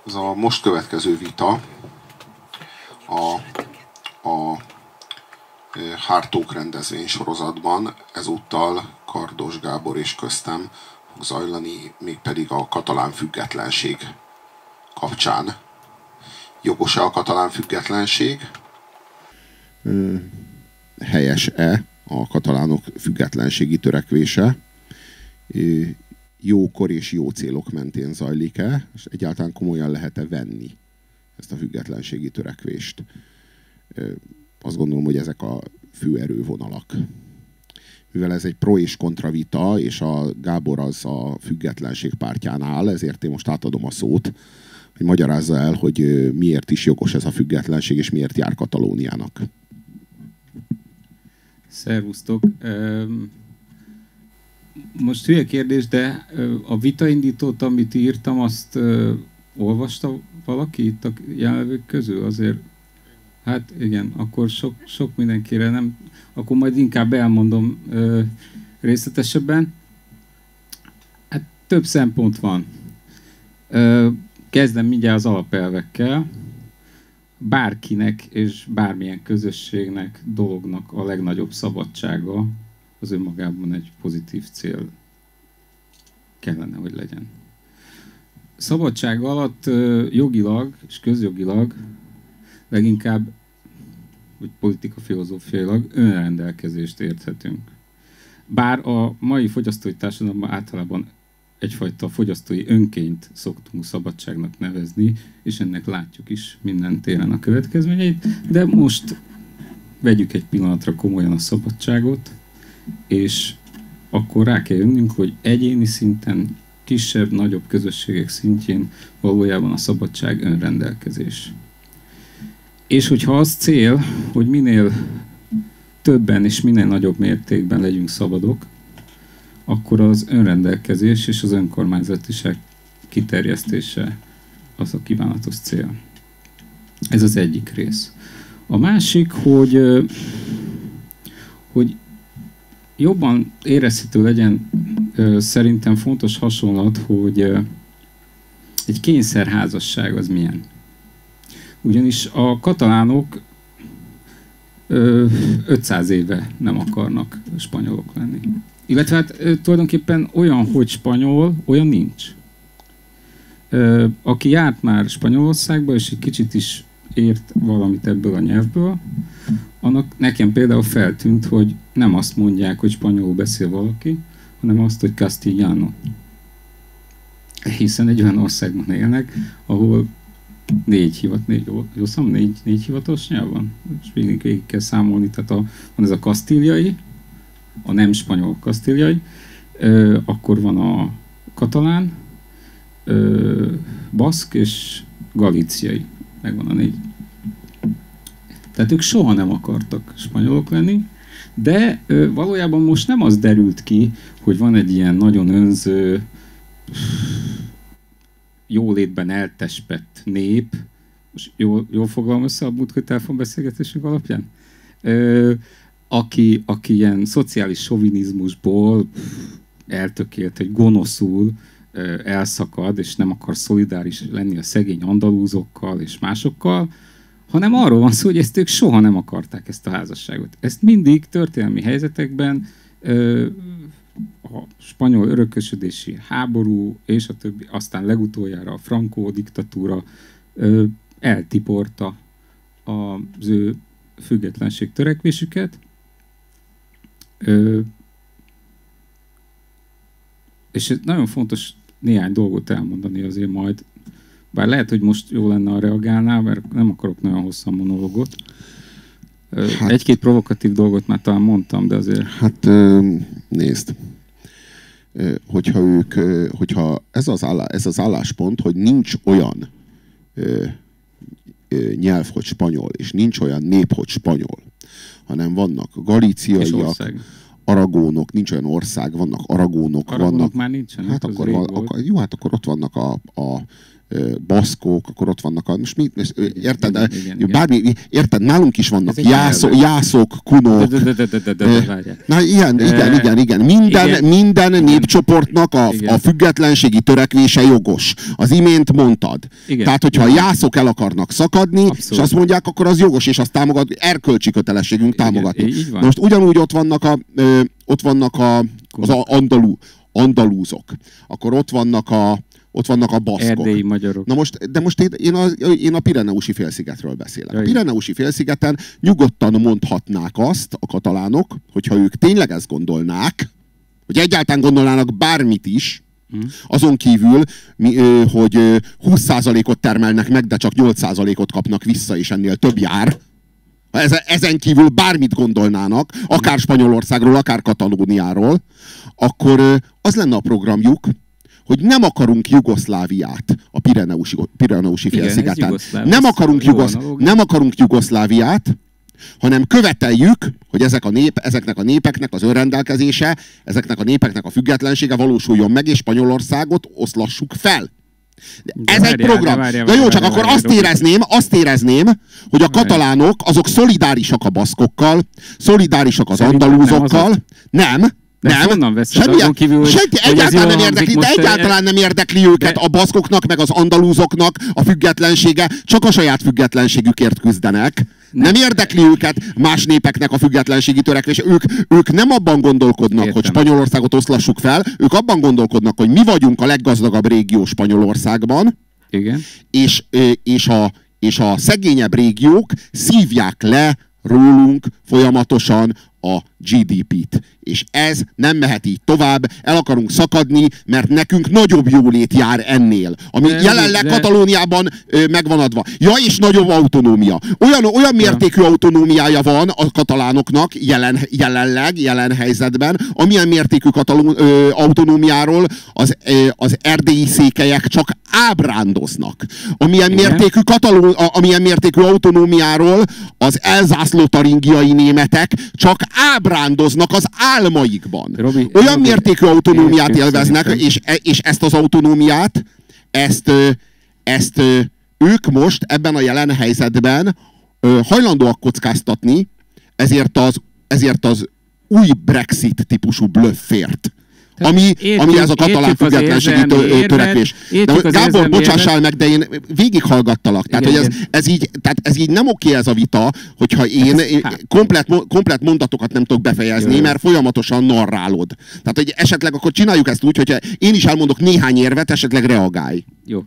Ez a most következő vita a Hártók rendezvény sorozatban ezúttal Kardos Gábor és köztem fog zajlani, mégpedig a katalán függetlenség kapcsán. Jogos-e a katalán függetlenség? Helyes-e a katalánok függetlenségi törekvése? Jókor és jó célok mentén zajlik-e, és egyáltalán komolyan lehet-e venni ezt a függetlenségi törekvést? Azt gondolom, hogy ezek a fő erővonalak. Mivel ez egy pro és kontra vita, és a Gábor az a függetlenség pártján áll, ezért én most átadom a szót, hogy magyarázza el, hogy miért is jogos ez a függetlenség, és miért jár Katalóniának. Szervusztok! Most hülye kérdés, de a vitaindítót, amit írtam, azt olvasta valaki itt a jelenlevők közül? Azért, hát igen, akkor sok mindenkire nem, akkor majd inkább elmondom részletesebben. Hát több szempont van. Kezdem mindjárt az alapelvekkel. Bárkinek és bármilyen közösségnek, dolognak a legnagyobb szabadsága az önmagában egy pozitív cél kellene, hogy legyen. Szabadság alatt jogilag és közjogilag leginkább, vagy politika-filozófiailag önrendelkezést érthetünk. Bár a mai fogyasztói társadalomban általában egyfajta fogyasztói önként szoktunk szabadságnak nevezni, és ennek látjuk is minden téren a következményeit, de most vegyük egy pillanatra komolyan a szabadságot, és akkor rá kell jönnünk, hogy egyéni szinten, kisebb, nagyobb közösségek szintjén valójában a szabadság önrendelkezés. És hogyha az cél, hogy minél többen és minél nagyobb mértékben legyünk szabadok, akkor az önrendelkezés és az önkormányzatiság kiterjesztése az a kívánatos cél. Ez az egyik rész. A másik, hogy jobban érezhető legyen, szerintem fontos hasonlat, hogy egy kényszerházasság az milyen. Ugyanis a katalánok 500 éve nem akarnak spanyolok lenni. Illetve hát tulajdonképpen olyan, hogy spanyol, olyan nincs. Aki járt már Spanyolországba, és egy kicsit is ért valamit ebből a nyelvből, annak nekem például feltűnt, hogy nem azt mondják, hogy spanyolul beszél valaki, hanem azt, hogy castellano. Hiszen egy olyan országban élnek, ahol négy hivatalos nyelv van. És végig kell számolni, tehát van ez a kasztíliai, a nem spanyol kasztíliai, akkor van a katalán, baszk és galíciai. Megvan a 4. Tehát ők soha nem akartak spanyolok lenni, de valójában most nem az derült ki, hogy van egy ilyen nagyon önző, jólétben eltespett nép, most jól foglalom össze a múltkori telefonbeszélgetésünk alapján, aki ilyen szociális sovinizmusból eltökélt, hogy gonoszul elszakad, és nem akar szolidáris lenni a szegény andalúzokkal és másokkal, hanem arról van szó, hogy ezt ők soha nem akarták, ezt a házasságot. Ezt mindig történelmi helyzetekben a spanyol örökösödési háború és a többi, aztán legutoljára a Franco diktatúra eltiporta az ő függetlenség törekvésüket. És nagyon fontos néhány dolgot elmondani azért majd, bár lehet, hogy most jó lenne a reagálnál, mert nem akarok nagyon hosszan monológot. Hát, egy-két provokatív dolgot már talán mondtam, de azért... Hát nézd, hogyha ez az álláspont, hogy nincs olyan nyelv, hogy spanyol, és nincs olyan nép, hogy spanyol, hanem vannak galíciaiak, aragónok, nincs olyan ország, vannak aragónok, aragónok vannak... már nincsenek, hát akkor ott vannak a baszkok, akkor ott vannak most érted? Igen. Bármi, érted? Nálunk is vannak jászok, kunok. Na igen. Minden népcsoportnak a függetlenségi törekvése jogos. Az imént mondtad. Igen. Tehát, hogyha a jászok el akarnak szakadni, abszolút. És azt mondják, akkor az jogos, és azt támogat, erkölcsi kötelességünk támogatni. Most ugyanúgy ott vannak az andalúzok. Akkor ott vannak a baszkok. Erdélyi magyarok. Na most én a Pireneusi félszigetről beszélek. A Pireneusi félszigeten nyugodtan mondhatnák azt a katalánok, hogyha ők tényleg ezt gondolnák, hogy egyáltalán gondolnának bármit is, azon kívül, hogy 20%-ot termelnek meg, de csak 8%-ot kapnak vissza, és ennél több jár. Ezen kívül bármit gondolnának, akár Spanyolországról, akár Katalóniáról, akkor az lenne a programjuk, hogy nem akarunk Jugoszláviát a Pireneusi félszigeten. Nem akarunk Jugoszláviát, hanem követeljük, hogy ezeknek a népeknek az önrendelkezése, ezeknek a népeknek a függetlensége valósuljon meg, és Spanyolországot oszlassuk fel. Ez egy program. De jó, csak akkor azt érezném, hogy a katalánok azok szolidárisak a baszkokkal, szolidárisak az andalúzokkal. Nem. Egyáltalán nem érdekli őket a baszkoknak, meg az andalúzoknak a függetlensége, csak a saját függetlenségükért küzdenek. Nem érdekli őket más népeknek a függetlenségi törekvés. Ők nem abban gondolkodnak, hogy Spanyolországot oszlassuk fel, ők abban gondolkodnak, hogy mi vagyunk a leggazdagabb régió Spanyolországban, igen. És a szegényebb régiók szívják le rólunk folyamatosan a GDP-t. És ez nem mehet így tovább, el akarunk szakadni, mert nekünk nagyobb jólét jár ennél, ami jelenleg Katalóniában megvan adva. Ja, és nagyobb autonómia. Olyan mértékű autonómiája van a katalánoknak jelen helyzetben, amilyen mértékű autonómiáról az erdélyi székelyek csak ábrándoznak. Amilyen mértékű autonómiáról az elzászlótaringiai németek csak ábrándoznak az álmaikban. Olyan mértékű autonómiát élveznek, és ezt az autonómiát, ezt ők most ebben a jelen helyzetben hajlandóak kockáztatni, ezért az új Brexit típusú blöffért. Ami ez a katalán függetlenségi törekvés. Gábor, bocsássál meg, de én végighallgattalak. Tehát, hogy ez így nem oké ez a vita, hogyha én komplett mondatokat nem tudok befejezni, mert folyamatosan narrálod. Tehát, hogy esetleg akkor csináljuk ezt úgy, hogyha én is elmondok néhány érvet, esetleg reagálj. Jó.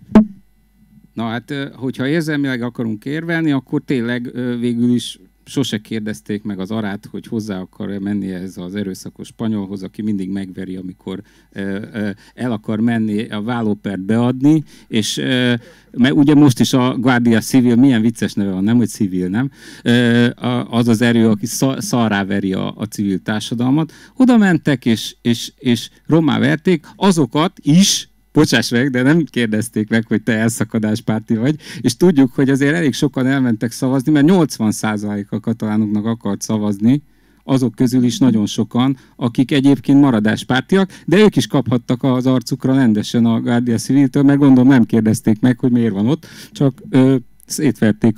Na hát, hogyha érzelmileg akarunk érvelni, akkor tényleg végül is sose kérdezték meg az Arát, hogy hozzá akar menni ez az erőszakos spanyolhoz, aki mindig megveri, amikor el akar menni a vállópert beadni, és mert ugye most is a Guardia Civil, milyen vicces neve van, nem, hogy civil, nem? Az az erő, aki szarrá veri a civil társadalmat. Oda mentek, és rommá verték azokat is, bocsáss meg, de nem kérdezték meg, hogy te elszakadáspárti vagy, és tudjuk, hogy azért elég sokan elmentek szavazni, mert 80% a katalánoknak akart szavazni, azok közül is nagyon sokan, akik egyébként maradáspártiak, de ők is kaphattak az arcukra rendesen a Guardia Civiltől, mert gondolom nem kérdezték meg, hogy miért van ott, csak szétverték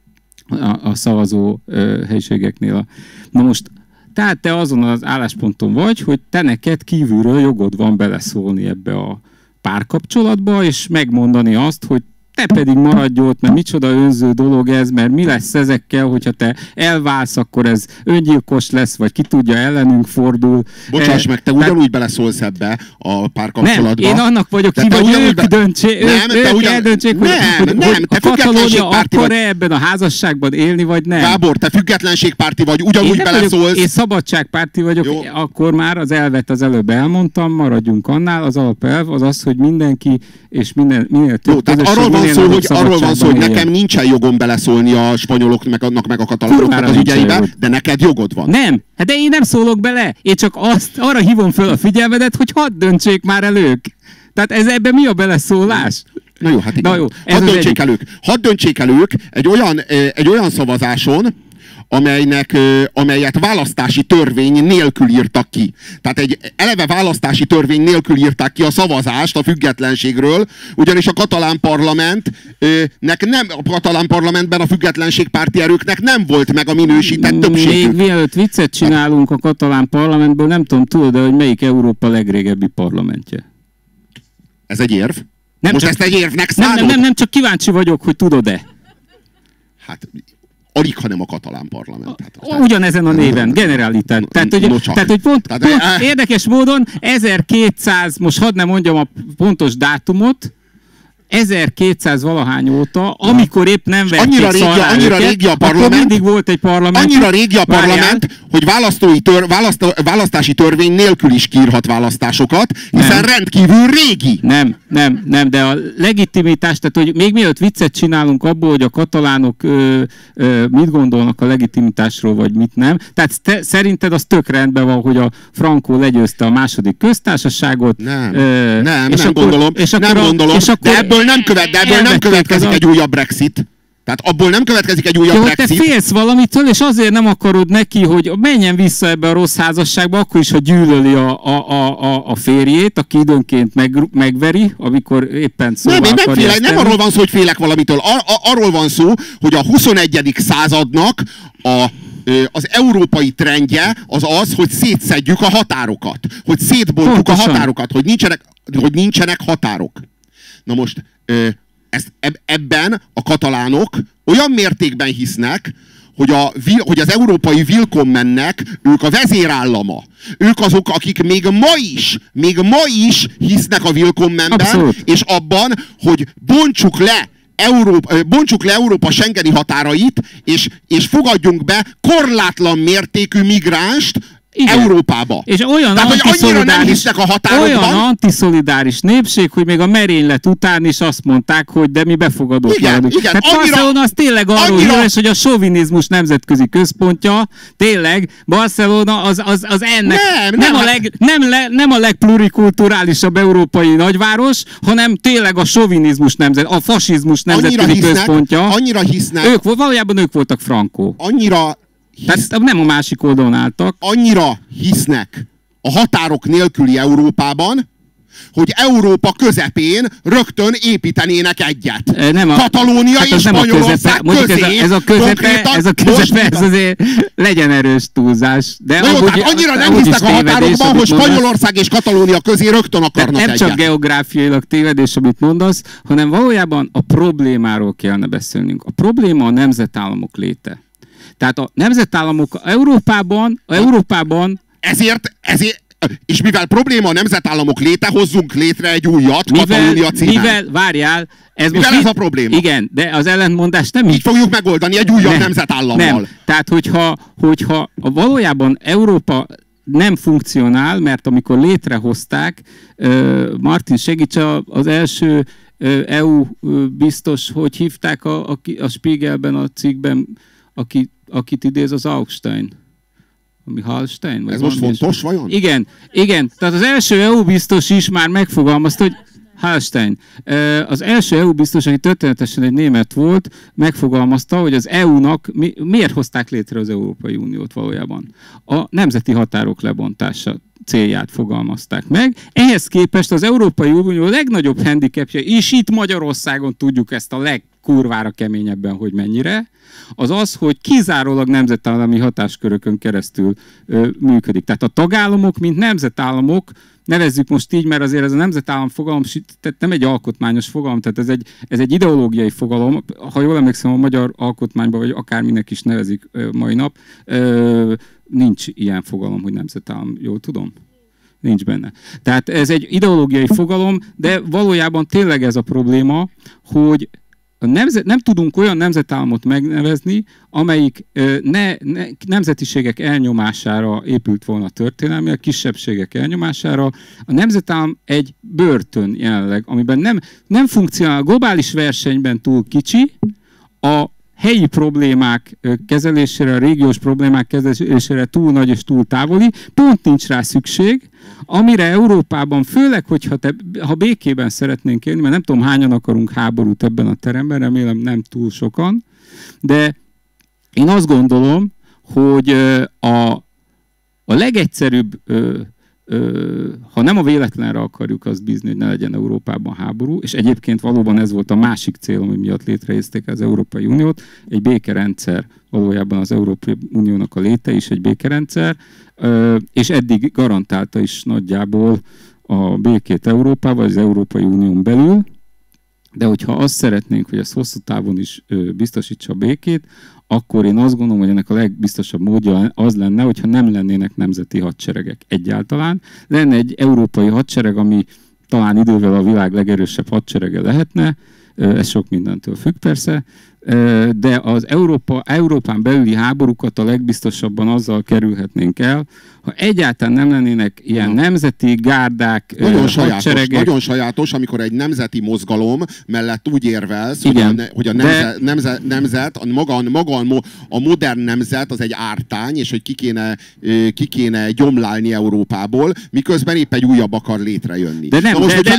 a szavazó helyiségeknél. Na most, tehát te azon az állásponton vagy, hogy te neked kívülről jogod van beleszólni ebbe a párkapcsolatba, és megmondani azt, hogy te pedig maradj ott, mert micsoda önző dolog ez, mert mi lesz ezekkel, hogyha te elválsz, akkor ez öngyilkos lesz, vagy ki tudja, ellenünk fordul. Bocsáss meg, te ugyanúgy beleszólsz ebbe a párkapcsolatba. Nem, én annak vagyok ki, hogy ők eldöntsék, hogy a Katalónia akar-e ebben a házasságban élni, vagy nem. Gábor, te függetlenségpárti vagy, ugyanúgy beleszólsz. Én szabadságpárti vagyok, jó. Akkor már az elvet az előbb elmondtam, maradjunk annál, az alapelv az az, hogy mindenki és minél több közösség, arról van szó, hogy nekem nincsen jogom beleszólni a spanyoloknak meg a katalánoknak az ügyeibe, de neked jogod van. Nem, de én nem szólok bele. Én csak arra hívom föl a figyelmedet, hogy hadd döntsék már el ők. Tehát ebben mi a beleszólás? Na jó, hát igen. Hadd döntsék el ők egy olyan szavazáson, amelyet választási törvény nélkül írtak ki. Tehát egy eleve választási törvény nélkül írták ki a szavazást a függetlenségről, ugyanis a katalán parlamentben a függetlenségpárti erőknek nem volt meg a minősített többségük. Még mielőtt viccet csinálunk a katalán parlamentből, nem tudom, tudod, hogy melyik Európa legrégebbi parlamentje? Ez egy érv? Nem most csak, ezt egy érvnek szánod? Nem, csak kíváncsi vagyok, hogy tudod-e. Hát, alig, hanem a katalán parlament. Hát, ugyanezen a néven, Generalitat. Tehát, hogy pont érdekes módon 1200, most hadd ne mondjam a pontos dátumot, 1200 valahány óta, amikor épp nem verték annyira régi a parlament, akkor mindig volt egy parlament. Annyira régi a parlament, hogy választási törvény nélkül is kiírhat választásokat, hiszen rendkívül régi. Nem, de a legitimitás, tehát hogy még mielőtt viccet csinálunk abból, hogy a katalánok mit gondolnak a legitimitásról, vagy mit nem. Tehát szerinted az tök rendben van, hogy a Franco legyőzte a második köztársaságot. Nem gondolom. De ebből nem következik egy újabb Brexit. Tehát abból nem következik egy újabb Brexit. Te félsz valamitől, és azért nem akarod neki, hogy menjen vissza ebbe a rossz házasságba, akkor is, ha gyűlöli a férjét, aki időnként megveri, amikor éppen szóval nem arról van szó, hogy félek valamitől. Arról van szó, hogy a 21. századnak az európai trendje az, hogy szétszedjük a határokat. Hogy szétbontjuk a határokat. Hogy nincsenek határok. Na most ebben a katalánok olyan mértékben hisznek, hogy az európai Willkommennek ők a vezérállama. Ők azok, akik még ma is hisznek a Willkommenben, abszolút. És abban, hogy bontsuk le Európa schengeni határait, és fogadjunk be korlátlan mértékű migránst, igen. Európába. És olyan antiszolidáris népség, hogy még a merénylet után is azt mondták, hogy de mi befogadók maradunk. Tehát Barcelona az tényleg arról híres, hogy a sovinizmus nemzetközi központja, tényleg Barcelona az ennek nem a legplurikulturálisabb európai nagyváros, hanem tényleg a sovinizmus a fasizmus nemzetközi központja. Annyira hisznek. Valójában ők voltak Franco. Tehát nem a másik oldalon álltak. Annyira hisznek a határok nélküli Európában, hogy Európa közepén rögtön építenének egyet. Katalónia és Spanyolország közé. Ez a közepe, ez azért legyen erős túlzás. De annyira nem hisznek a határokban, hogy Spanyolország és Katalónia közé rögtön akarnak egyet. Nem csak geográfiailag tévedés, amit mondasz, hanem valójában a problémáról kellene beszélnünk. A probléma a nemzetállamok léte. Tehát a nemzetállamok Európában... Ezért, és mivel probléma a nemzetállamok léte, hozzunk létre egy újat, Katalónia címen. Várjál, ez Igen, de az ellentmondás nem így fogjuk megoldani egy újabb nemzetállammal. Nem. Tehát, hogyha valójában Európa nem funkcionál, mert amikor létrehozták, Martin segíts, az első EU biztos, hogy hívták a Spiegelben, a cikkben, akit idéz, az Augstein. Ami Hallstein? Vagy ez most fontos, vajon? Igen. Tehát az első EU biztos is már megfogalmazta, hogy Hallstein. Az első EU biztos, aki történetesen egy német volt, megfogalmazta, hogy az EU-nak miért hozták létre az Európai Uniót valójában? A nemzeti határok lebontása célját fogalmazták meg. Ehhez képest az Európai Unió legnagyobb handicapja, és itt Magyarországon tudjuk ezt a legkurvára keményebben, hogy mennyire, az, hogy kizárólag nemzetállami hatáskörökön keresztül működik. Tehát a tagállamok, mint nemzetállamok, nevezzük most így, mert azért ez a nemzetállam fogalom nem egy alkotmányos fogalom, tehát ez egy ideológiai fogalom. Ha jól emlékszem, a magyar alkotmányban, vagy akárminek is nevezik mai nap, nincs ilyen fogalom, hogy nemzetállam. Jól tudom? Nincs benne. Tehát ez egy ideológiai fogalom, de valójában tényleg ez a probléma, hogy nem tudunk olyan nemzetállamot megnevezni, amelyik nemzetiségek elnyomására épült volna történelmi, a kisebbségek elnyomására. A nemzetállam egy börtön jelenleg, amiben nem funkcionál, a globális versenyben túl kicsi, a helyi problémák kezelésére, a régiós problémák kezelésére túl nagy és túl távoli, pont nincs rá szükség, amire Európában, főleg, ha békében szeretnénk élni, mert nem tudom, hányan akarunk háborút ebben a teremben, remélem nem túl sokan, de én azt gondolom, hogy a legegyszerűbb, ha nem a véletlenre akarjuk azt bízni, hogy ne legyen Európában háború, és egyébként valóban ez volt a másik cél, ami miatt létrehozták az Európai Uniót, egy békerendszer, valójában az Európai Uniónak a léte is egy békerendszer, és eddig garantálta is nagyjából a békét Európában, az Európai Unión belül, de hogyha azt szeretnénk, hogy ez hosszú távon is biztosítsa a békét, akkor én azt gondolom, hogy ennek a legbiztosabb módja az lenne, hogyha nem lennének nemzeti hadseregek egyáltalán. Lenne egy európai hadsereg, ami talán idővel a világ legerősebb hadserege lehetne, ez sok mindentől függ persze, de az Európán belüli háborúkat a legbiztosabban azzal kerülhetnénk el, ha egyáltalán nem lennének ilyen nemzeti gárdák, hadseregek. Nagyon sajátos, amikor egy nemzeti mozgalom mellett úgy érvelsz, hogy a nemzet, a modern nemzet az egy ártány, és hogy ki kéne gyomlálni Európából, miközben épp egy újabb akar létrejönni. De nem,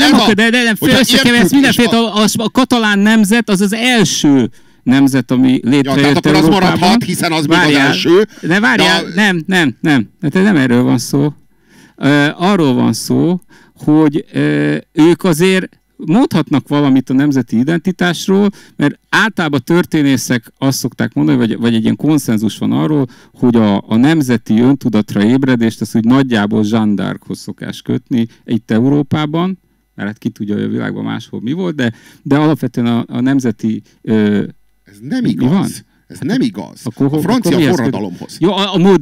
összekeversz mindenféle, a katalán nemzet az az első nemzet, ami létrejött tehát akkor az maradhat, hiszen az még az első. De várjál, nem. Hát nem erről van szó. Arról van szó, hogy ők azért mondhatnak valamit a nemzeti identitásról, mert általában történészek azt szokták mondani, vagy egy ilyen konszenzus van arról, hogy a nemzeti öntudatra ébredést azt úgy nagyjából Jeanne d'Archoz szokás kötni itt Európában, mert hát ki tudja, hogy a világban máshol mi volt, de alapvetően a nemzeti... Ez nem igaz. Ez nem igaz. A francia forradalomhoz. Jó,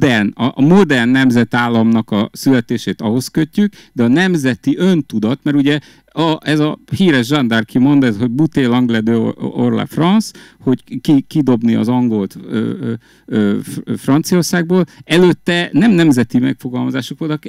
a modern nemzetállamnak a születését ahhoz kötjük, de a nemzeti öntudat, mert ugye ez a híres Jeanne d'Arc mondat, hogy bouter l'anglais de hors la France, hogy kidobni az angolt Franciaországból. Előtte nem nemzeti megfogalmazások voltak,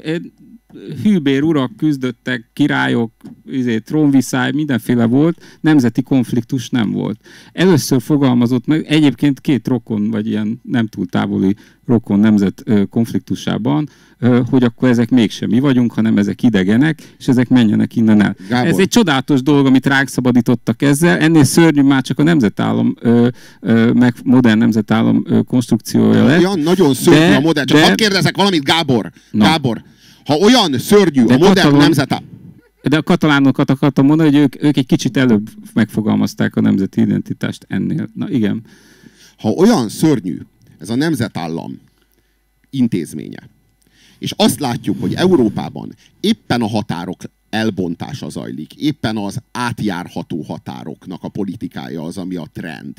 hűbér urak küzdöttek, királyok, trónviszály, mindenféle volt, nemzeti konfliktus nem volt. Először fogalmazott meg, egyébként két rokon, vagy ilyen nem túl távoli rokon nemzet konfliktusában, hogy akkor ezek mégsem mi vagyunk, hanem ezek idegenek, és ezek menjenek innen el. Gábor. Ez egy csodálatos dolog, amit rákszabadítottak ezzel, ennél szörnyű már csak a nemzetállam, meg modern nemzetállam konstrukciója lett. Olyan nagyon szörnyű a modern, csak hadd kérdezek valamit, Gábor. Gábor. Ha olyan szörnyű a modern nemzetállam... De a katalánokat akartam mondani, hogy ők egy kicsit előbb megfogalmazták a nemzeti identitást ennél. Na igen. Ha olyan szörnyű ez a nemzetállam intézménye, és azt látjuk, hogy Európában éppen a határok elbontása zajlik, éppen az átjárható határoknak a politikája az, ami a trend.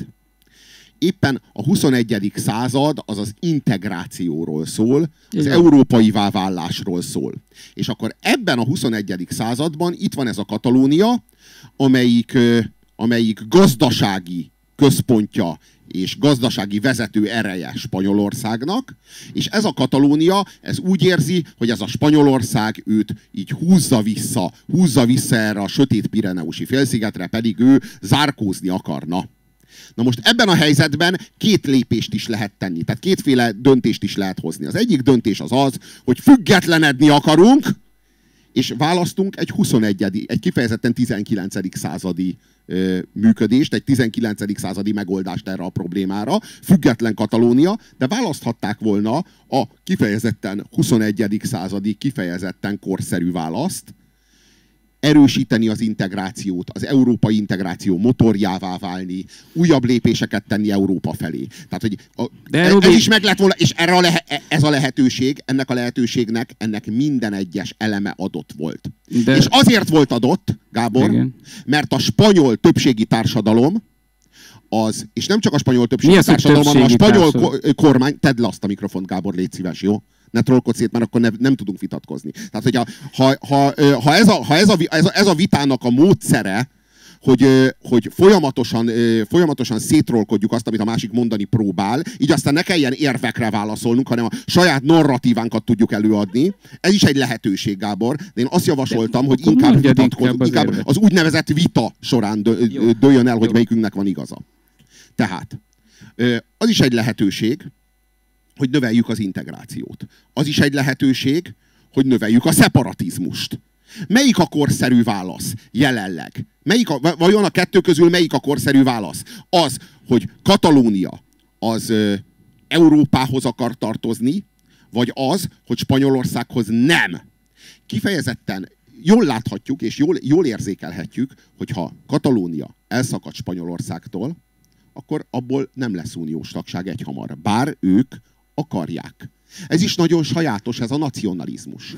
Éppen a 21. század az az integrációról szól, az európaivá válásról szól. És akkor ebben a 21. században itt van ez a Katalónia, amelyik gazdasági központja és gazdasági vezető ereje Spanyolországnak, és ez a Katalónia, ez úgy érzi, hogy ez a Spanyolország őt így húzza vissza erre a sötét pireneusi félszigetre, pedig ő zárkózni akarna. Na most ebben a helyzetben két lépést is lehet tenni, tehát kétféle döntést is lehet hozni. Az egyik döntés az az, hogy függetlenedni akarunk, és választunk egy kifejezetten 19. századi működést, egy 19. századi megoldást erre a problémára, független Katalónia, de választhatták volna a kifejezetten 21. századi, kifejezetten korszerű választ, erősíteni az integrációt, az európai integráció motorjává válni, újabb lépéseket tenni Európa felé. Tehát, hogy ez is meg lett volna, és ez a lehetőség, ennek a lehetőségnek, ennek minden egyes eleme adott volt. És azért volt adott, Gábor, mert a spanyol többségi társadalom az, és nem csak a spanyol többségi társadalom, hanem a spanyol kormány, tedd le azt a mikrofont, Gábor, légy szíves, jó? Ne trollkodj szét, mert akkor nem tudunk vitatkozni. Tehát, hogy ez a vitának a módszere, hogy folyamatosan szétrollkodjuk azt, amit a másik mondani próbál, így aztán ne kelljen érvekre válaszolnunk, hanem a saját narratívánkat tudjuk előadni. Ez is egy lehetőség, Gábor. De én azt javasoltam, hogy inkább az úgynevezett vita során dőljön el, hogy melyikünknek van igaza. Tehát, az is egy lehetőség, hogy növeljük az integrációt. Az is egy lehetőség, hogy növeljük a szeparatizmust. Melyik a korszerű válasz jelenleg? Vajon a kettő közül melyik a korszerű válasz? Az, hogy Katalónia az Európához akar tartozni, vagy az, hogy Spanyolországhoz nem. Kifejezetten jól láthatjuk, és jól érzékelhetjük, hogyha Katalónia elszakad Spanyolországtól, akkor abból nem lesz uniós tagság egyhamar. Bár ők akarják. Ez is nagyon sajátos, ez a nacionalizmus.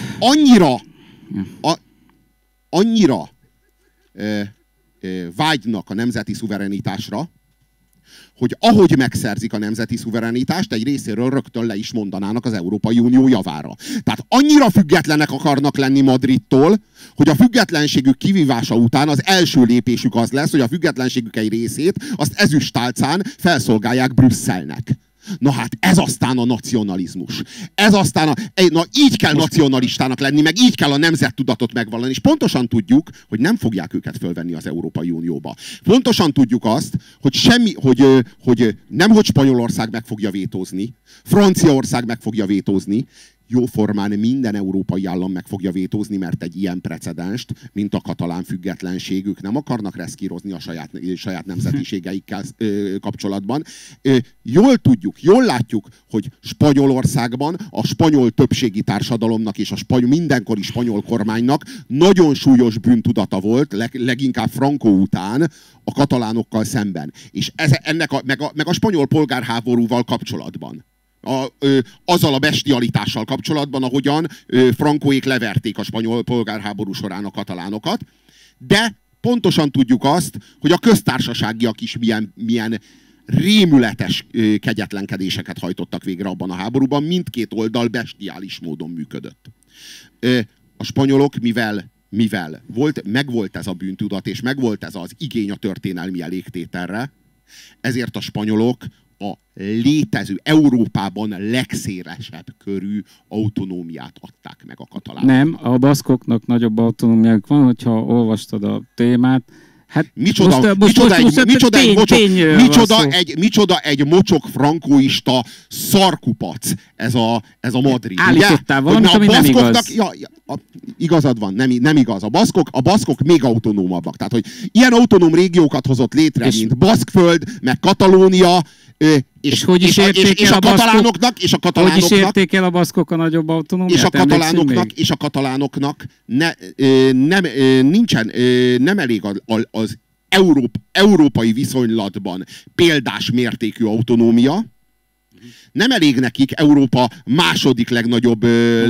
Annyira vágynak a nemzeti szuverenitásra, hogy ahogy megszerzik a nemzeti szuverenitást, egy részéről rögtön le is mondanának az Európai Unió javára. Tehát annyira függetlenek akarnak lenni Madridtól, hogy a függetlenségük kivívása után az első lépésük az lesz, hogy a függetlenségük egy részét azt ezüsttálcán felszolgálják Brüsszelnek. Na hát ez aztán a nacionalizmus. Na így kell nacionalistának lenni, meg így kell a nemzettudatot megvallani, és pontosan tudjuk, hogy nem fogják őket fölvenni az Európai Unióba. Pontosan tudjuk azt, hogy nemhogy Spanyolország meg fogja vétózni, Franciaország meg fogja vétózni, jóformán minden európai állam meg fogja vétózni, mert egy ilyen precedenst, mint a katalán függetlenség, ők nem akarnak reszkírozni a saját nemzetiségeikkel kapcsolatban. Jól tudjuk, jól látjuk, hogy Spanyolországban a spanyol többségi társadalomnak és a mindenkori spanyol kormánynak nagyon súlyos bűntudata volt, leginkább Franco után a katalánokkal szemben. És meg a spanyol polgárháborúval kapcsolatban. Azzal a bestialitással kapcsolatban, ahogyan Francoék leverték a spanyol polgárháború során a katalánokat, de pontosan tudjuk azt, hogy a köztársaságiak is milyen rémületes kegyetlenkedéseket hajtottak végre abban a háborúban, mindkét oldal bestiális módon működött. A spanyolok, mivel megvolt ez a bűntudat, és megvolt ez az igény a történelmi elégtételre, ezért a spanyolok a létező, Európában legszélesebb körű autonómiát adták meg a katalánoknak. Nem, a baszkoknak nagyobb autonómiák van, hogyha olvastad a témát. Hát micsoda egy mocsok frankóista szarkupac ez a Madrid. Állítottál valamit, ami nem igaz. Igazad van, nem igaz. A baszkok még autonómabbak. Tehát, hogy ilyen autonóm régiókat hozott létre, mint Baszkföld, meg Katalónia, és hogy is érték el a baszkok a nagyobb autonómiát? És a katalánoknak nem elég az európai viszonylatban példás mértékű autonómia, nem elég nekik Európa második legnagyobb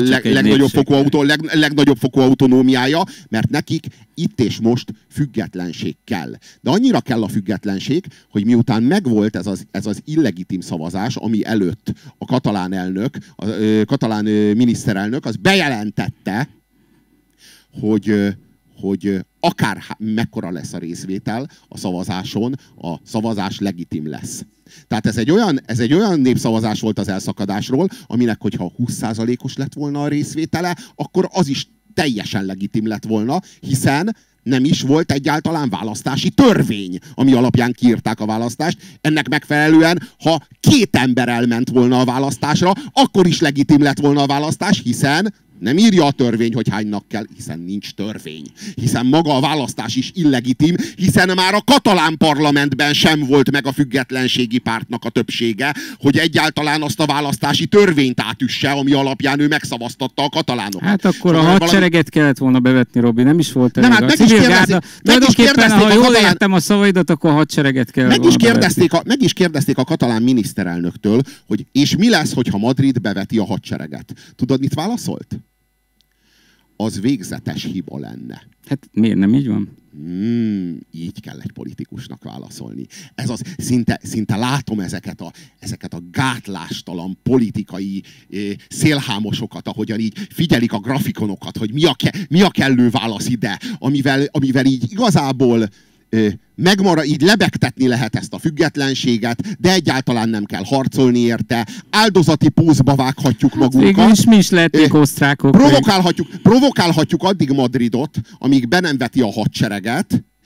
fokú autonómiája, mert nekik itt és most függetlenség kell. De annyira kell a függetlenség, hogy miután megvolt ez az illegitim szavazás, ami előtt a katalán elnök, a katalán miniszterelnök, az bejelentette, hogy akár mekkora lesz a részvétel a szavazáson, a szavazás legitim lesz. Tehát ez egy olyan népszavazás volt az elszakadásról, aminek, hogyha 20%-os lett volna a részvétele, akkor az is teljesen legitim lett volna, hiszen nem is volt egyáltalán választási törvény, ami alapján kiírták a választást. Ennek megfelelően, ha 2 ember elment volna a választásra, akkor is legitim lett volna a választás, hiszen nem írja a törvény, hogy hánynak kell, hiszen nincs törvény. Hiszen maga a választás is illegitim, hiszen már a katalán parlamentben sem volt meg a függetlenségi pártnak a többsége, hogy egyáltalán azt a választási törvényt átüsse, ami alapján ő megszavaztatta a katalánokat. Hát akkor a hadsereget kellett volna bevetni, Robi, nem is volt elég. A civil gárda. Tulajdonképpen, ha jól értem a szavaidat, akkor a hadsereget kellett volna meg is kérdezték a katalán miniszterelnöktől, hogy és mi lesz, hogyha Madrid beveti a hadsereget. Tudod, mit válaszolt? Az végzetes hiba lenne. Hát miért nem így van? Így kell egy politikusnak válaszolni. Ez az, szinte látom ezeket a gátlástalan politikai szélhámosokat, ahogyan így figyelik a grafikonokat, hogy mi a kellő válasz ide, amivel így igazából így lebegtetni lehet ezt a függetlenséget, de egyáltalán nem kell harcolni érte. Áldozati pózba vághatjuk magunkat. Végül is mi is lehetnénk osztrákok. Provokálhatjuk addig Madridot, amíg be nem veti a hadsereget,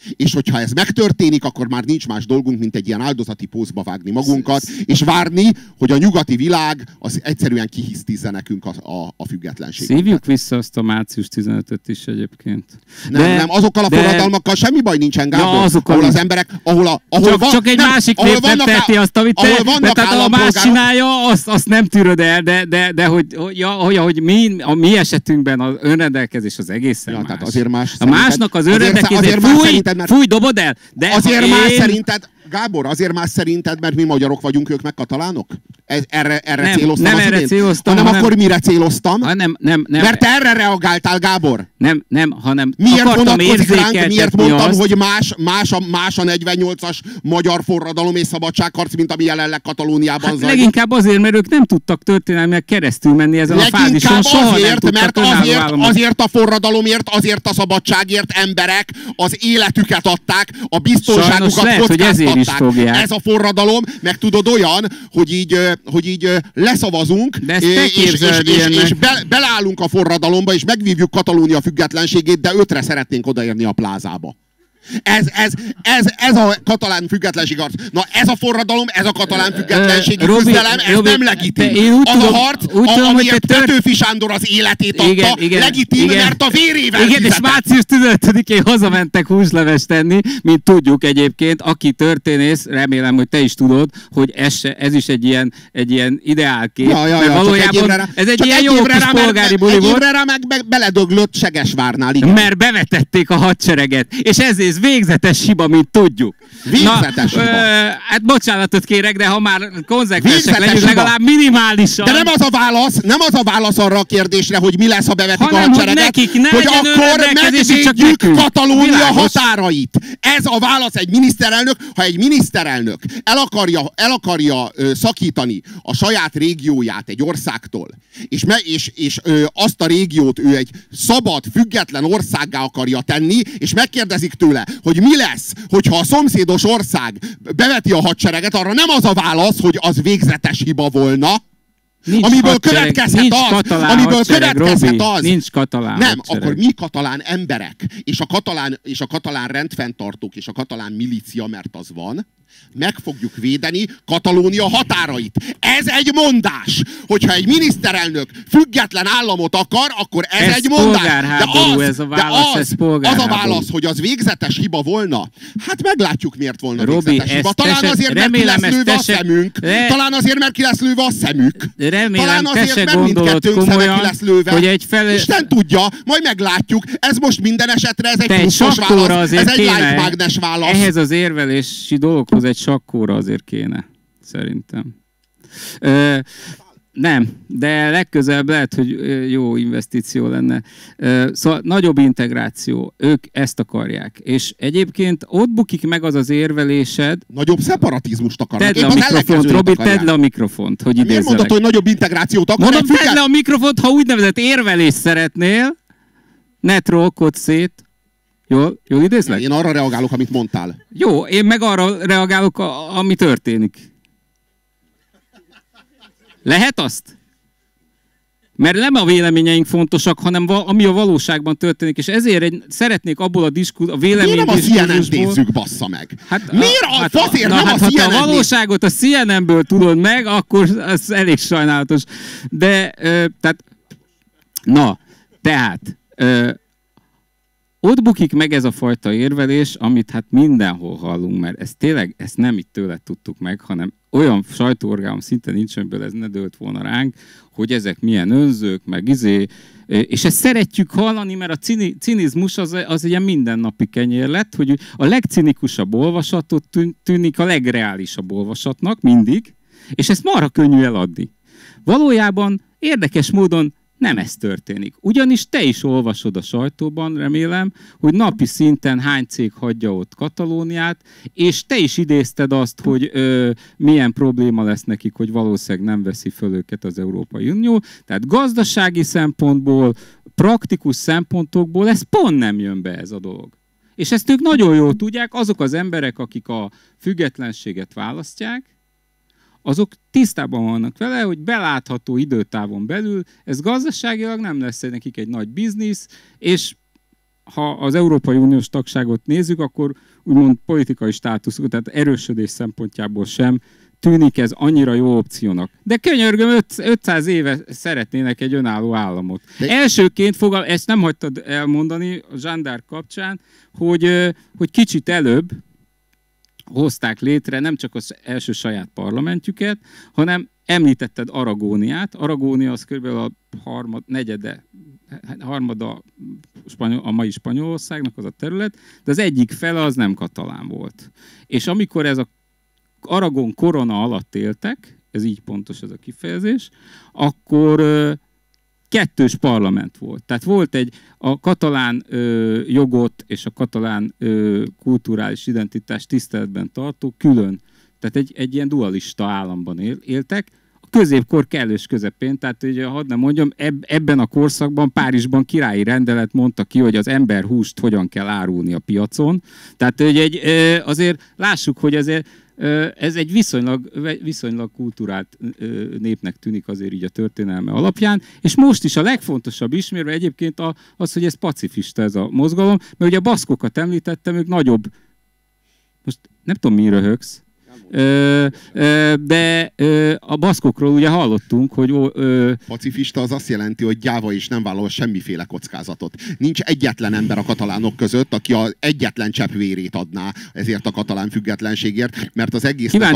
És hogyha ez megtörténik, akkor már nincs más dolgunk, mint egy ilyen áldozati pózba vágni magunkat, és várni, hogy a nyugati világ az egyszerűen kihisztízze nekünk a függetlenséget. Szívjuk vissza azt a március 15-öt is egyébként. Nem, azokkal a forradalmakkal semmi baj nincsen, Gábor. Ja, ahol az emberek, csak egy másik nép nem teheti azt, amit te, tehát a más csinálja, azt nem tűröd el, de hogy mi esetünkben az önrendelkezés az egészen más. Azért más. A másnak az önrendelkezés, fúj, dobod el. De azért más szerinted, Gábor, azért más szerinted, mert mi magyarok vagyunk, ők meg katalánok? Erre céloztam nem erre céloztam, hanem akkor mire céloztam? Nem. Mert te erre reagáltál, Gábor. Nem, hanem miért vonatkozik ránk, miért mondtam, hogy más a 48-as magyar forradalom és szabadságharc, mint ami jelenleg Katalóniában zajlik? Leginkább azért, mert ők nem tudtak történelmileg keresztül menni ezen a fázison. Soha nem tudtak azért a forradalomért, azért a szabadságért emberek az életüket adták, a biztonságukat kockáztatták. Ez a forradalom, meg tudod olyan, hogy így leszavazunk, és beleállunk a forradalomba, és megvívjuk Katalónia függetlenségét, de 5-re szeretnénk odaérni a plázába. Ez a katalán függetlenségharc. Na ez a forradalom, ez a katalán függetlenségi küzdelem, ez nem legitim. Az a harc, amiért Petőfi Sándor az életét adta, legitim, mert a vérével fizetett. Igen, és március 15-én hazamentek húslevest tenni, mint tudjuk egyébként, aki történész, remélem, hogy te is tudod, hogy ez is egy ilyen ideálkép. Mert valójában ez egy ilyen jó kis polgári buli volt. Egy évre rá meg beledöglött Segesvárnál. Mert bevetették a hadsereget, és ezért végzetes hiba, mint tudjuk. Végzetes hiba. Hát bocsánatot kérek, de ha már konzekvensek legyünk, legalább minimálisan. De nem az a válasz arra a kérdésre, hogy mi lesz, ha bevetik a hadsereget, hogy akkor megvédjük Katalónia határait. Ez a válasz egy miniszterelnök, ha egy miniszterelnök el akarja szakítani a saját régióját egy országtól, és azt a régiót ő egy szabad, független országgá akarja tenni, és megkérdezik tőle, hogy mi lesz, hogyha a szomszédos ország beveti a hadsereget, arra nem az a válasz, hogy az végzetes hiba volna, amiből következhet az. Nincs katalán Nem, hadsereg. akkor mi katalán emberek, és a katalán rendfenntartók, és a katalán milícia, mert az van, meg fogjuk védeni Katalónia határait. Ez egy mondás. Hogyha egy miniszterelnök független államot akar, akkor ez egy mondás. Ez a válasz, hogy az végzetes hiba volna. Hát meglátjuk, miért volna végzetes hiba. Talán azért, mert ki lesz lőve a szemünk. Talán azért, mert ki lesz lőve a szemük. Talán azért, mert mindkettőnk szeme ki lesz lőve. Isten tudja, majd meglátjuk. Ez most minden esetre, ez egy pluszos válasz. Ez egy lájtmágnes válasz. Ehhez az érvelési dologhoz egy sakkóra azért kéne, szerintem. Nem, de legközelebb lehet, hogy jó investíció lenne. Szóval nagyobb integráció, ők ezt akarják. És egyébként ott bukik meg az az érvelésed. Nagyobb szeparatizmust akarnak. Tedd le a mikrofont, Robi, tedd le a mikrofont, hogy idézzelek. Miért mondod, hogy nagyobb integrációt akarnak? Mondom, tedd le a mikrofont, ha úgynevezett érvelést szeretnél, ne trollkodj szét. Jól idézlek? Én arra reagálok, amit mondtál. Jó, én meg arra reagálok, ami történik. Lehet azt? Mert nem a véleményeink fontosak, hanem ami a valóságban történik, és ezért szeretnék abból a vélemény diskurzus... Nem a CNN-t nézzük, bassza meg. Miért a faszért nem a CNN-t? Ha a valóságot a CNN-ből tudod meg, akkor az elég sajnálatos. De, tehát... Ott bukik meg ez a fajta érvelés, amit hát mindenhol hallunk, mert ezt nem itt tőle tudtuk meg, hanem olyan sajtóorgánum szinten nincs, amiből ez ne dőlt volna ránk, hogy ezek milyen önzők, meg és ezt szeretjük hallani, mert a cinizmus az ilyen mindennapi kenyér lett, hogy a legcinikusabb olvasatot tűnik a legreálisabb olvasatnak mindig, és ezt marha könnyű eladni. Valójában érdekes módon nem ez történik. Ugyanis te is olvasod a sajtóban, remélem, hogy napi szinten hány cég hagyja ott Katalóniát, és te is idézted azt, hogy milyen probléma lesz nekik, hogy valószínűleg nem veszi föl őket az Európai Unió. Tehát gazdasági szempontból, praktikus szempontokból ez pont nem jön be ez a dolog. És ezt ők nagyon jól tudják, azok az emberek, akik a függetlenséget választják, azok tisztában vannak vele, hogy belátható időtávon belül ez gazdaságilag nem lesz nekik egy nagy biznisz, és ha az Európai Uniós tagságot nézzük, akkor úgymond politikai státuszuk, tehát erősödés szempontjából sem tűnik ez annyira jó opciónak. De könyörgöm, 500 éve szeretnének egy önálló államot. De... Elsőként ezt nem hagytad elmondani a Jeanne d'Arc kapcsán, hogy kicsit előbb hozták létre nem csak az első saját parlamentjüket, hanem említetted Aragóniát. Aragónia az kb. A harmada a mai Spanyolországnak az a terület, de az egyik fele az nem katalán volt. És amikor ez a Aragon korona alatt éltek, ez így pontos ez a kifejezés, akkor kettős parlament volt. Tehát volt a katalán jogot és a katalán kulturális identitást tiszteletben tartó külön, tehát egy ilyen dualista államban éltek, a középkor kellős közepén, tehát ugye, hadd nem mondjam, ebben a korszakban Párizsban királyi rendelet mondta ki, hogy az emberhúst hogyan kell árulni a piacon. Tehát azért lássuk, hogy ez egy viszonylag kulturált népnek tűnik azért így a történelme alapján, és most is a legfontosabb ismérve egyébként az, hogy ez pacifista ez a mozgalom, mert ugye a baszkokat említettem, ők nagyobb, most nem tudom mi röhögsz, de a baszkokról ugye hallottunk, hogy... Pacifista az azt jelenti, hogy gyáva és nem vállal semmiféle kockázatot. Nincs egyetlen ember a katalánok között, aki az egyetlen csepp vérét adná ezért a katalán függetlenségért, mert az egésznek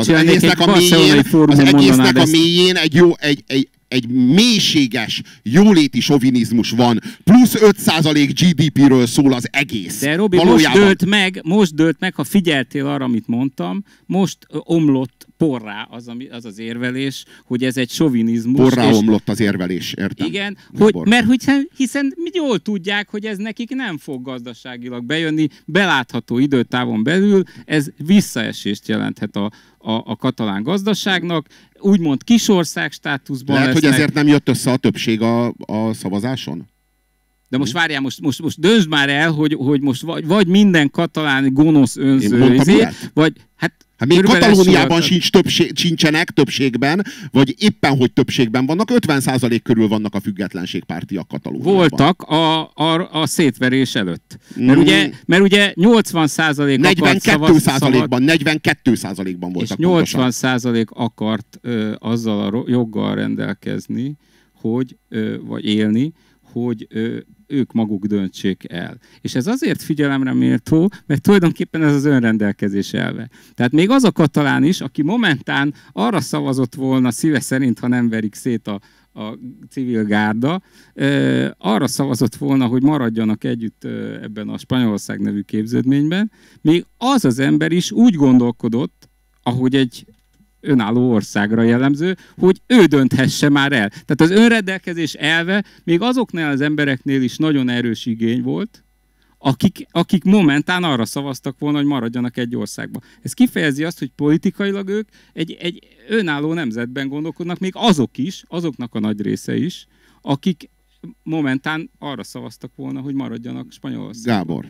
a mélyén egy mélységes, jóléti sovinizmus van, plusz 5% GDP-ről szól az egész. De Robi, most dőlt meg, ha figyeltél arra, amit mondtam, most omlott porrá az az érvelés, hogy ez egy sovinizmus. Porrá omlott az érvelés, értem. Igen, hiszen jól tudják, hogy ez nekik nem fog gazdaságilag bejönni, belátható időtávon belül, ez visszaesést jelenthet a katalán gazdaságnak, úgymond kisország státuszban lehet, lesznek. Hogy ezért nem jött össze a többség a szavazáson? De most várjál, most döntsd már el, hogy most vagy minden katalán gonosz önző, vagy hát még Katalóniában sincsenek többségben, vagy éppen, hogy többségben vannak, 50% körül vannak a függetlenségpártiak Katalóniában. Voltak a szétverés előtt. Mert ugye 80% 42%-ban voltak. És 80% akart azzal a joggal rendelkezni, vagy élni, hogy ők maguk döntsék el. És ez azért figyelemre méltó, mert tulajdonképpen ez az önrendelkezés elve. Tehát még az a katalán is, aki momentán arra szavazott volna szíve szerint, ha nem verik szét a civil gárda, arra szavazott volna, hogy maradjanak együtt ebben a Spanyolország nevű képződményben, még az az ember is úgy gondolkodott, ahogy egy önálló országra jellemző, hogy ő dönthesse már el. Tehát az önrendelkezés elve még azoknál az embereknél is nagyon erős igény volt, akik momentán arra szavaztak volna, hogy maradjanak egy országban. Ez kifejezi azt, hogy politikailag ők egy önálló nemzetben gondolkodnak, még azoknak a nagy része is, akik momentán arra szavaztak volna, hogy maradjanak Spanyolországban. Gábor,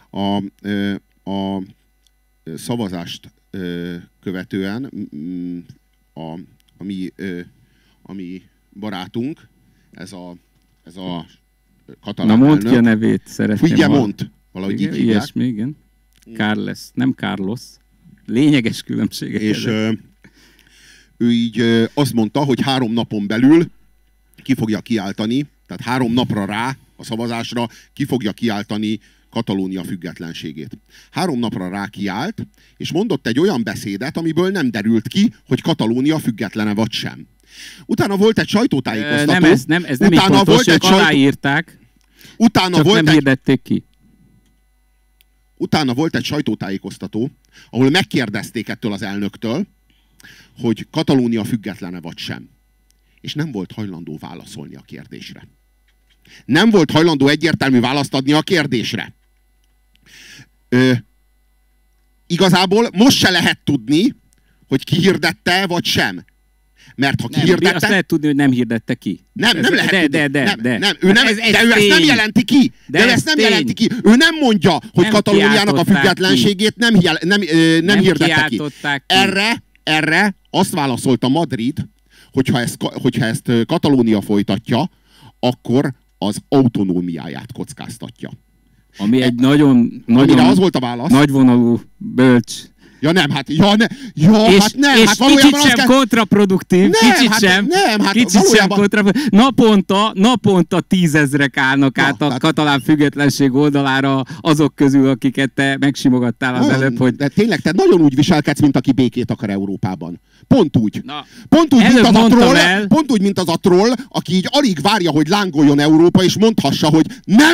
a szavazást követően a mi barátunk, ez a katalán na mondd ki a nevét, szeretném. Figyelj, mondd! Valahogy igen, így hívják. Ilyesmi, igen. Carles, nem Carlos. Lényeges különbségek. És ő így azt mondta, hogy 3 napon belül ki fogja kiáltani, tehát 3 napra rá a szavazásra ki fogja kiáltani Katalónia függetlenségét. 3 napra rá kiállt, és mondott egy olyan beszédet, amiből nem derült ki, hogy Katalónia függetlene vagy sem. Utána volt egy sajtótájékoztató. Ez nem így pontos, ők aláírták, csak nem hirdették ki. Utána volt egy sajtótájékoztató, ahol megkérdezték ettől az elnöktől, hogy Katalónia függetlene vagy sem. És nem volt hajlandó válaszolni a kérdésre. Nem volt hajlandó egyértelmű választ adni a kérdésre. Igazából most se lehet tudni, hogy ki hirdette, vagy sem. Mert ha kihirdette... Azt lehet tudni, hogy nem hirdette ki. Nem lehet tudni. De. Ő ezt nem jelenti ki. Ő nem mondja, hogy Katalóniának a függetlenségét nem hirdette ki. Erre azt válaszolta Madrid, hogyha ezt Katalónia folytatja, akkor az autonómiáját kockáztatja. Ami egy nagyon az volt a válasz. nagyvonalú, bölcs. Ja nem, hát, és nem, és hát valójában kicsit sem kontraproduktív, kicsit sem kontraproduktív. Naponta 10 000-ek állnak át a katalán függetlenség oldalára azok közül, akiket te megsimogattál az előbb, hogy... De tényleg, te nagyon úgy viselkedsz, mint aki békét akar Európában. Pont úgy. Pont úgy, mint az a troll, aki így alig várja, hogy lángoljon Európa, és mondhassa, hogy nem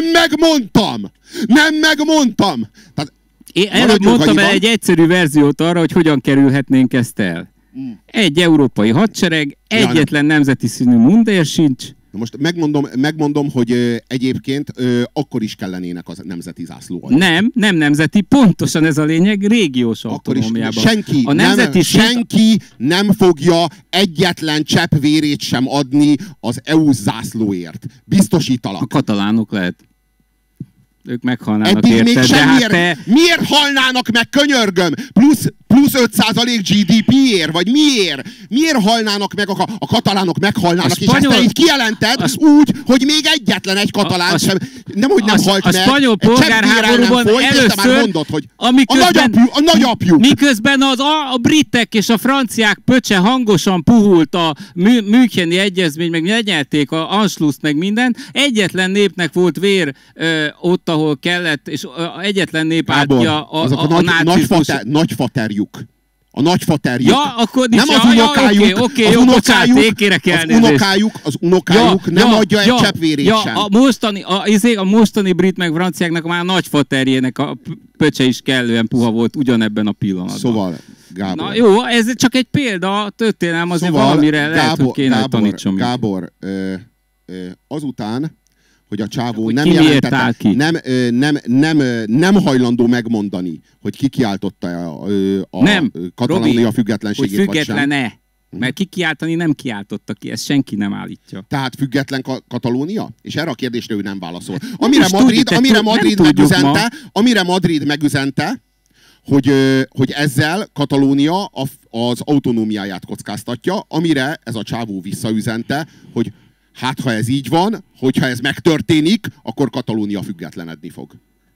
megmondtam! Tehát én előbb mondtam el egy egyszerű verziót arra, hogy hogyan kerülhetnénk ezt el. Egy európai hadsereg, egyetlen nemzeti színű mundér sincs. Most megmondom, hogy egyébként akkor is kellenének az nemzeti zászlók. Nem nemzeti, pontosan ez a lényeg, régiós autonómiában. Senki nem fogja egyetlen csepp vérét sem adni az EU zászlóért. Biztosítalak. A katalánok lehet. Ők meghalnának eddig érte, még semmiért. Miért halnának meg, könyörgöm? Plusz 5% GDP-ért? Vagy miért? Miért halnának meg a katalánok meghalnának? És ezt te így kijelented úgy, hogy még egyetlen egy katalán sem. Nem, hogy nem halt meg. A spanyol polgárháborúban először, mondod, hogy a nagyapjuk. Miközben a britek és a franciák pöcse hangosan puhult a Müncheni egyezmény, meg lenyelték a Anschlusst, meg mindent. Egyetlen népnek volt vér ott, ahol kellett, és egyetlen nép átja a nácizmus. Nagyfaterjuk. A nagyfaterjuk. Ja, akkor nem az unokájuk. Az unokájuk nem adja egy csepp vérét sem. A mostani brit meg franciáknak már a nagyfaterjének a pöcse is kellően puha volt ugyanebben a pillanatban. Szóval, Gábor. Na jó, ez csak egy példa, a történelem azért valamire lehet, hogy kéne tanítson. Gábor, azután, hogy a csávó nem jelentette, nem hajlandó megmondani, hogy ki kiáltotta a Katalónia függetlenségét, hogy függetlene. Mert ki kiáltani nem kiáltotta ki, ezt senki nem állítja. Tehát független Katalónia? És erre a kérdésre ő nem válaszol. Amire Madrid megüzente, hogy ezzel Katalónia az autonómiáját kockáztatja, amire ez a csávó visszaüzente, hogy hát, ha ez így van, hogyha ez megtörténik, akkor Katalónia függetlenedni fog.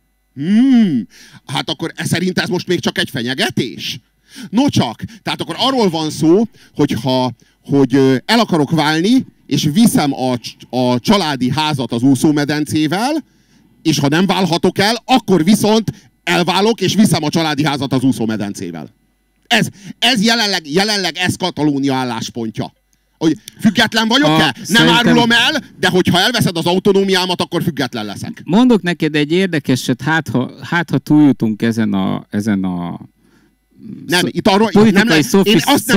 Hát akkor szerint ez most még csak egy fenyegetés? No csak, tehát akkor arról van szó, hogy el akarok válni, és viszem a családi házat az úszómedencével, és ha nem válhatok el, akkor viszont elválok, és viszem a családi házat az úszómedencével. Ez jelenleg ez Katalónia álláspontja. Hogy független vagyok-e? Nem árulom el, de hogyha elveszed az autonómiámat, akkor független leszek. Mondok neked egy érdekeset, hát ha túljutunk ezen a nem, itt arról, én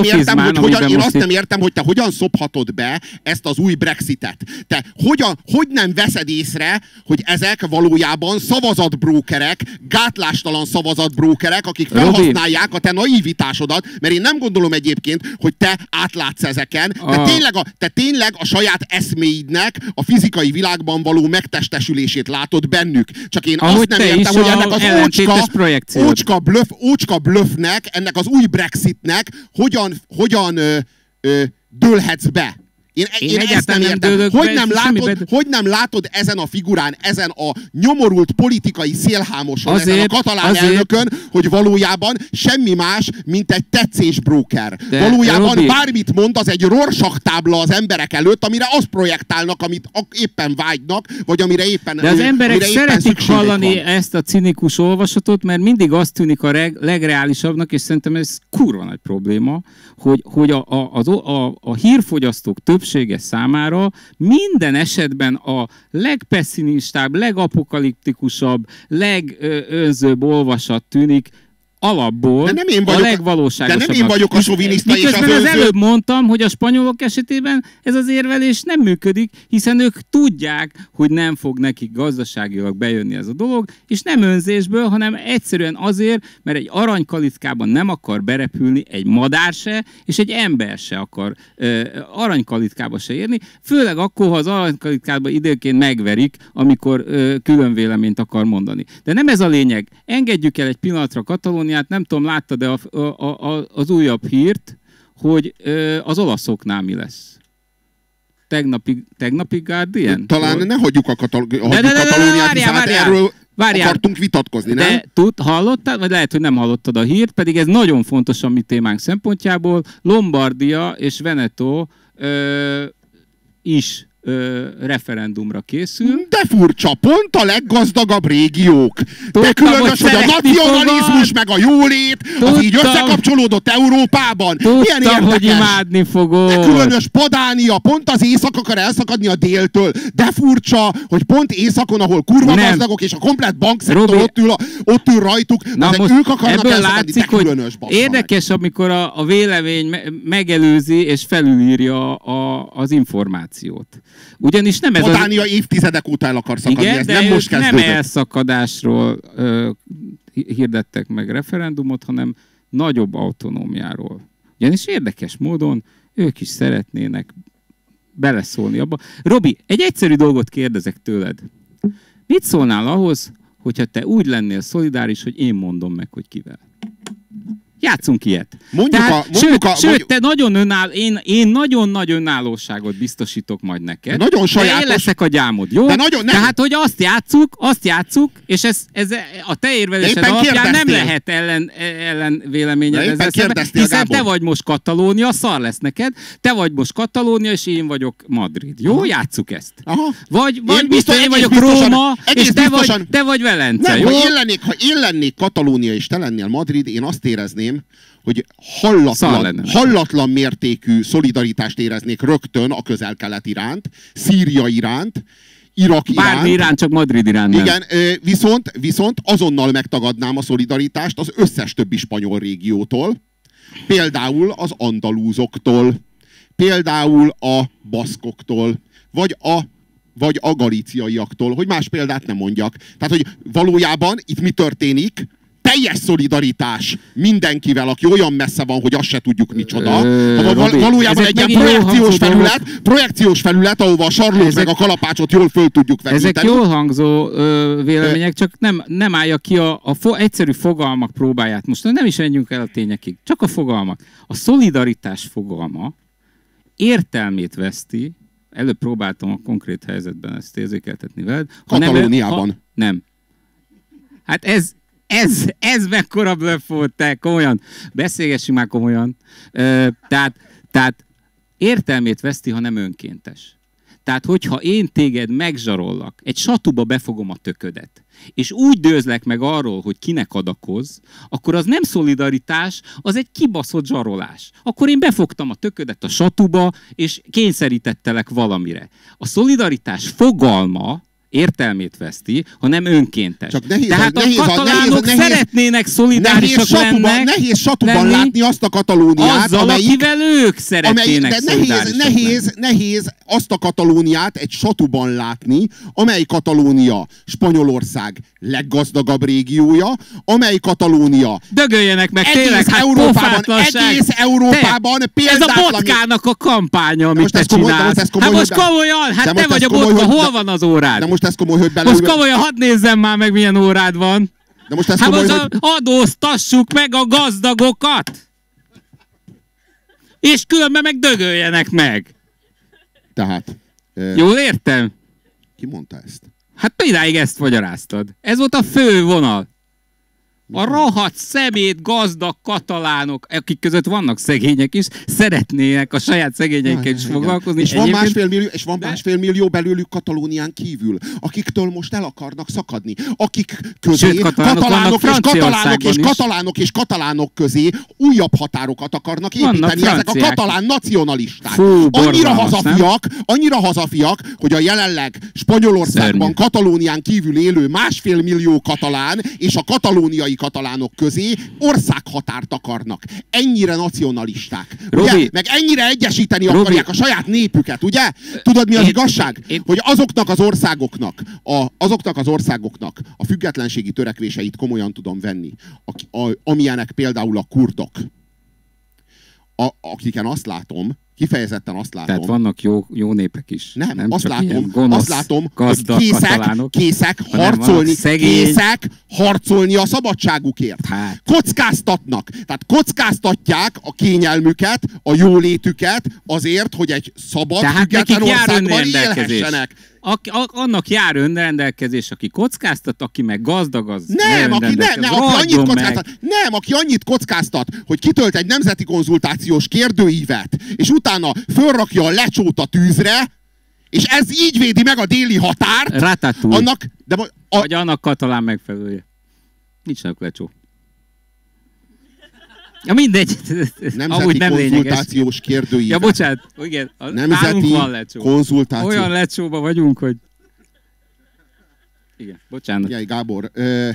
azt nem értem, hogy te hogyan szophatod be ezt az új Brexitet. Te hogy nem veszed észre, hogy ezek valójában szavazatbrókerek, gátlástalan szavazatbrókerek, akik felhasználják a te naivitásodat, mert én nem gondolom egyébként, hogy te átlátsz ezeken. Te tényleg a saját eszméidnek a fizikai világban való megtestesülését látod bennük. Csak én azt nem értem, hogy ennek az ócska blöffnek, ennek az új Brexitnek hogyan dőlhetsz be. Én ezt nem értem. Hogy nem látod ezen a figurán, ezen a nyomorult politikai szélhámoson, ezen a katalán elnökön, hogy valójában semmi más, mint egy tetszésbróker. Valójában bármit mond, az egy Rorschach tábla az emberek előtt, amire azt projektálnak, amit éppen vágynak, vagy amire éppen de az emberek szeretik hallani ezt a cinikus olvasatot, mert mindig azt tűnik a legreálisabbnak, és szerintem ez kurva nagy probléma, hogy a hírfogyasztók többsége számára minden esetben a legpesszimistább, legapokaliptikusabb, legönzőbb olvasat tűnik alapból a legvalóságosabbnak. De nem én vagyok a soviniszta és az önző. Az előbb mondtam, hogy a spanyolok esetében ez az érvelés nem működik, hiszen ők tudják, hogy nem fog nekik gazdaságilag bejönni ez a dolog, és nem önzésből, hanem egyszerűen azért, mert egy aranykalitkában nem akar berepülni egy madár se, és egy ember se akar aranykalitkába se érni, főleg akkor, ha az aranykalitkában időnként megverik, amikor külön véleményt akar mondani. De nem ez a lényeg. Engedjük el egy pillanatra Katalóniát. Nem tudom, láttad-e az újabb hírt, hogy az olaszoknál mi lesz? Tegnapig Guardian? Talán ne hagyjuk a Katalóniát, várjál. Várjál, akartunk vitatkozni, nem? de hallottad, vagy lehet, hogy nem hallottad a hírt, pedig ez nagyon fontos a mi témánk szempontjából. Lombardia és Veneto is referendumra készül. De furcsa, pont a leggazdagabb régiók. De különös, hogy a nacionalizmus meg a jólét, az így összekapcsolódott Európában. Milyen érdekes. Hogy imádni fogod. De különös Padánia, pont az észak akar elszakadni a déltől. De furcsa, hogy pont északon, ahol kurva gazdagok, és a komplett bankszektor ott ül rajtuk, na most ők akarnak elszakadni, látszik, de különös. Érdekes, amikor a vélemény megelőzi és felülírja az információt. Ugyanis nem ez Padánia évtizedek óta el akar szakadni, igen, ez de nem most kezdődött. Nem elszakadásról hirdettek meg referendumot, hanem nagyobb autonómiáról. Ugyanis érdekes módon ők is szeretnének beleszólni abba. Robi, egy egyszerű dolgot kérdezek tőled. Mit szólnál ahhoz, hogyha te úgy lennél szolidáris, hogy én mondom meg, hogy kivel? Játszunk ilyet. Sőt, te nagyon én nagyon nagy önállóságot biztosítok majd neked. Nagyon sajátos. Én leszek a gyámod, jó? Tehát, hogy azt játsszuk, és ez a te érvelésed alapján nem lehet ellen véleményed ezzel szemben, hiszen te vagy most Katalónia, szar lesz neked, te vagy most Katalónia, és én vagyok Madrid. Jó? Aha. Játsszuk ezt. Aha. Vagy én vagyok Róma, és te vagy Velence. Nem, jó? Ha én lennék Katalónia, és te lennél Madrid, én azt érezném, hogy hallatlan mértékű szolidaritást éreznék rögtön a Közel-Kelet iránt, Szíria iránt, Irak iránt. Bármi iránt, csak Madrid iránt nem. Igen, viszont azonnal megtagadnám a szolidaritást az összes többi spanyol régiótól, például az andalúzoktól, például a baszkoktól, vagy a galíciaiaktól, hogy más példát nem mondjak. Tehát, hogy valójában itt mi történik? Teljes szolidaritás mindenkivel, aki olyan messze van, hogy azt se tudjuk micsoda. Valójában egy ilyen projekciós felület, ahova a sarlót meg a kalapácsot jól föl tudjuk vetíteni. Ezek jól hangzó vélemények, csak nem állja ki egyszerű fogalmak próbáját. Most nem is menjünk el a tényekig, csak a fogalmak. A szolidaritás fogalma értelmét veszti, előbb próbáltam a konkrét helyzetben ezt érzékeltetni veled. Katalóniában. Nem. Hát ez mekkora blöff volt, te, komolyan. Beszélgessünk már komolyan. Tehát értelmét veszti, ha nem önkéntes. Tehát, hogyha én téged megzsarollak, egy satuba befogom a töködet, és úgy dőzlek meg arról, hogy kinek adakoz, akkor az nem szolidaritás, az egy kibaszott zsarolás. Akkor én befogtam a töködet a satuba, és kényszerítettelek valamire. A szolidaritás fogalma értelmét veszti, ha nem önkéntes. Tehát a katalánok szeretnének szolidárisak lennek. Nehéz satuban látni azt a Katalóniát, azzal, akivel ők szeretnének szolidárisak nehéz azt a Katalóniát egy satuban látni, amely Katalónia Spanyolország leggazdagabb régiója, amely Katalónia dögöljenek meg egész Európában példátlan. Ez a vodkának a kampánya, amit te csinálsz. Hát most komolyan, hát te vagy a vodka, hol van az órád? Ez komoly, hogy belőle... Most komolyan, hadd nézzem már meg, milyen órád van. De most ez komoly, hogy... adóztassuk meg a gazdagokat! És különben meg dögöljenek meg! Tehát... Jól értem? Ki mondta ezt? Hát idáig ezt magyaráztad. Ez volt a fő vonal. A rohadt szemét gazdag katalánok, akik között vannak szegények is, szeretnének a saját szegényeikkel is foglalkozni. És van másfél millió belőlük Katalónián kívül, akiktől most el akarnak szakadni. Akik közé katalánok és katalánok közé újabb határokat akarnak építeni. Ezek a katalán nacionalisták. Annyira hazafiak, hogy a jelenleg Spanyolországban, Katalónián kívül élő 1,5 millió katalán és a katalóniai katalánok közé országhatárt akarnak. Ennyire nacionalisták. Ugye? Meg ennyire egyesíteni akarják a saját népüket, ugye? Tudod, mi az igazság? Hogy azoknak az országoknak a függetlenségi törekvéseit komolyan tudom venni. Amilyenek például a kurdok. Akiken azt látom, Kifejezetten azt látom. Tehát vannak jó népek is. Nem azt látom, hogy készek harcolni a szabadságukért. Hát. Kockáztatnak. Tehát kockáztatják a kényelmüket, a jólétüket azért, hogy egy szabad, független országban élhessenek. Annak jár önrendelkezés, aki kockáztat, aki meg gazdag, az aki annyit kockáztat, hogy kitölt egy nemzeti konzultációs kérdőívet, és utána fölrakja a lecsót a tűzre, és ez így védi meg a déli határt. Ratatouille. Vagy annak katalán megfelelője. Nincs lecsó. Ja, mindegy. Nemzeti konzultációs kérdőívet. Ja, bocsánat. Igen, nemzeti van lecsó. Konzultáció. Olyan lecsóban vagyunk, hogy... Igen, bocsánat. Jaj, Gábor,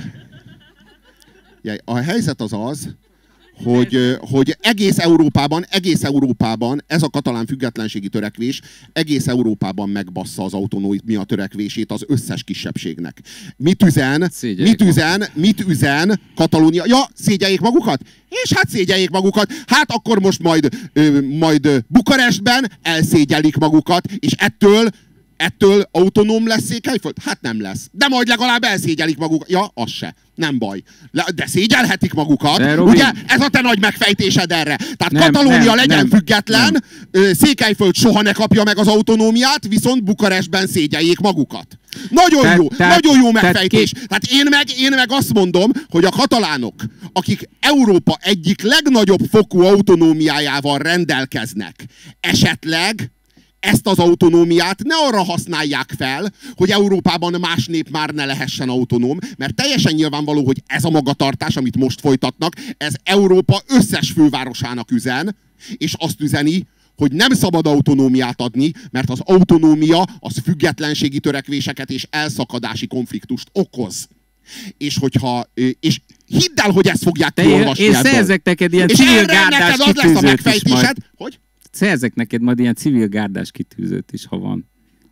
a helyzet az, hogy egész Európában ez a katalán függetlenségi törekvés egész Európában megbassza az autonómia törekvését az összes kisebbségnek. Mit üzen Katalónia? Ja, szégyeljék magukat? És hát szégyeljék magukat. Hát akkor most majd Bukarestben elszégyelik magukat, és ettől autonóm lesz Székelyföld? Hát nem lesz. De majd legalább elszégyelik magukat. Ja, az se. Nem baj. De szégyelhetik magukat. Ugye? Ez a te nagy megfejtésed erre. Tehát Katalónia legyen független, Székelyföld soha ne kapja meg az autonómiát, viszont Bukarestben szégyeljék magukat. Nagyon jó megfejtés. Tehát én meg azt mondom, hogy a katalánok, akik Európa egyik legnagyobb fokú autonómiájával rendelkeznek, esetleg ezt az autonómiát ne arra használják fel, hogy Európában más nép már ne lehessen autonóm, mert teljesen nyilvánvaló, hogy ez a magatartás, amit most folytatnak, ez Európa összes fővárosának üzen, és azt üzeni, hogy nem szabad autonómiát adni, mert az autonómia az függetlenségi törekvéseket és elszakadási konfliktust okoz. És hidd el, hogy ezt fogják kiolvasni ebből. Én szerzek neked ilyen civil gárdás kitűzőt is majd. Hogy? Szerzek neked majd ilyen civil gárdás kitűzőt is, ha van.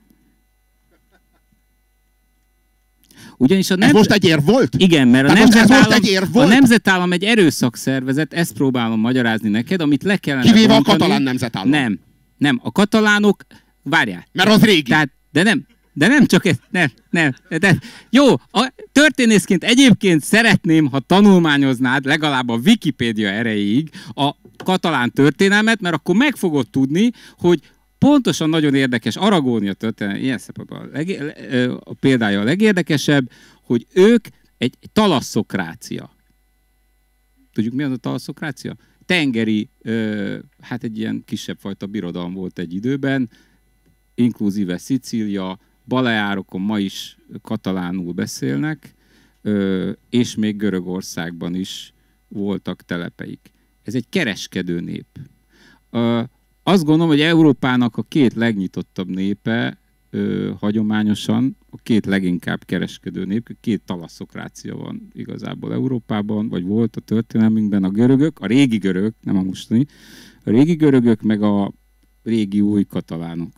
Ugyanis ez most egy érv volt? Igen, mert a nemzetállam egy erőszakszervezet, ezt próbálom magyarázni neked, amit le kellene kivéve bontani. A katalán nemzetállam. Nem. A katalánok, várjál. Mert az régi. Tehát, de nem csak ez, nem. Jó, történészként egyébként szeretném, ha tanulmányoznád legalább a Wikipédia erejéig a katalán történelmet, mert akkor meg fogod tudni, hogy pontosan nagyon érdekes, Aragónia történelme, ilyen szempontból a példája a legérdekesebb, hogy ők egy talasszokrácia. Tudjuk, mi az a talasszokrácia? Tengeri, hát egy ilyen kisebb fajta birodalom volt egy időben, inkluzíve Szicília, Baleárokon ma is katalánul beszélnek, és még Görögországban is voltak telepeik. Ez egy kereskedő nép. Azt gondolom, hogy Európának a két legnyitottabb népe hagyományosan, a két leginkább kereskedő nép, két talasszokrácia van igazából Európában, vagy volt a történelmünkben a görögök, a régi görögök, nem a mostani, a régi görögök, meg a régi új katalánok.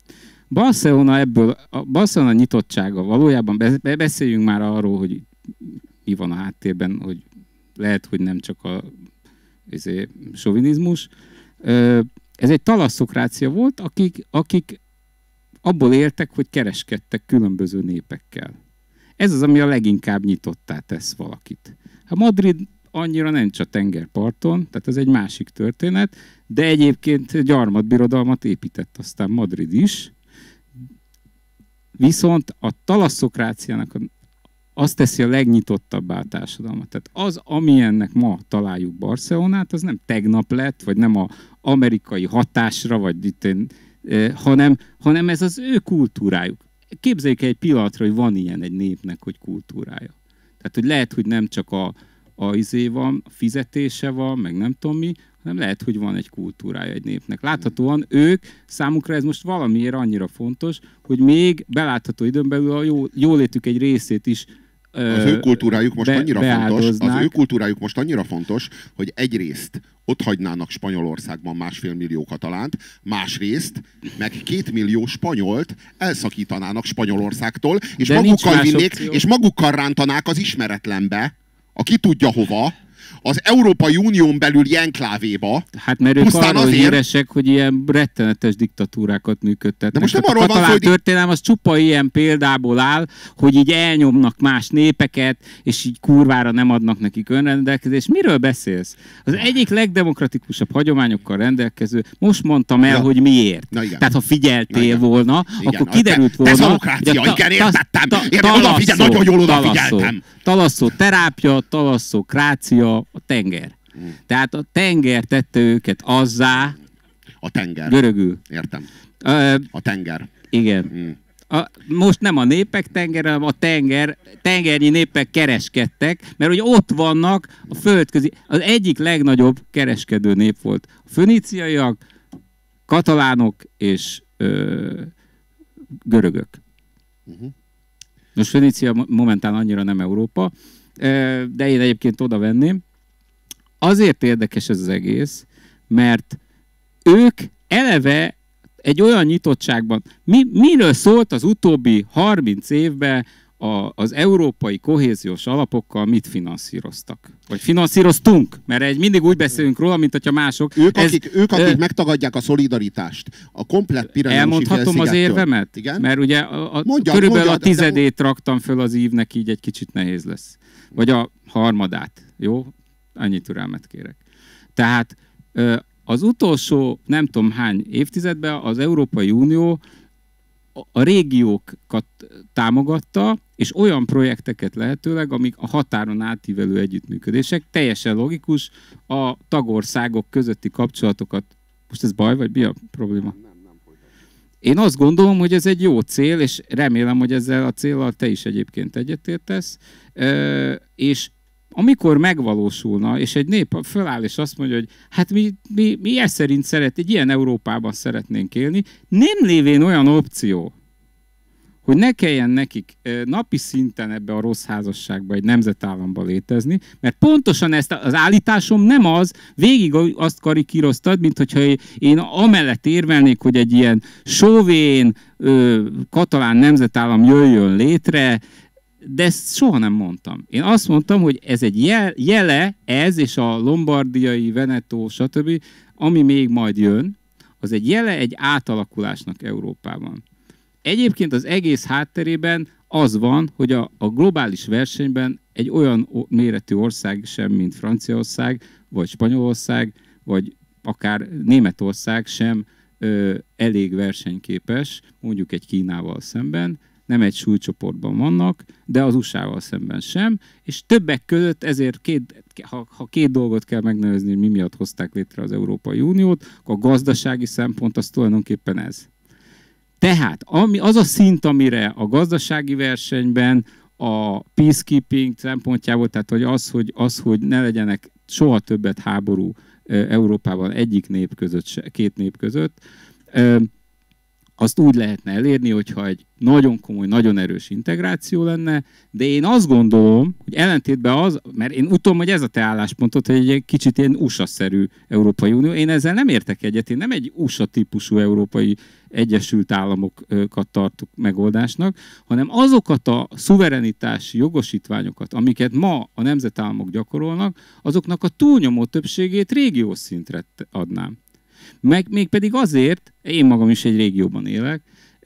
Barcelona nyitottsága valójában, beszéljünk már arról, hogy mi van a háttérben, hogy lehet, hogy nem csak a sovinizmus. Ez egy talasszokrácia volt, akik abból éltek, hogy kereskedtek különböző népekkel. Ez az, ami a leginkább nyitottá tesz valakit. Madrid annyira nincs a tengerparton, tehát ez egy másik történet, de egyébként gyarmatbirodalmat épített aztán Madrid is. Viszont a talasszokráciának azt teszi a legnyitottabbá a társadalmat. Tehát az, amilyennek ma találjuk Barcelonát, az nem tegnap lett, vagy nem az amerikai hatásra, vagy hanem ez az ő kultúrájuk. Képzeljük egy pillanatra, hogy van ilyen egy népnek, hogy kultúrája. Tehát, hogy lehet, hogy nem csak a van, a fizetése van, meg nem tudom mi, hanem lehet, hogy van egy kultúrája egy népnek. Láthatóan ők, számukra ez most valamiért annyira fontos, hogy még belátható időn belül a jólétük egy részét is az ő kultúrájuk most annyira fontos, hogy egyrészt ott hagynának Spanyolországban 1,5 millió katalánt, másrészt meg 2 millió spanyolt elszakítanának Spanyolországtól, és magukkal vinnék, és magukkal rántanák az ismeretlenbe, aki tudja hova, az Európai Unión belüli enklávéba. Hát mert ők arról híresek, hogy ilyen rettenetes diktatúrákat működtetnek. De most nem arról van, hogy történelem az csupa ilyen példából áll, hogy így elnyomnak más népeket, és így kurvára nem adnak nekik önrendelkezést. Miről beszélsz? Az egyik legdemokratikusabb hagyományokkal rendelkező, most mondtam el, hogy miért. Tehát ha figyeltél volna, akkor kiderült volna... Demokrácia, igen, értettem. Nagyon jól odafigyeltem. Talasszó terápia, talasszokrácia, a tenger. Tehát a tenger tette őket azzá... A tenger. Görögül. Értem. A tenger. Igen. Most nem a népek tengere, hanem a tengernyi népek kereskedtek, mert ugye ott vannak a földközi... Az egyik legnagyobb kereskedő nép volt a föníciaiak, katalánok és görögök. Most Fönícia momentán annyira nem Európa, de én egyébként oda venném. Azért érdekes ez az egész, mert ők eleve egy olyan nyitottságban, miről szólt az utóbbi 30 évben az európai kohéziós alapokkal mit finanszíroztak? Vagy finanszíroztunk? Mert mindig úgy beszélünk róla, mint hogyha mások... Ők, akik megtagadják a szolidaritást, a komplett Pireneusi félszigettől. Elmondhatom az érvemet? Igen? Mert ugye körülbelül a tizedét raktam föl az ívnek, így egy kicsit nehéz lesz. Vagy a harmadát. Jó? Annyi türelmet kérek. Tehát az utolsó nem tudom hány évtizedben az Európai Unió a régiókat támogatta, és olyan projekteket lehetőleg, amik a határon átívelő együttműködések, teljesen logikus, a tagországok közötti kapcsolatokat. Most ez baj, vagy mi a probléma? Én azt gondolom, hogy ez egy jó cél, és remélem, hogy ezzel a céllal te is egyébként egyetértesz, és amikor megvalósulna, és egy nép föláll és azt mondja, hogy hát mi ezt szerint egy ilyen Európában szeretnénk élni, nem lévén olyan opció, hogy ne kelljen nekik napi szinten ebbe a rossz házasságba, egy nemzetállamba létezni, mert pontosan ezt az állításom nem az, végig azt karikíroztad, mint hogyha én amellett érvelnék, hogy egy ilyen sovén katalán nemzetállam jöjjön létre, de ezt soha nem mondtam. Én azt mondtam, hogy ez egy jele, ez és a lombardiai, Veneto, stb., ami még majd jön, az egy jele egy átalakulásnak Európában. Egyébként az egész hátterében az van, hogy a globális versenyben egy olyan méretű ország sem, mint Franciaország, vagy Spanyolország, vagy akár Németország sem elég versenyképes, mondjuk egy Kínával szemben, nem egy súlycsoportban vannak, de az USA-val szemben sem, és többek között ezért ha két dolgot kell megnevezni, hogy mi miatt hozták létre az Európai Uniót, akkor a gazdasági szempont az tulajdonképpen ez. Tehát az a szint, amire a gazdasági versenyben a peacekeeping szempontjából, tehát hogy hogy ne legyenek soha többet háború Európában egyik nép között, két nép között, azt úgy lehetne elérni, hogyha egy nagyon komoly, nagyon erős integráció lenne, de én azt gondolom, hogy ellentétben mert én úgy tudom, hogy ez a te álláspontod, hogy egy kicsit ilyen USA-szerű Európai Unió, én ezzel nem értek egyet, én nem egy USA-típusú Európai Egyesült Államokat tartok megoldásnak, hanem azokat a szuverenitási jogosítványokat, amiket ma a nemzetállamok gyakorolnak, azoknak a túlnyomó többségét régiós szintre adnám. Mégpedig azért, én magam is egy régióban élek,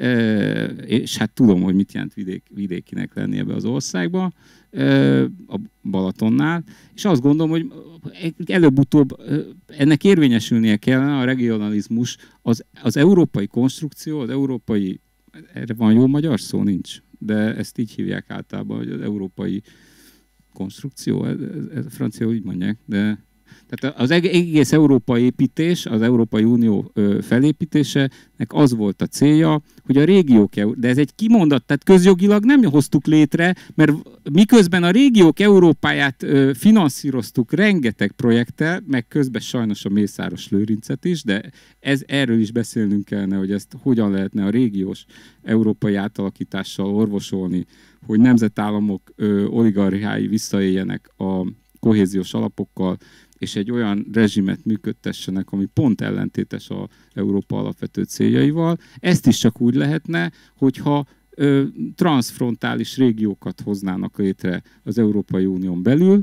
és hát tudom, hogy mit jelent vidékinek lenni ebbe az országba, a Balatonnál, és azt gondolom, hogy előbb-utóbb ennek érvényesülnie kellene a regionalizmus, az európai konstrukció, az európai, erre van jó magyar szó? Nincs, de ezt így hívják általában, hogy az európai konstrukció, ez francia úgy mondják, de... Tehát az egész európai építés, az Európai Unió felépítésének az volt a célja, hogy a régiók, de ez egy kimondat, tehát közjogilag nem hoztuk létre, mert miközben a régiók Európáját finanszíroztuk rengeteg projekttel, meg közben sajnos a Mészáros Lőrincet is, de erről is beszélnünk kellene, hogy ezt hogyan lehetne a régiós európai átalakítással orvosolni, hogy nemzetállamok oligarchiái visszaéljenek a kohéziós alapokkal, és egy olyan rezsimet működtessenek, ami pont ellentétes az Európa alapvető céljaival. Ezt is csak úgy lehetne, hogyha transzfrontális régiókat hoznának létre az Európai Unión belül.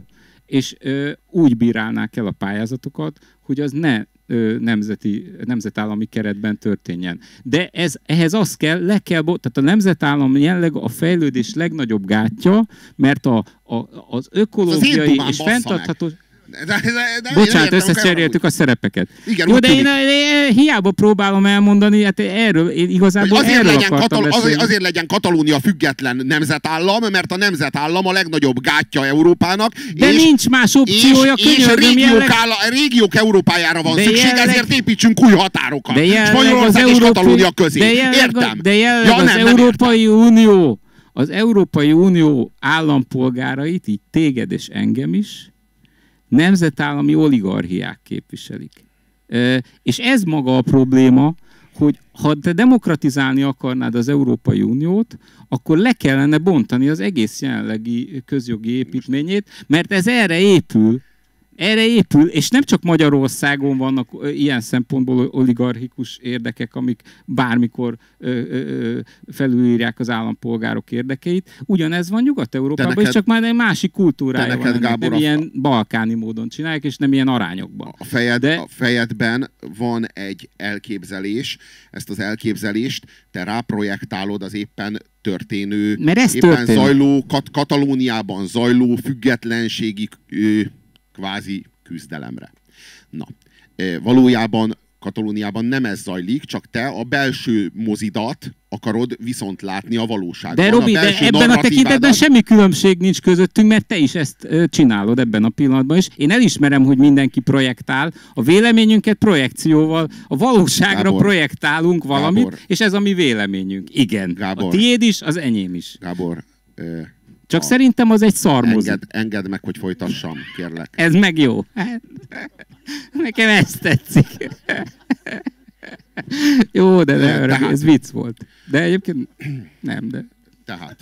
és úgy bírálnák el a pályázatokat, hogy az ne nemzetállami keretben történjen. De ehhez az kell, tehát a nemzetállam jelleg a fejlődés legnagyobb gátja, mert az ökológiai és fenntartható... Bocsánat, összecseréltük a szerepeket. Igen, jó, de én hiába próbálom elmondani, hát én igazából erről akartam beszélni. Azért legyen Katalónia független nemzetállam, mert a nemzetállam a legnagyobb gátja Európának. De nincs más opciója, és régiók Európájára van szükség, ezért építsünk új határokat. Spanyolország és Katalónia közé. Értem? De jelenleg az Európai Unió állampolgárait, így téged és engem is, nemzetállami oligarchiák képviselik. És ez maga a probléma, hogy ha te demokratizálni akarnád az Európai Uniót, akkor le kellene bontani az egész jelenlegi közjogi építményét, mert ez erre épül, és nem csak Magyarországon vannak ilyen szempontból oligarchikus érdekek, amik bármikor felülírják az állampolgárok érdekeit. Ugyanez van Nyugat-Európában, és csak már egy másik kultúrája van ennek. Nem ilyen balkáni módon csinálják, és nem ilyen arányokban. A fejedben van egy elképzelés, ezt az elképzelést te ráprojektálod az éppen történő, zajló, Katalóniában zajló függetlenségi kvázi küzdelemre. Na, valójában Katalóniában nem ez zajlik, csak te a belső mozidat akarod viszont látni a valóságban. De Robi, de ebben a tekintetben semmi különbség nincs közöttünk, mert te is ezt csinálod ebben a pillanatban is. Én elismerem, hogy mindenki projektál, a véleményünket projekcióval, a valóságra Gábor, projektálunk valamit, Gábor, és ez a mi véleményünk. Igen, Gábor, a tiéd is, az enyém is. Gábor, csak szerintem az egy szarmozi. Engedd meg, hogy folytassam, kérlek. Ez meg jó. Nekem ez tetszik. Jó, de ez vicc volt. De egyébként nem, de... Tehát...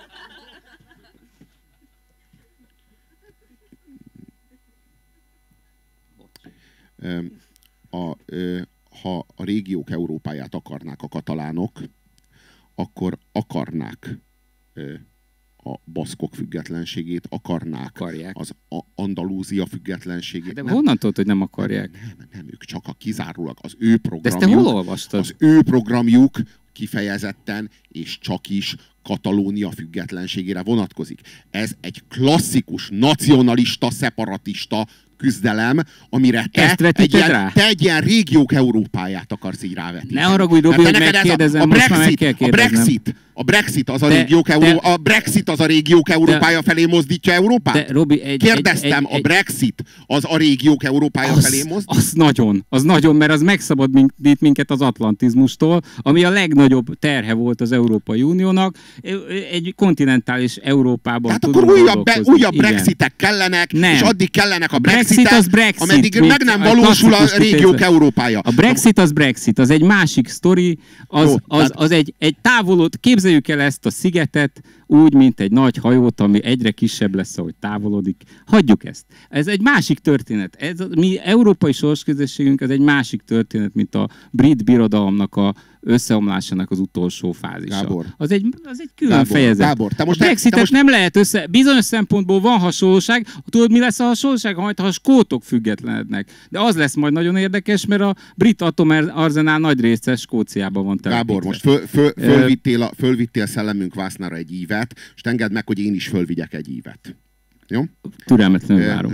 Ha a régiók Európáját akarnák a katalánok, akkor akarnák a baszkok függetlenségét, akarják. Az Andalúzia függetlenségét. De honnan tudod, hogy nem akarják? Nem, ők csak kizárólag az ő programjuk. De ezt te hol olvastad? Az ő programjuk kifejezetten és csak is Katalónia függetlenségére vonatkozik. Ez egy klasszikus, nacionalista, szeparatista küzdelem, amire te egy ilyen régiók Európáját akarsz így rávetni. Ne haragudj, Robi, hogy megkérdezem, a Brexit az a régiók Európája felé mozdítja Európát? Kérdeztem, a Brexit az a régiók Európája felé mozdítja? Az nagyon, mert az megszabadít minket az atlantizmustól, ami a legnagyobb terhe volt az Európai Uniónak. Egy kontinentális Európában hát akkor újabb Brexitek kellenek, és addig kellenek a Brexitek, ameddig meg nem valósul a régiók Európája. A Brexit az Brexit, az egy másik sztori, az egy távolod, képzeljük el ezt a szigetet úgy, mint egy nagy hajót, ami egyre kisebb lesz, ahogy távolodik. Hagyjuk ezt. Ez egy másik történet. Mi európai sorsközösségünk, ez egy másik történet, mint a brit birodalomnak a összeomlásának az utolsó fázisa. Gábor. Az egy külön fejezet. Gábor, a Brexitet nem lehet össze... Bizonyos szempontból van hasonlóság. Tudod, mi lesz a hasonlóság? Ha a skótok függetlenednek. De az lesz majd nagyon érdekes, mert a brit atomarzenál nagy része Skóciában van telepítve. Gábor, most fölvittél szellemünk vásznára egy ívet, és engedd meg, hogy én is fölvigyek egy ívet. Jó? Türelmetlenül várom.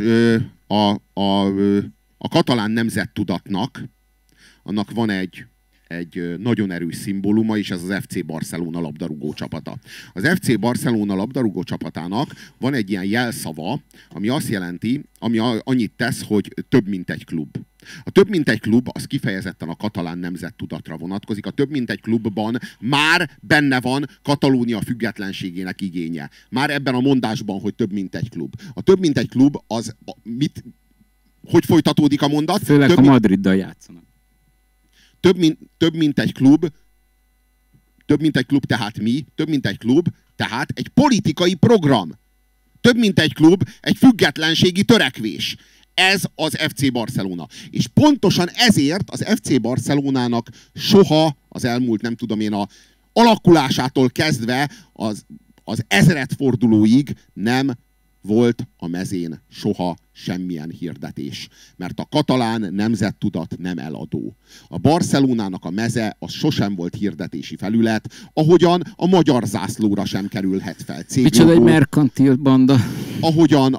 A katalán nemzettudatnak annak van egy nagyon erős szimbóluma, és ez az FC Barcelona labdarúgó csapata. Az FC Barcelona labdarúgó csapatának van egy ilyen jelszava, ami azt jelenti, ami annyit tesz, hogy több mint egy klub. A több mint egy klub az kifejezetten a katalán nemzettudatra vonatkozik. A több mint egy klubban már benne van Katalónia függetlenségének igénye. Már ebben a mondásban, hogy több mint egy klub. A több mint egy klub az hogy folytatódik a mondat? Főleg, ha Madriddal játszanak. Több mint egy klub, tehát mi? Több mint egy klub, tehát egy politikai program. Több mint egy klub, egy függetlenségi törekvés. Ez az FC Barcelona. És pontosan ezért az FC Barcelonának soha az elmúlt, nem tudom én, a alakulásától kezdve az ezredfordulóig nem volt a mezén soha semmilyen hirdetés. Mert a katalán nemzettudat nem eladó. A Barcelonának a meze az sosem volt hirdetési felület, ahogyan a magyar zászlóra sem kerülhet fel céglogó. Micsoda egy merkantil banda. Ahogyan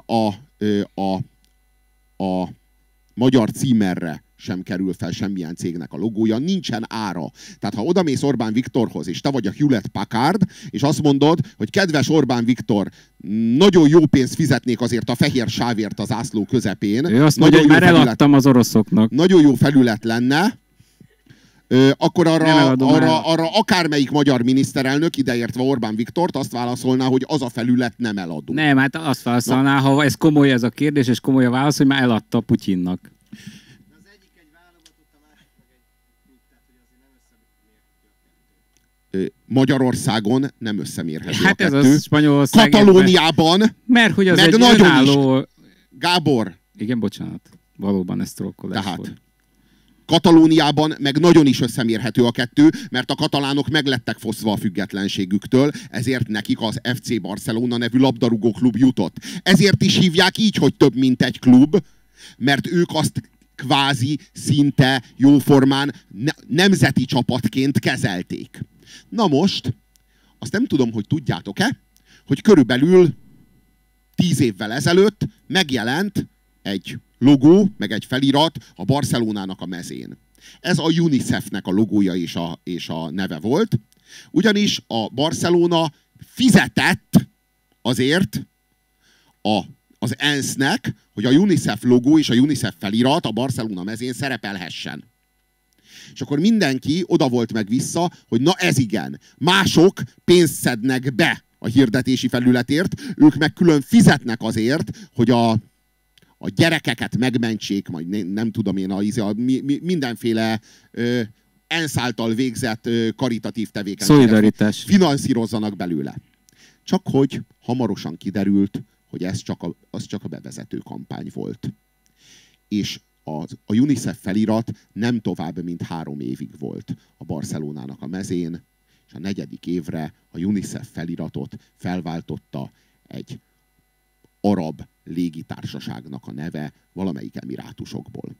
a magyar címerre sem kerül fel semmilyen cégnek a logója, nincsen ára. Tehát ha odamész Orbán Viktorhoz, és te vagy a Hewlett Packard, és azt mondod, hogy kedves Orbán Viktor, nagyon jó pénzt fizetnék azért a fehér sávért az zászló közepén. Ő azt mondja, hogy már eladtam az oroszoknak. Nagyon jó felület lenne, akkor arra akármelyik magyar miniszterelnök, ideértve Orbán Viktort, azt válaszolná, hogy az a felület nem eladó. Nem, hát azt válaszolná, ha ez komoly ez a kérdés, és komoly a válasz, hogy már eladta Putyinnak. Magyarországon nem összemérhető hát a ez kettő. Az Spanyolország. Katalóniában mert hogy az meg egy nagyon önálló... is. Gábor. Igen, bocsánat. Valóban ez trokkolás Tehát volt. Katalóniában meg nagyon is összemérhető a kettő, mert a katalánok meglettek fosztva a függetlenségüktől, ezért nekik az FC Barcelona nevű labdarúgó klub jutott. Ezért is hívják így, hogy több mint egy klub, mert ők azt kvázi, szinte, jóformán nemzeti csapatként kezelték. Na most, azt nem tudom, hogy tudjátok-e, hogy körülbelül 10 évvel ezelőtt megjelent egy logó, meg egy felirat a Barcelonának a mezén. Ez a UNICEF-nek a logója és a neve volt, ugyanis a Barcelona fizetett azért az ENSZ-nek, hogy a UNICEF logó és a UNICEF felirat a Barcelona mezén szerepelhessen. És akkor mindenki oda volt meg vissza, hogy na ez igen, mások pénzt szednek be a hirdetési felületért, ők meg külön fizetnek azért, hogy a gyerekeket megmentsék, majd nem tudom én, mindenféle ENSZ által végzett karitatív tevékenységet finanszírozzanak belőle. Csak hogy hamarosan kiderült, hogy az csak a bevezető kampány volt. És a UNICEF felirat nem tovább, mint 3 évig volt a Barcelonának a mezén, és a 4. évre a UNICEF feliratot felváltotta egy arab légitársaságnak a neve valamelyik emirátusokból.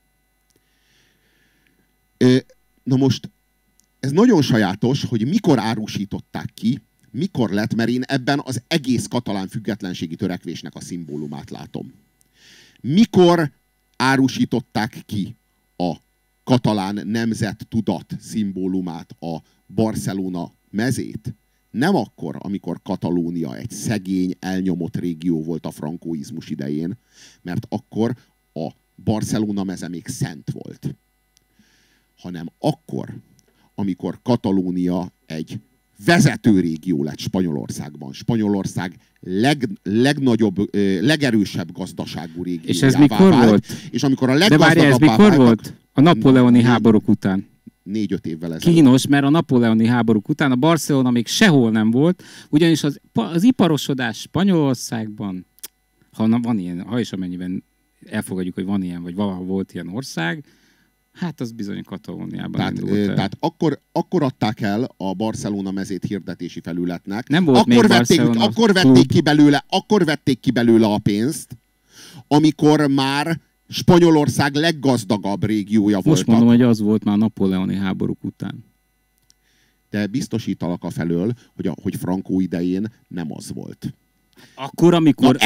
Na most, ez nagyon sajátos, hogy mikor árusították ki, mikor lett, mert én ebben az egész katalán függetlenségi törekvésnek a szimbólumát látom. Mikor árusították ki a katalán nemzettudat szimbólumát, a Barcelona mezét? Nem akkor, amikor Katalónia egy szegény, elnyomott régió volt a frankóizmus idején, mert akkor a Barcelona meze még szent volt. Hanem akkor, amikor Katalónia egy vezető régió lett Spanyolországban. Spanyolország legnagyobb, legerősebb gazdaságú régiójává és ez mikor vált. Volt? És amikor a de várj, ez mikor volt? A napóleoni háborúk után. 4-5 évvel ezelőtt. Kínos, mert a napóleoni háborúk után a Barcelona még sehol nem volt, ugyanis az iparosodás Spanyolországban, van ilyen, ha is amennyiben elfogadjuk, hogy van ilyen, vagy valahol volt ilyen ország, hát az bizony Katalóniában indult el. Tehát akkor adták el a Barcelona mezét hirdetési felületnek. Nem volt még Barcelona akkor vették ki belőle a pénzt, amikor már Spanyolország leggazdagabb régiója volt. Most mondom, hogy az volt már a napóleoni háborúk után. De biztosítalak afelől, hogy Franco idején nem az volt. Akkor, amikor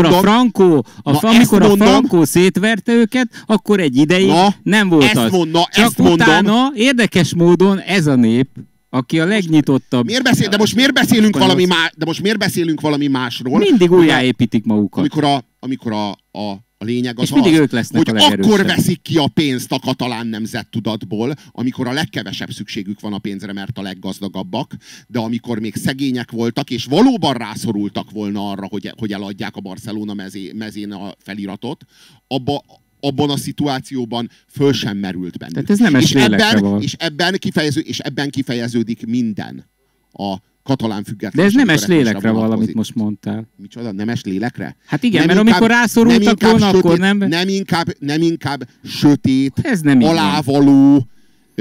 a Franco szétverte őket, akkor egy ideig nem volt az. Csak utána érdekes módon ez a nép, aki a legnyitottabb... De most miért beszélünk valami másról? Mindig újjáépítik magukat. Amikor a lényeg az, hogy akkor veszik ki a pénzt a katalán nemzettudatból, amikor a legkevesebb szükségük van a pénzre, mert a leggazdagabbak, de amikor még szegények voltak, és valóban rászorultak volna arra, hogy eladják a Barcelona mezén a feliratot, abban a szituációban föl sem merült bennük. Tehát ez nemes lélekre van. És ebben kifejeződik minden a katalán függetlenség. De ez nemes lélekre van, amit most mondtál. Micsoda, nemes lélekre? Hát igen, mert amikor rászorultak volna, akkor nem... Nem inkább sötét, ez nem alávaló,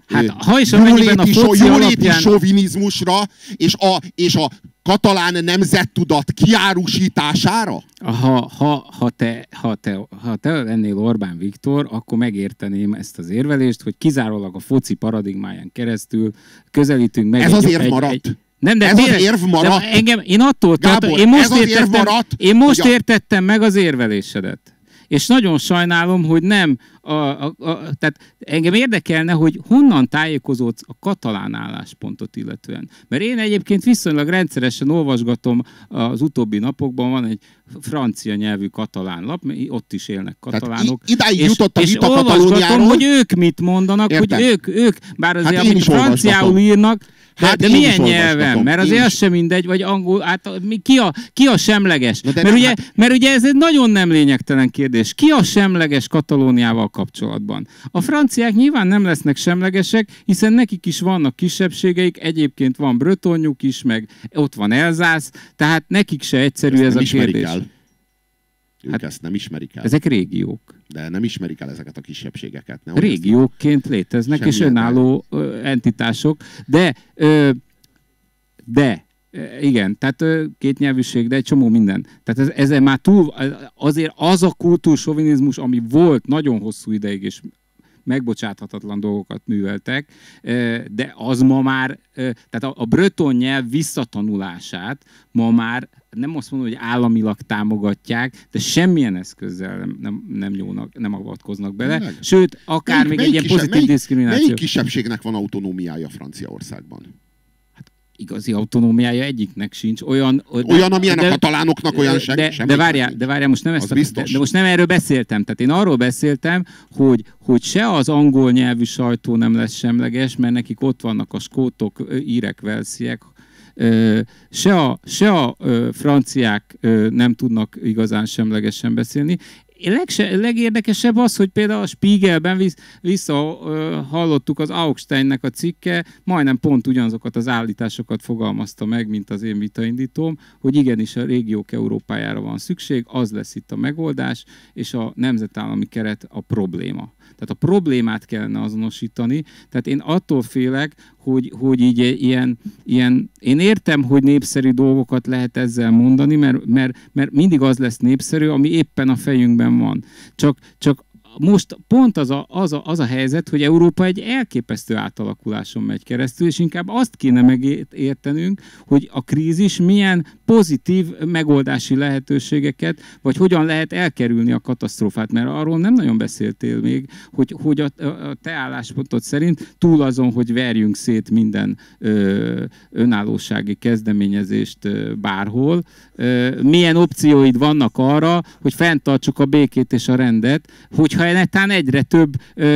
Hát, ha is amennyiben a foci alapján... sovinizmusra és a katalán nemzettudat kiárusítására? Ha te lennél Orbán Viktor, akkor megérteném ezt az érvelést, hogy kizárólag a foci paradigmáján keresztül közelítünk meg... Ez az érv maradt. Nem, de ez az érv maradt. Én attól Gábor, én most értettem meg az érvelésedet. És nagyon sajnálom, hogy nem, tehát engem érdekelne, hogy honnan tájékozódsz a katalán álláspontot illetően. Mert én egyébként viszonylag rendszeresen olvasgatom az utóbbi napokban, van egy francia nyelvű katalán lap, ott is élnek katalánok. Idáig jutott a vita Katalóniáról. Hogy ők mit mondanak, értem. Hogy ők bár azért, amit franciául írnak, de milyen nyelven? Mert azért az sem mindegy, vagy angol, ki a semleges? Mert ugye ez egy nagyon nem lényegtelen kérdés. Ki a semleges Katalóniával kapcsolatban? A franciák nyilván nem lesznek semlegesek, hiszen nekik is vannak kisebbségeik, egyébként van bretonjuk is, meg ott van Elzász, tehát nekik se egyszerű ez a kérdés. Ők ezt nem ismerik el. Ezek régiók. De nem ismerik el ezeket a kisebbségeket. Régiókként léteznek, és önálló entitások, de igen, tehát kétnyelvűség, de egy csomó minden. Tehát ezen már túl, azért az a kultúrsovinizmus, ami volt nagyon hosszú ideig, és megbocsáthatatlan dolgokat műveltek, de az ma már, tehát a breton nyelv visszatanulását ma már nem azt mondom, hogy államilag támogatják, de semmilyen eszközzel nem nyúlnak, nem avatkoznak bele. Meg. Sőt, akár még egy ilyen pozitív diszkrimináció. Melyik kisebbségnek van autonómiája Franciaországban? Hát igazi autonómiája egyiknek sincs. Olyan amilyen a katalánoknak, olyan sem. De várjál, most nem de most nem erről beszéltem. Tehát én arról beszéltem, hogy se az angol nyelvű sajtó nem lesz semleges, mert nekik ott vannak a skótok, írek, velsziek, se a franciák nem tudnak igazán semlegesen beszélni. Legérdekesebb az, hogy például a Spiegelben visszahallottuk az Augsteinnek a cikke, majdnem pont ugyanazokat az állításokat fogalmazta meg, mint az én vitaindítóm, hogy igenis a régiók Európájára van szükség, az lesz itt a megoldás, és a nemzetállami keret a probléma. Tehát a problémát kellene azonosítani. Tehát én attól félek, hogy így ilyen, én értem, hogy népszerű dolgokat lehet ezzel mondani, mert mindig az lesz népszerű, ami éppen a fejünkben van. Csak most pont az a helyzet, hogy Európa egy elképesztő átalakuláson megy keresztül, és inkább azt kéne megértenünk, hogy a krízis milyen pozitív megoldási lehetőségeket, vagy hogyan lehet elkerülni a katasztrófát, mert arról nem nagyon beszéltél még, hogy a te álláspontod szerint túl azon, hogy verjünk szét minden önállósági kezdeményezést bárhol, milyen opcióid vannak arra, hogy fenntartsuk a békét és a rendet, hogyha netán egyre több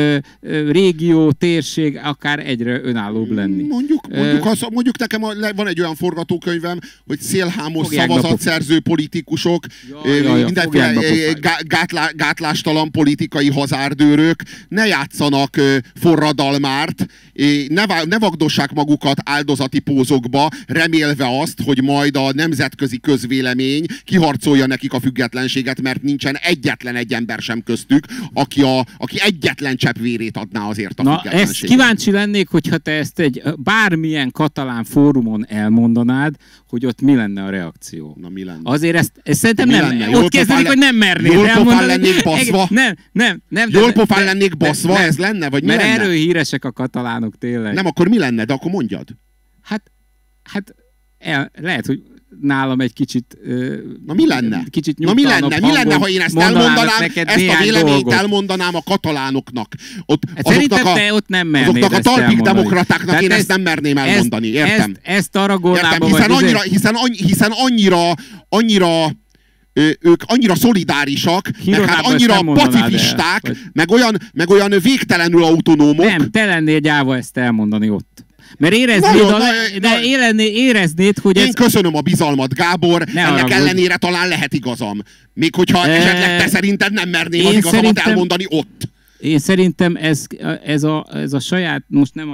régió, térség, akár egyre önállóbb lenni. Mondjuk nekem van egy olyan forgatókönyvem, hogy szélhámos szavazatszerző politikusok, mindenféle gátlástalan politikai hazárdőrök ne játszanak forradalmárt, ne vagdossák magukat áldozati pózokba, remélve azt, hogy majd a nemzetközi közvélemény kiharcolja nekik a függetlenséget, mert nincsen egyetlen egy ember sem köztük, aki egyetlen csepp vérét adná azért a függetlenséget. Ezt kíváncsi lennék, hogyha te ezt egy bármilyen katalán fórumon elmondanád, hogy ott mi lenne a reakció. Na mi lenne? Azért ezt szerintem nem lenne. Ott kezdődik, hogy nem mernéd elmondani. Jól pofán lennék baszva? Nem. Jól pofán lennék baszva? Ez lenne? Vagy mi lenne? Mert erről híresek a katalánok tényleg. Nem, akkor mi lenne? De akkor mondjad. Hát lehet, hogy nálam egy kicsit na mi lenne? Kicsit mi lenne, ha én ezt elmondanám, ezt a véleményt elmondanám a katalánoknak? Azoknak a talpig demokratáknak én ezt nem merném elmondani, értem? Ezt Aragónában hiszen ők annyira szolidárisak, meg hát annyira pacifisták, meg olyan végtelenül autonómok. Nem, te lennél gyáva ezt elmondani ott. Mert éreznéd, hogy én köszönöm a bizalmat, Gábor, ennek ellenére talán lehet igazam. Még hogyha esetleg te szerinted nem merném az igazamat elmondani ott. Én szerintem ez a saját, most nem a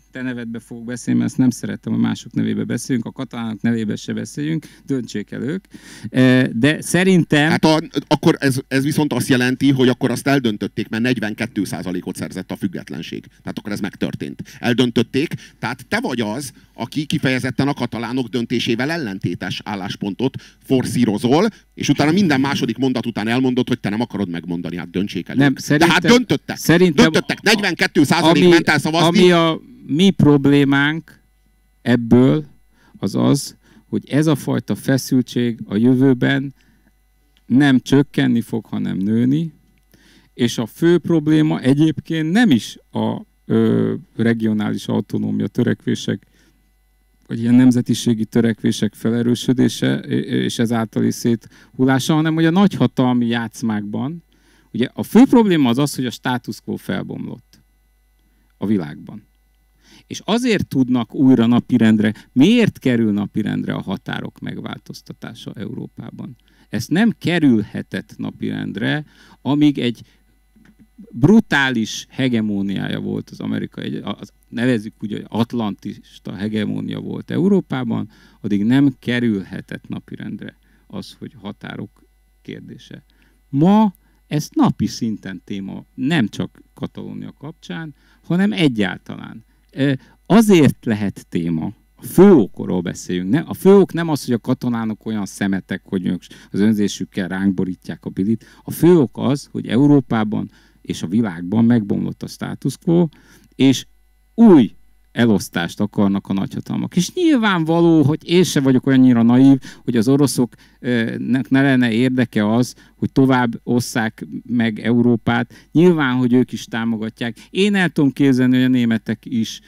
te nevedbe fogok beszélni, mert ezt nem szeretem, a mások nevébe beszéljünk, a katalánok nevébe se beszéljünk, döntsék el ők. De szerintem... Hát akkor ez viszont azt jelenti, hogy akkor azt eldöntötték, mert 42%-ot szerzett a függetlenség. Tehát akkor ez megtörtént. Eldöntötték, tehát te vagy az, aki kifejezetten a katalánok döntésével ellentétes álláspontot forszírozol, és utána minden második mondat után elmondod, hogy te nem akarod megmondani, hát döntsék el. Nem, de hát döntöttek. Döntöttek, 42% ment el szavazni. Ami a mi problémánk ebből az, hogy ez a fajta feszültség a jövőben nem csökkenni fog, hanem nőni, és a fő probléma egyébként nem is a regionális autonómia törekvések, vagy ilyen nemzetiségi törekvések felerősödése, és ezáltal széthullása, hanem hogy a nagyhatalmi játszmákban, ugye a fő probléma az, hogy a status quo felbomlott a világban. És azért tudnak újra napirendre, miért kerül napirendre a határok megváltoztatása Európában? Ez nem kerülhetett napirendre, amíg egy brutális hegemóniája volt az amerikai, nevezzük úgy, hogy atlantista hegemónia volt Európában, addig nem kerülhetett napirendre az, hogy határok kérdése. Ma ez napi szinten téma, nem csak Katalónia kapcsán, hanem egyáltalán. Azért lehet téma, a fő okról beszéljünk. A fő ok nem az, hogy a katonánok olyan szemetek, hogy ők az önzésükkel ránk borítják a bilit. A fő ok az, hogy Európában és a világban megbomlott a status quo, és új elosztást akarnak a nagyhatalmak. És nyilvánvaló, hogy én se vagyok olyannyira naív, hogy az oroszoknak ne lenne érdeke az, hogy tovább osszák meg Európát. Nyilván, hogy ők is támogatják. Én el tudom képzelni, hogy a németek is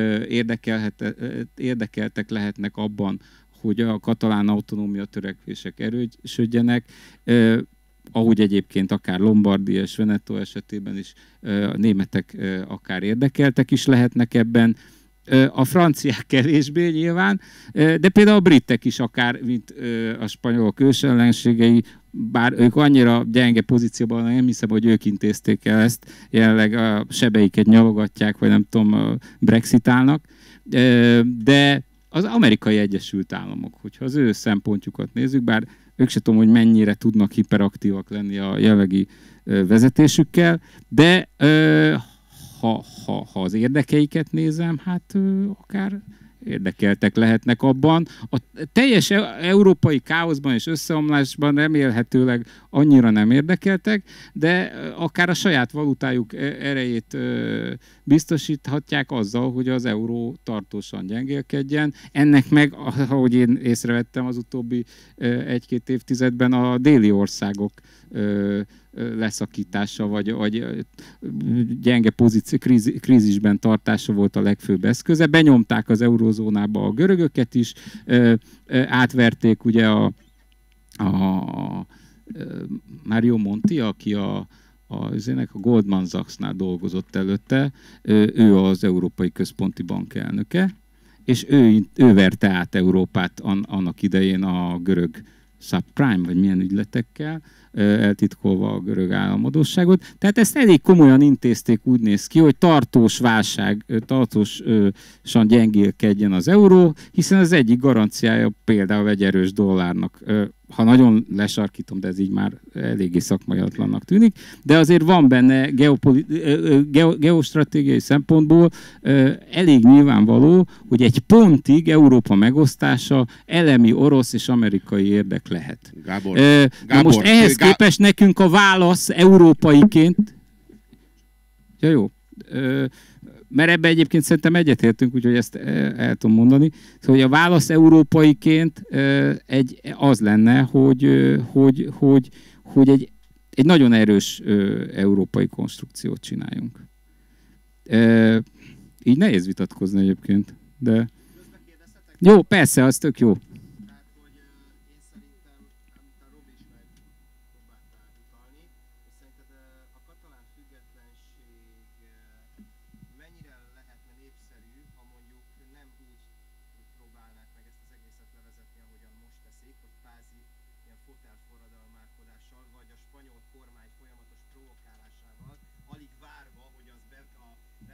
érdekeltek lehetnek abban, hogy a katalán autonómia törekvések erősödjenek, ahogy egyébként akár Lombardia és Veneto esetében is a németek akár érdekeltek is lehetnek ebben, a franciák kevésbé nyilván, de például a britek is akár, mint a spanyolok ősellenségei, bár ők annyira gyenge pozícióban, nem hiszem, hogy ők intézték el ezt, jelenleg a sebeiket nyalogatják, vagy nem tudom, brexitálnak, de az Amerikai Egyesült Államok, hogyha az ő szempontjukat nézzük, bár ők se tudom, hogy mennyire tudnak hiperaktívak lenni a jelenlegi vezetésükkel, de ha az érdekeiket nézem, hát akár érdekeltek lehetnek abban. A teljes európai káoszban és összeomlásban remélhetőleg annyira nem érdekeltek, de akár a saját valutájuk erejét biztosíthatják azzal, hogy az euró tartósan gyengélkedjen. Ennek meg, ahogy én észrevettem az utóbbi egy-két évtizedben, a déli országok leszakítása, vagy gyenge pozíció, krízisben tartása volt a legfőbb eszköze. Benyomták az eurózónába a görögöket is, átverték ugye a Mario Monti, aki a Goldman Sachsnál dolgozott előtte, ő az Európai Központi Bank elnöke, és ő verte át Európát annak idején a görög subprime, vagy milyen ügyletekkel, eltitkolva a görög államadósságot. Tehát ezt elég komolyan intézték, úgy néz ki, hogy tartós válság, tartósan gyengélkedjen az euró, hiszen az egyik garanciája például egy erős dollárnak, ha nagyon lesarkítom, de ez így már eléggé szakmaiatlannak tűnik, de azért van benne geostratégiai szempontból elég nyilvánvaló, hogy egy pontig Európa megosztása elemi orosz és amerikai érdek lehet. Gábor, most ehhez képest nekünk a válasz európaiként... Ja, jó. Mert ebben egyébként szerintem egyetértünk, úgyhogy ezt el tudom mondani. Szóval, hogy a válasz európaiként az lenne, hogy egy nagyon erős európai konstrukciót csináljunk. Így nehéz vitatkozni egyébként, de... Jó, persze, az tök jó.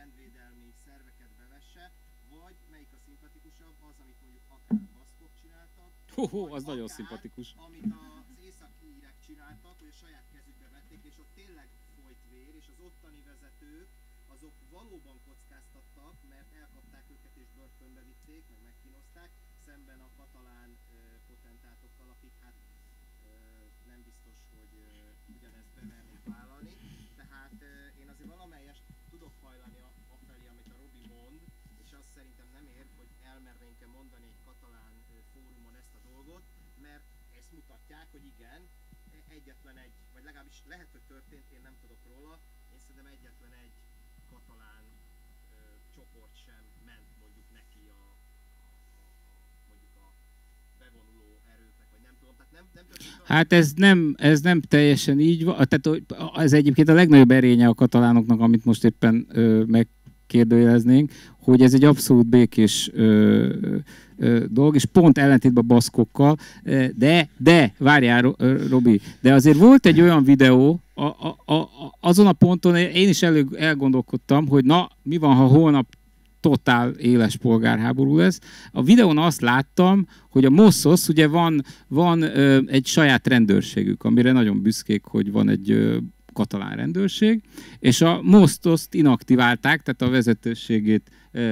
rendvédelmi szerveket bevesse, vagy melyik a szimpatikusabb, az, amit mondjuk akár a baszkok csináltak, Az nagyon szimpatikus. amit az északírek csináltak, hogy a saját kezükbe vették, és ott tényleg folyt vér, és az ottani vezetők, azok valóban kockáztattak, mert elkapták őket és börtönbe vitték, meg megkínozták, szemben a katalán potentátokkal, akik hát nem biztos, hogy ugyanezt bemernék vállalni. Tehát én azért valamelyest tudok hajlani afelé, amit a Robi mond, és azt szerintem nem ér, hogy elmernénk-e mondani egy katalán fórumon ezt a dolgot, mert ezt mutatják, hogy igen, egyetlen egy, vagy legalábbis lehet, hogy történt, én nem tudok róla, én szerintem egyetlen egy katalán csoport sem ment mondjuk neki mondjuk a bevonuló erőknek, vagy nem tudom, tehát nem történt. Hát ez nem teljesen így van. Tehát ez egyébként a legnagyobb erénye a katalánoknak, amit most éppen megkérdőjeleznénk, hogy ez egy abszolút békés dolog, és pont ellentétben a baszkokkal, de várjál, Robi, de azért volt egy olyan videó, azon a ponton én is elgondolkodtam, hogy na, mi van, ha holnap totál éles polgárháború lesz. A videón azt láttam, hogy a Mossos, ugye van egy saját rendőrségük, amire nagyon büszkék, hogy van egy katalán rendőrség, és a Mossos-t inaktiválták, tehát a vezetőségét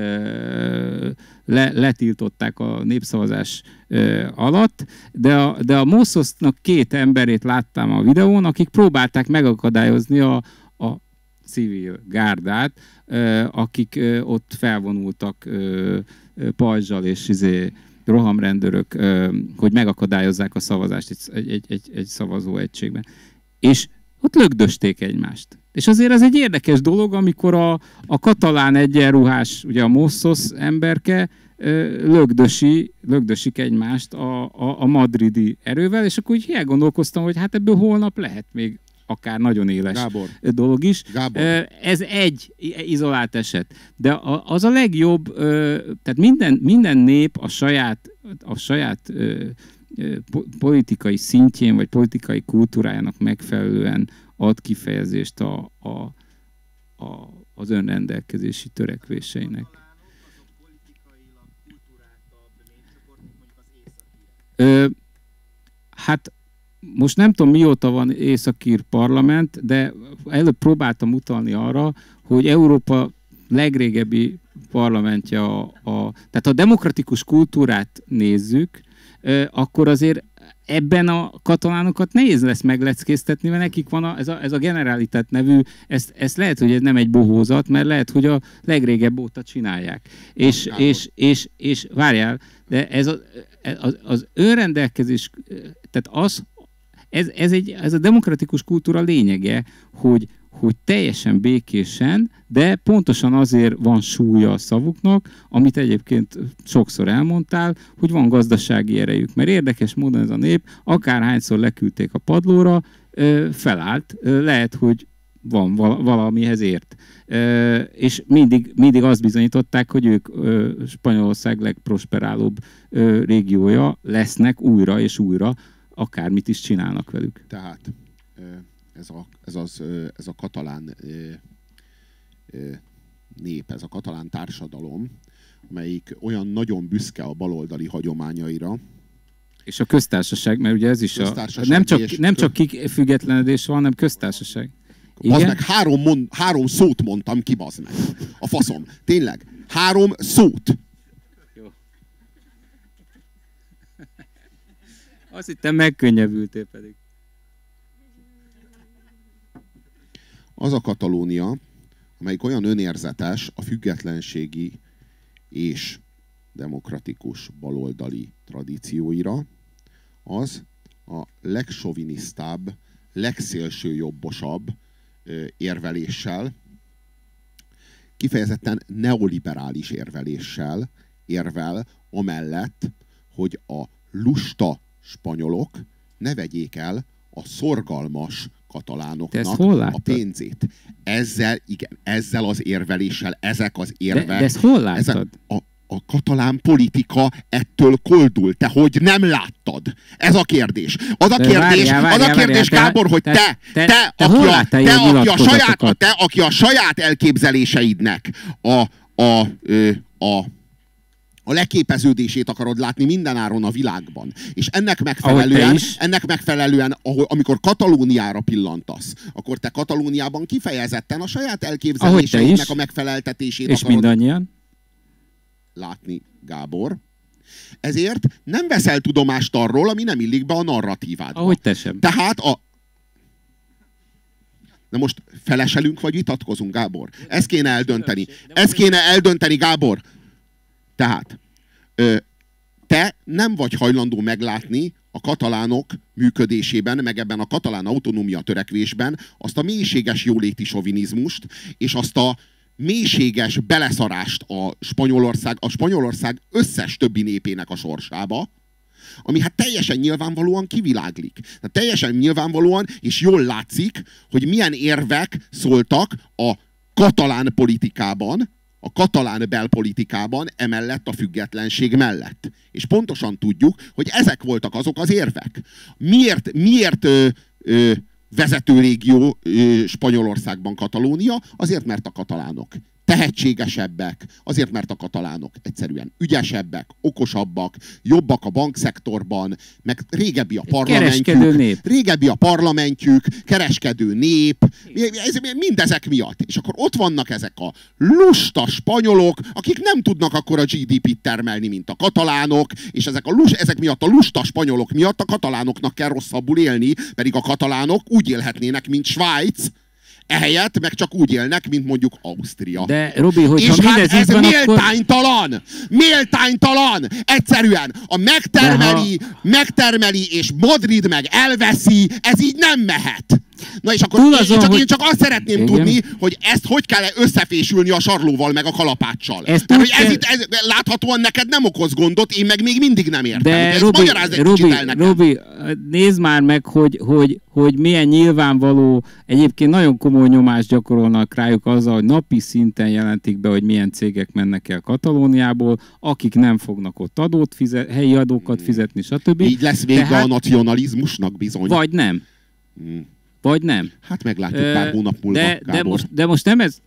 letiltották a népszavazás alatt, de a Mossosnak 2 emberét láttam a videón, akik próbálták megakadályozni a civil gárdát, akik ott felvonultak pajzsal és rohamrendőrök, hogy megakadályozzák a szavazást egy szavazóegységben. És ott lögdösték egymást. És azért ez egy érdekes dolog, amikor a katalán egyenruhás, ugye a Mossos emberke lögdösik egymást a madridi erővel, és akkor úgy elgondolkoztam, hogy hát ebből holnap lehet még akár nagyon éles dolog is. Ez egy izolált eset. De az a legjobb, tehát minden nép a saját politikai szintjén, vagy politikai kultúrájának megfelelően ad kifejezést az önrendelkezési törekvéseinek. Hát most nem tudom, mióta van északír parlament, de előbb próbáltam utalni arra, hogy Európa legrégebbi parlamentje tehát ha a demokratikus kultúrát nézzük, akkor azért ebben a katalánokat nehéz lesz megleckéztetni, mert nekik van ez a Generalitat nevű, ezt lehet, hogy ez nem egy bohózat, mert lehet, hogy a legrégebb óta csinálják. És várjál, de az önrendelkezés, tehát ez a demokratikus kultúra lényege, hogy teljesen békésen, de pontosan azért van súlya a szavuknak, amit egyébként sokszor elmondtál, hogy van gazdasági erejük. Mert érdekes módon ez a nép, akárhányszor leküldték a padlóra, felállt, lehet, hogy van valamihez ért. És mindig azt bizonyították, hogy ők Spanyolország legprosperálóbb régiója lesznek újra és újra, akármit is csinálnak velük. Tehát ez a katalán nép, ez a katalán társadalom, amelyik olyan nagyon büszke a baloldali hagyományaira. És a köztársaság, mert ugye ez is nem csak függetlenedés van, hanem köztársaság. Bazd meg, 3 szót mondtam ki, bazd meg. A faszom. Tényleg. 3 szót. Jó. Azt hittem, megkönnyebbültél pedig. Az a Katalónia, amelyik olyan önérzetes a függetlenségi és demokratikus baloldali tradícióira, az a legsovinisztább, legszélsőjobbosabb érveléssel, kifejezetten neoliberális érveléssel érvel amellett, hogy a lusta spanyolok ne vegyék el a szorgalmas katalánoknak a pénzét. Ezzel az érveléssel, ezek az érvek... De ezt hol láttad? a katalán politika ettől koldul. Te hogy nem láttad? Ez a kérdés. Az a kérdés, Gábor, hogy te, aki a saját elképzeléseidnek a leképeződését akarod látni mindenáron a világban. És ennek megfelelően, amikor Katalóniára pillantasz, akkor te Katalóniában kifejezetten a saját elképzeléseidnek a megfeleltetését és akarod mindannyian látni, Gábor. Ezért nem veszel tudomást arról, ami nem illik be a narratívádba. Ahogy te sem. Tehát Na most feleselünk, vagy vitatkozunk, Gábor? Ezt kéne eldönteni. Gábor. Tehát te nem vagy hajlandó meglátni a katalánok működésében, meg ebben a katalán autonómia törekvésben azt a mélységes jóléti sovinizmust, és azt a mélységes beleszarást a Spanyolország összes többi népének a sorsába, ami hát teljesen nyilvánvalóan kiviláglik. Tehát teljesen nyilvánvalóan, és jól látszik, hogy milyen érvek szóltak a katalán politikában, a katalán belpolitikában emellett a függetlenség mellett. És pontosan tudjuk, hogy ezek voltak azok az érvek. Miért vezető régió Spanyolországban Katalónia? Azért, mert a katalánok tehetségesebbek, azért, mert a katalánok egyszerűen ügyesebbek, okosabbak, jobbak a bankszektorban, meg régebbi a parlamentjük, kereskedő nép, mindezek miatt. És akkor ott vannak ezek a lusta spanyolok, akik nem tudnak akkor a GDP-t termelni, mint a katalánok, és ezek miatt a lusta spanyolok miatt a katalánoknak kell rosszabbul élni, pedig a katalánok úgy élhetnének, mint Svájc, ehelyett meg csak úgy élnek, mint mondjuk Ausztria. De Robi, hogyha és hát ez van, méltánytalan! Egyszerűen a megtermeli, és Madrid meg elveszi, ez így nem mehet. Na és akkor én csak azt szeretném tudni, hogy ezt hogy kell összefésülni a sarlóval, meg a kalapáccsal. Mert hogy ez láthatóan neked nem okoz gondot, én meg még mindig nem értem. De Robi, nézd már meg, hogy milyen nyilvánvaló, egyébként nagyon komoly nyomást gyakorolnak rájuk azzal, hogy napi szinten jelentik be, hogy milyen cégek mennek el Katalóniából, akik nem fognak ott helyi adókat fizetni, stb. Így lesz vége a nacionalizmusnak bizony. Vagy nem. Vagy nem. Hát meglátjuk pár hónap múlva, de most nem ez...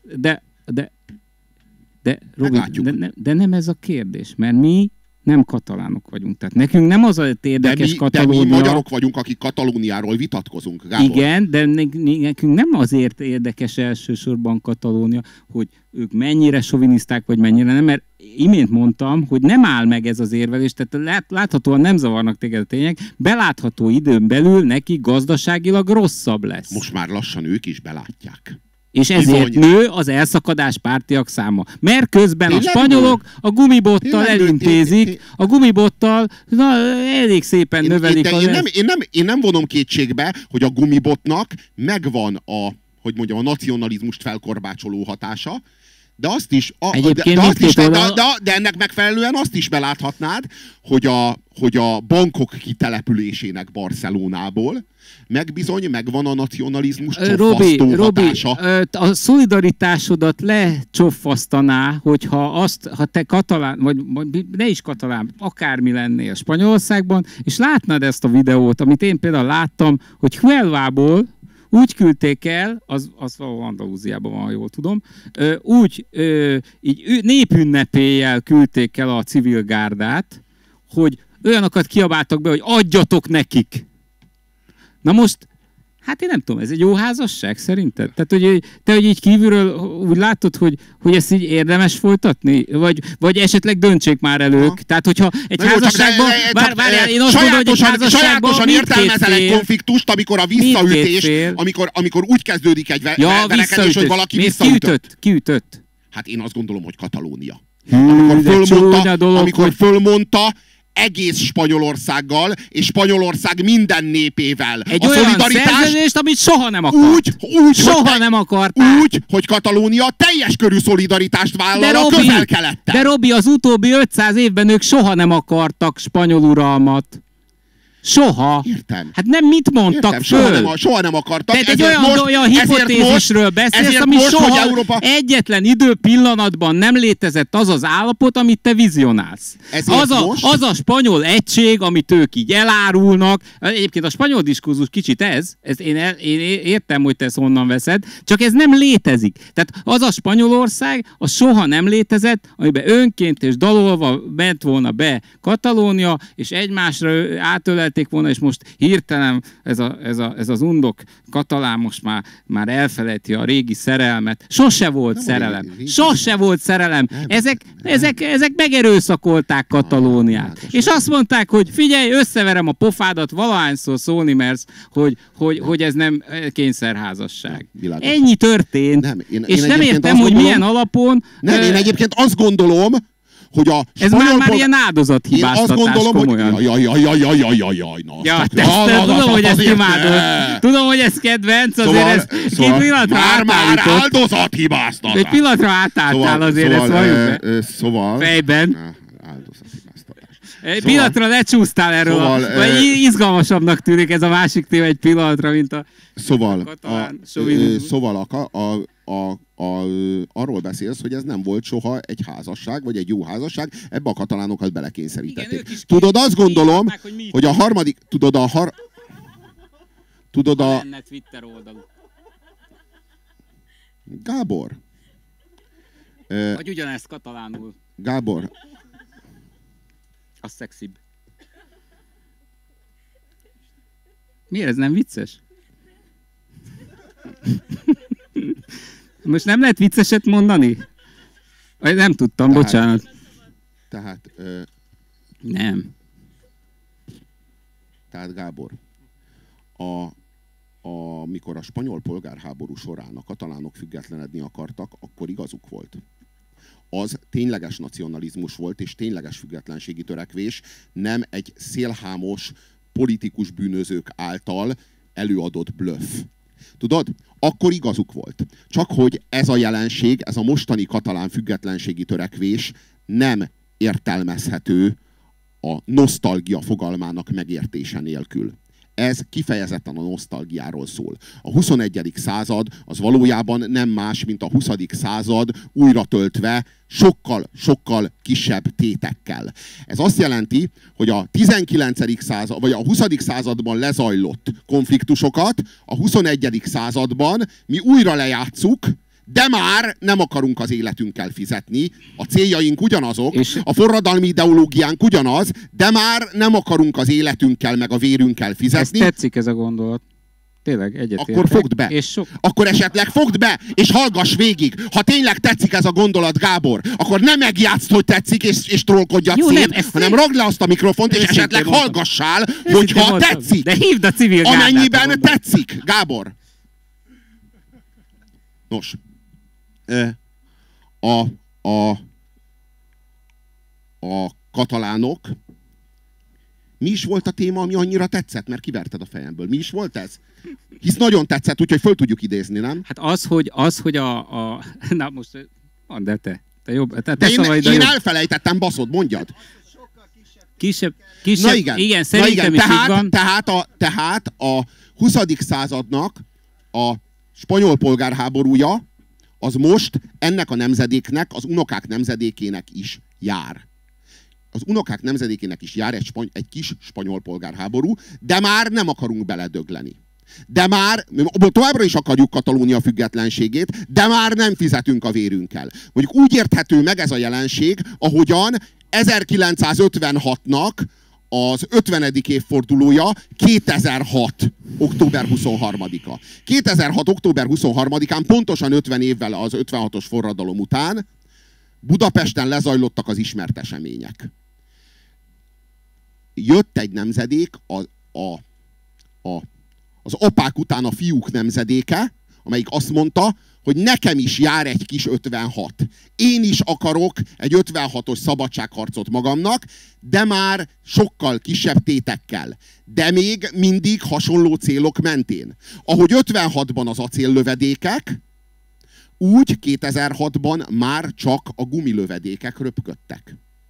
Robi, de nem ez a kérdés, mert mi nem katalánok vagyunk. Tehát nekünk nem az a érdekes Katalónia... De mi magyarok vagyunk, akik Katalóniáról vitatkozunk, Gábor. Igen, de nekünk nem azért érdekes elsősorban Katalónia, hogy ők mennyire soviniszták, vagy mennyire nem, mert imént mondtam, hogy nem áll meg ez az érvelés, tehát láthatóan nem zavarnak téged a tények, belátható időn belül neki gazdaságilag rosszabb lesz. Most már lassan ők is belátják. És ezért nő az elszakadás pártiak száma. Mert közben a spanyolok a gumibottal elintézik, a gumibottal elég szépen növelik. Én nem vonom kétségbe, hogy a gumibotnak megvan a nacionalizmust felkorbácsoló hatása, de azt is, de ennek megfelelően azt is beláthatnád, hogy a bankok kitelepülésének Barcelonából megvan a nacionalizmus csofasztó hatása. A szolidaritásodat lecsofasztaná, ha te katalán, vagy ne is katalán, akármi lennél Spanyolországban, és látnád ezt a videót, amit én például láttam, hogy Huelvából úgy küldték el, az valahol Andalúziában van, ha jól tudom, így népünnepéllyel küldték el a civil gárdát, hogy olyanokat kiabáltak be, hogy adjatok nekik. Na most, hát én nem tudom, ez egy jó házasság szerinted? Tehát, hogy így kívülről úgy látod, hogy ezt így érdemes folytatni? Vagy esetleg döntsék már el ők? Tehát, hogyha egy házasságban... Én azt mondom, hogy egy házasságban sajátosan értelmezel egy konfliktust, amikor a visszaütés, amikor úgy kezdődik egy verekedés, hogy valaki visszaütött. Ki ütött? Hát én azt gondolom, hogy Katalónia. Amikor fölmondta egész Spanyolországgal, és Spanyolország minden népével. Egy olyan szerződést, amit soha nem akart. Nem akarták. Úgy, hogy Katalónia teljes körű szolidaritást vállal a Közel-Kelettel. De Robi, az utóbbi 500 évben ők soha nem akartak spanyol uralmat. Soha. Értem. Hát nem mit mondtak Értem, föl? soha nem akartak. Tehát egy olyan hipotézisről beszélsz, ami most, soha Európa... egyetlen időpillanatban nem létezett az az állapot, amit te vizionálsz. Az a spanyol egység, amit ők így elárulnak. Egyébként a spanyol diskurzus kicsit én értem, hogy te ezt honnan veszed, csak ez nem létezik. Tehát az a Spanyolország, az soha nem létezett, amiben önként és dalolva ment volna be Katalónia, és egymásra átölelték volna, és most hirtelen ez az undok katalán most már elfelejti a régi szerelmet. Sose volt szerelem. Sose volt szerelem. Ezek megerőszakolták Katalóniát. És azt mondták, hogy figyelj, összeverem a pofádat, valahányszor szólni mersz, hogy ez nem kényszerházasság. Ennyi történt. És nem értem, hogy milyen alapon... Nem, én egyébként azt gondolom, hogy a ez már ilyen áldozathibáztatás, komolyan. Jaj, tudom, hogy ezt imádod. Tudom, hogy ez kedvenc, azért ez két pillanatra már áldozathibáztatás. Egy pillanatra átálltál azért, ezt valljuk be. Szóval... Fejben. Áldozathibáztatás. Egy pillanatra lecsúsztál erről, vagy izgalmasabbnak tűnik ez a másik téma egy pillanatra, mint a katalán sovinizmus. Arról beszélsz, hogy ez nem volt soha egy házasság, vagy egy jó házasság, ebbe a katalánokat belekényszerítették. Tudod, azt gondolom, hogy a harmadik... Tudod a... Twitter oldalú. Gábor. Vagy ugyanezt katalánul. Gábor. Az szexibb. Miért ez nem vicces? Most nem lehet vicceset mondani? Vagy nem tudtam, bocsánat. Nem. Tehát Gábor, amikor a spanyol polgárháború során a katalánok függetlenedni akartak, akkor igazuk volt. Az tényleges nacionalizmus volt, és tényleges függetlenségi törekvés, nem egy szélhámos politikus bűnözők által előadott blöff. Tudod? Akkor igazuk volt. Csak hogy ez a jelenség, ez a mostani katalán függetlenségi törekvés nem értelmezhető a nosztalgia fogalmának megértése nélkül. Ez kifejezetten a nosztalgiáról szól. A 21. század az valójában nem más, mint a 20. század újra töltve sokkal kisebb tétekkel. Ez azt jelenti, hogy a 19. század, vagy a 20. században lezajlott konfliktusokat a 21. században mi újra lejátszuk, de már nem akarunk az életünkkel fizetni, a céljaink ugyanazok, a forradalmi ideológiánk ugyanaz, de már nem akarunk az életünkkel meg a vérünkkel fizetni. Ez tetszik ez a gondolat. Tényleg egyetértek. Akkor fogd be. Akkor esetleg fogd be, és hallgass végig. Ha tényleg tetszik ez a gondolat, Gábor, akkor nem megjátszd, hogy tetszik, és trollkodjad szét, hanem ragd le azt a mikrofont, és esetleg hallgassál, hogyha tetszik. De hívd a civil gárdát. Amennyiben tetszik, Gábor. Nos. A katalánok, mi is volt a téma, ami annyira tetszett, mert kiverted a fejemből? Mi is volt ez? Hisz nagyon tetszett, úgyhogy föl tudjuk idézni, nem? Hát az, hogy na most, mondd el te jobb. De én elfelejtettem, baszod, mondjad. Kisebb, na igen, szerintem is így van. Tehát a 20. századnak a spanyol polgárháborúja az most ennek a nemzedéknek, az unokák nemzedékének is jár. Az unokák nemzedékének is jár egy kis spanyol polgárháború, de már nem akarunk beledögleni. De már, továbbra is akarjuk Katalónia függetlenségét, de már nem fizetünk a vérünkkel. Mondjuk úgy érthető meg ez a jelenség, ahogyan 1956-nak az 50. évfordulója 2006. október 23-a. 2006. október 23-án, pontosan 50 évvel az 56-os forradalom után Budapesten lezajlottak az ismert események. Jött egy nemzedék, az apák után a fiúk nemzedéke, amelyik azt mondta, hogy nekem is jár egy kis 56. Én is akarok egy 56-os szabadságharcot magamnak, de már sokkal kisebb tétekkel. De még mindig hasonló célok mentén. Ahogy 56-ban az acéllövedékek, úgy 2006-ban már csak a gumilövedékek röpködtek.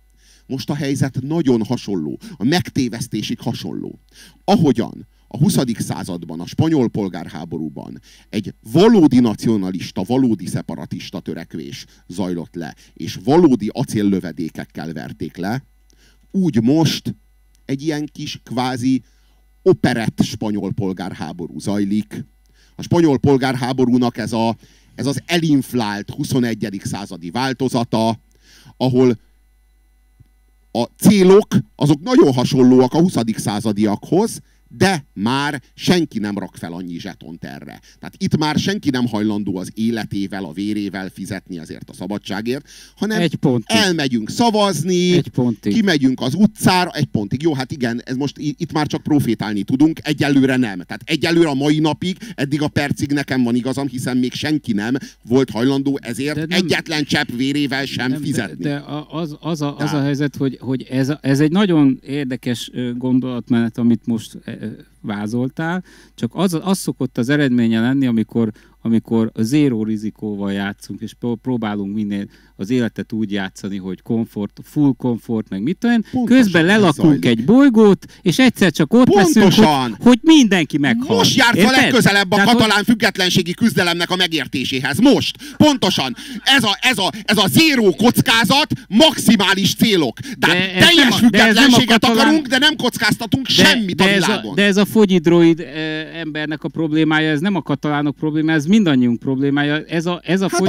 Most a helyzet nagyon hasonló. A megtévesztésig hasonló. Ahogyan a 20. században, a spanyol polgárháborúban egy valódi nacionalista, valódi szeparatista törekvés zajlott le, és valódi acéllövedékekkel verték le, úgy most egy ilyen kis kvázi operett spanyol polgárháború zajlik. A spanyol polgárháborúnak ez az elinflált 21. századi változata, ahol a célok azok nagyon hasonlóak a 20. századiakhoz, de már senki nem rak fel annyi zsetont erre. Tehát itt már senki nem hajlandó az életével, a vérével fizetni ezért a szabadságért, hanem elmegyünk szavazni, kimegyünk az utcára, egy pontig. Jó, hát igen, ez most itt már csak profétálni tudunk, egyelőre nem. Tehát egyelőre a mai napig, eddig a percig nekem van igazam, hiszen még senki nem volt hajlandó ezért egyetlen csepp vérével sem fizetni. De az a helyzet, hogy ez egy nagyon érdekes gondolatmenet, amit most vázoltál, csak az szokott az eredménye lenni, amikor a zéró rizikóval játszunk, és próbálunk minél az életet úgy játszani, hogy komfort, full komfort, meg mit tudom, közben lelakunk egy bolygót, és egyszer csak ott leszünk, hogy mindenki meghal. Most járt a legközelebb a katalán függetlenségi küzdelemnek a megértéséhez. Most. Pontosan. Ez a zéró kockázat, maximális célok. Tehát teljes függetlenséget akarunk, de nem kockáztatunk semmit a világon. De ez a fogyidroid embernek a problémája, ez nem a katalánok problémája, ez mindannyiunk problémája. Ez a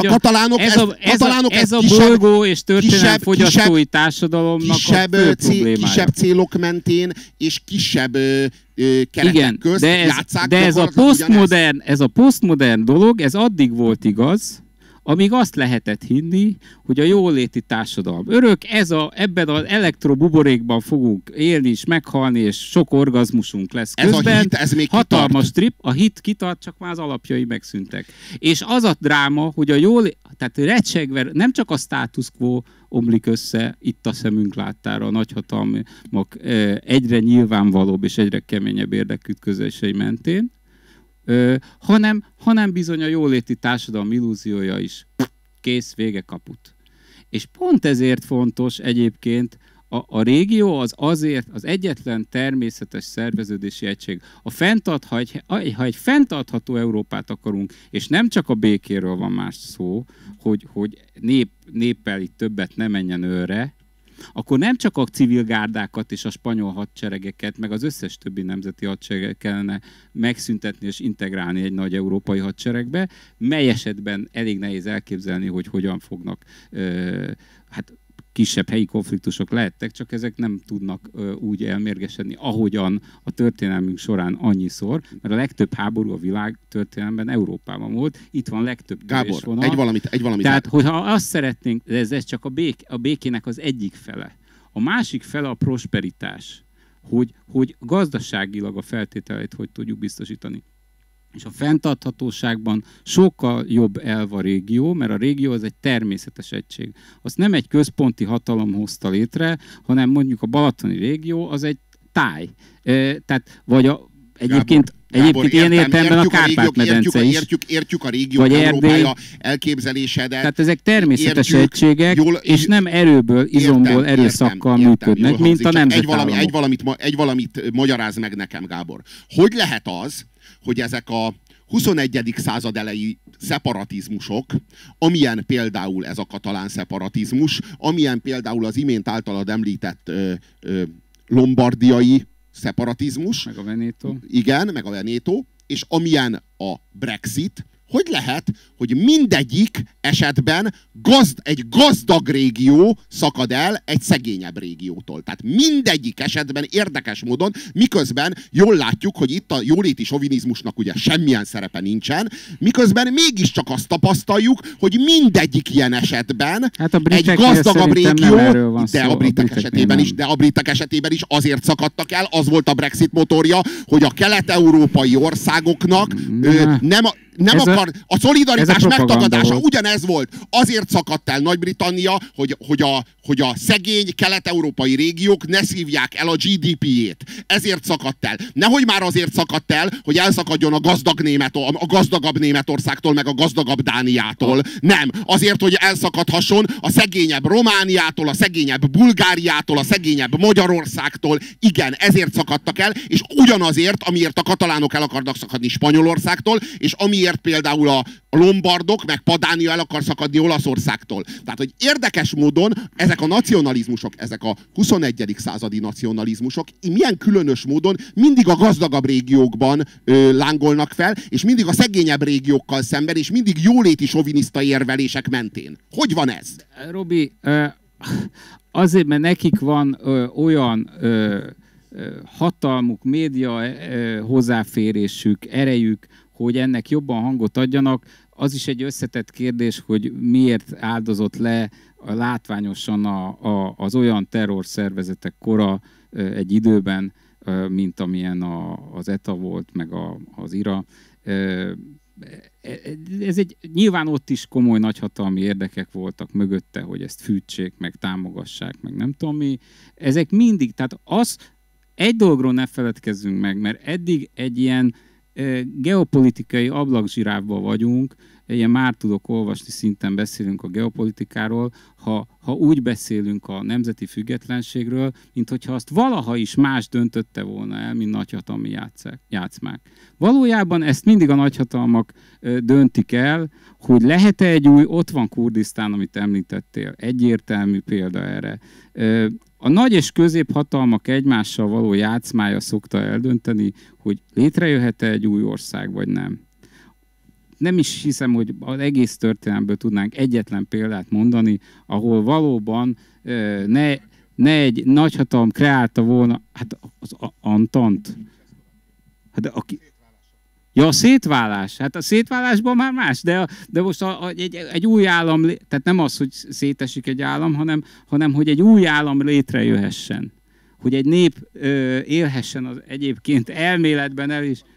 bolygó és történelmi fogyasztói társadalomnak a fő problémája. Kisebb célok mentén és kisebb keretek közt játsszák. De ez a posztmodern dolog, ez addig volt igaz, amíg azt lehetett hinni, hogy a jóléti társadalom örök, ebben az elektrobuborékban fogunk élni és meghalni, és sok orgazmusunk lesz közben. Ez a hit, ez még hatalmas trip, a hit kitart, csak már az alapjai megszűntek. És az a dráma, hogy tehát recsegve, nem csak a status quo omlik össze itt a szemünk láttára, a nagyhatalmak egyre nyilvánvalóbb és egyre keményebb érdekütközései mentén, hanem bizony a jóléti társadalom illúziója is kész, vége, kaput. És pont ezért fontos egyébként a régió azért az egyetlen természetes szerveződési egység. Ha egy fenntartható Európát akarunk, és nem csak a békéről van más szó, hogy néppel itt többet ne menjen őre, akkor nem csak a civil gárdákat és a spanyol hadseregeket, meg az összes többi nemzeti hadsereget kellene megszüntetni és integrálni egy nagy európai hadseregbe, mely esetben elég nehéz elképzelni, hogy hogyan fognak, kisebb helyi konfliktusok lehettek, csak ezek nem tudnak úgy elmérgesedni, ahogyan a történelmünk során annyiszor, mert a legtöbb háború a világ történelemben Európában volt, itt van legtöbb Gábor, egy valamit. Tehát, hogyha azt szeretnénk, ez csak a békének az egyik fele. A másik fele a prosperitás, hogy gazdaságilag a feltételeit hogy tudjuk biztosítani. És a fenntarthatóságban sokkal jobb elv a régió, mert a régió az egy természetes egység. Azt nem egy központi hatalom hozta létre, hanem mondjuk a balatoni régió az egy táj. Tehát, vagy egyébként ilyen értelemben a Kárpát-medence is. Értjük a régió Európája elképzelésedet. Tehát ezek természetes egységek, és nem erőből, izomból, erőszakkal működnek, mint a nemzetállamok. Egy valamit magyaráz meg nekem, Gábor. Hogy lehet az, hogy ezek a 21. század elejé szeparatizmusok, amilyen például ez a katalán szeparatizmus, amilyen például az imént általad említett lombardiai szeparatizmus. Meg a Veneto. Igen, meg a Veneto. És amilyen a Brexit, hogy lehet, hogy mindegyik esetben egy gazdag régió szakad el egy szegényebb régiótól. Tehát mindegyik esetben érdekes módon, miközben jól látjuk, hogy itt a jóléti sovinizmusnak ugye semmilyen szerepe nincsen, miközben mégiscsak azt tapasztaljuk, hogy mindegyik ilyen esetben egy gazdagabb régió, de a britek esetében is azért szakadtak el, az volt a Brexit motorja, hogy a kelet-európai országoknak nem a A szolidaritás megtagadása volt. ugyanez volt. Azért szakadt el Nagy-Britannia, hogy a szegény kelet-európai régiók ne szívják el a GDP-jét. Ezért szakadt el. Nehogy már azért szakadt el, hogy elszakadjon a gazdagabb Németországtól, meg a gazdagabb Dániától. Nem. Azért, hogy elszakadhasson a szegényebb Romániától, a szegényebb Bulgáriától, a szegényebb Magyarországtól. Igen, ezért szakadtak el, és ugyanazért, amiért a katalánok el akarnak szakadni Spanyolországtól, és amiért például a lombardok, meg Padánia el akar szakadni Olaszországtól. Tehát, hogy érdekes módon ezek a nacionalizmusok, ezek a 21. századi nacionalizmusok milyen különös módon mindig a gazdagabb régiókban lángolnak fel, és mindig a szegényebb régiókkal szemben, és mindig jóléti soviniszta érvelések mentén. Hogy van ez? Robi, azért, mert nekik van olyan hatalmuk, média hozzáférésük, erejük, hogy ennek jobban hangot adjanak. Az is egy összetett kérdés, hogy miért áldozott le látványosan az olyan terrorszervezetek kora egy időben, mint amilyen az ETA volt, meg az IRA. Nyilván ott is komoly nagyhatalmi érdekek voltak mögötte, hogy ezt fűtsék, meg támogassák, meg nem tudom mi. Ezek mindig, tehát egy dologról ne feledkezzünk meg, mert eddig egy ilyen geopolitikai ablakzsirávban vagyunk, ilyen már tudok olvasni szinten beszélünk a geopolitikáról, ha úgy beszélünk a nemzeti függetlenségről, mint hogyha azt valaha is más döntötte volna el, mint nagyhatalmi játszmák. Valójában ezt mindig a nagyhatalmak döntik el, hogy lehet-e egy új, ott van Kurdisztán, amit említettél, egyértelmű példa erre. A nagy és középhatalmak egymással való játszmája szokta eldönteni, hogy létrejöhet-e egy új ország, vagy nem. Nem is hiszem, hogy az egész történelmből tudnánk egyetlen példát mondani, ahol valóban ne egy nagyhatalom kreálta volna, hát az Antant. Hát a szétválás. Hát a szétválásban már más, de most egy új állam, tehát nem az, hogy szétesik egy állam, hanem hogy egy új állam létrejöhessen. Hogy egy nép élhessen az egyébként elméletben el is.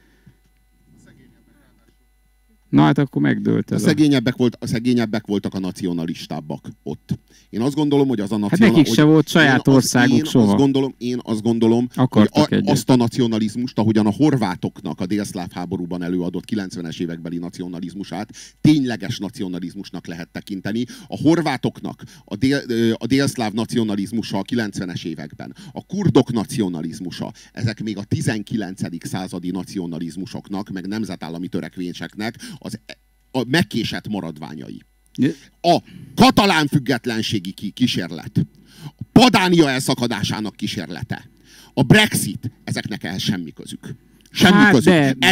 Na hát akkor megdőlt ez. A szegényebbek voltak a nacionalistábbak ott. Én azt gondolom, hogy az a nacionalizmus... Hát nekik se volt saját országuk soha. Én azt gondolom, hogy azt a nacionalizmust, ahogyan a horvátoknak a délszláv háborúban előadott 90-es évekbeli nacionalizmusát tényleges nacionalizmusnak lehet tekinteni. A horvátoknak a délszláv nacionalizmusa a 90-es években, a kurdok nacionalizmusa, ezek még a 19. századi nacionalizmusoknak, meg nemzetállami törekvéseknek a megkésett maradványai. A katalán függetlenségi kísérlet, a Padánia elszakadásának kísérlete, a Brexit, ezeknek ehhez semmi közük. Semmi közük.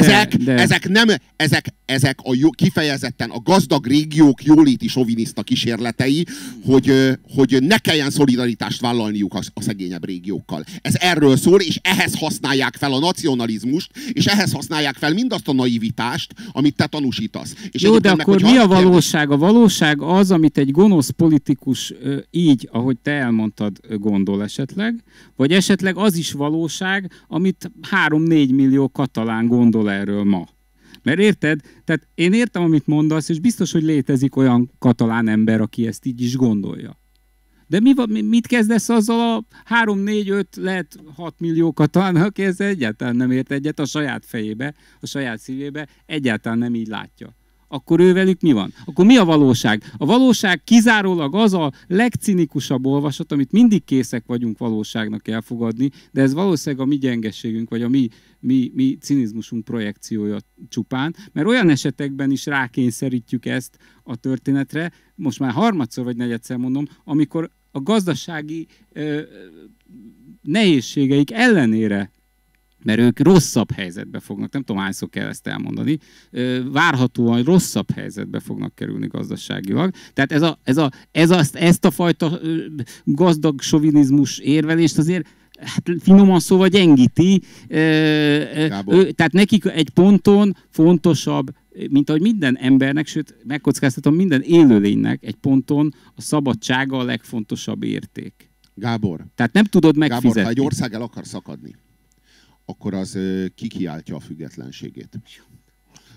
Ezek kifejezetten a gazdag régiók jóléti soviniszta kísérletei, hogy ne kelljen szolidaritást vállalniuk a szegényebb régiókkal. Ez erről szól, és ehhez használják fel a nacionalizmust, és ehhez használják fel mindazt a naivitást, amit te tanúsítasz. És jó, de akkor mi a valóság? A valóság az, amit egy gonosz politikus így, ahogy te elmondtad, gondol esetleg, vagy esetleg az is valóság, amit 3-4 millió katalán gondol erről ma. Mert érted? Tehát én értem, amit mondasz, és biztos, hogy létezik olyan katalán ember, aki ezt így is gondolja. De mit kezdesz azzal a 3-4-5, lehet 6 millió katalán, aki ezzel egyáltalán nem ért egyet a saját fejébe, a saját szívébe, egyáltalán nem így látja. Akkor ővelük mi van? Akkor mi a valóság? A valóság kizárólag az a legcinikusabb olvasat, amit mindig készek vagyunk valóságnak elfogadni, de ez valószínűleg a mi gyengeségünk, vagy a mi cinizmusunk projekciója csupán, mert olyan esetekben is rákényszerítjük ezt a történetre, most már harmadszor vagy negyedszer mondom, amikor a gazdasági nehézségeik ellenére, mert ők rosszabb helyzetbe fognak, nem tudom hányszor kell ezt elmondani, várhatóan rosszabb helyzetbe fognak kerülni gazdaságilag. Tehát ezt a fajta gazdag sovinizmus érvelést azért hát finoman szóval gyengíti. Tehát nekik egy ponton fontosabb, mint ahogy minden embernek, sőt megkockáztatom minden élőlénynek egy ponton a szabadsága a legfontosabb érték. Gábor. Tehát nem tudod megfizetni. Gábor, ha egy ország el akar szakadni, akkor az kikiáltja a függetlenségét.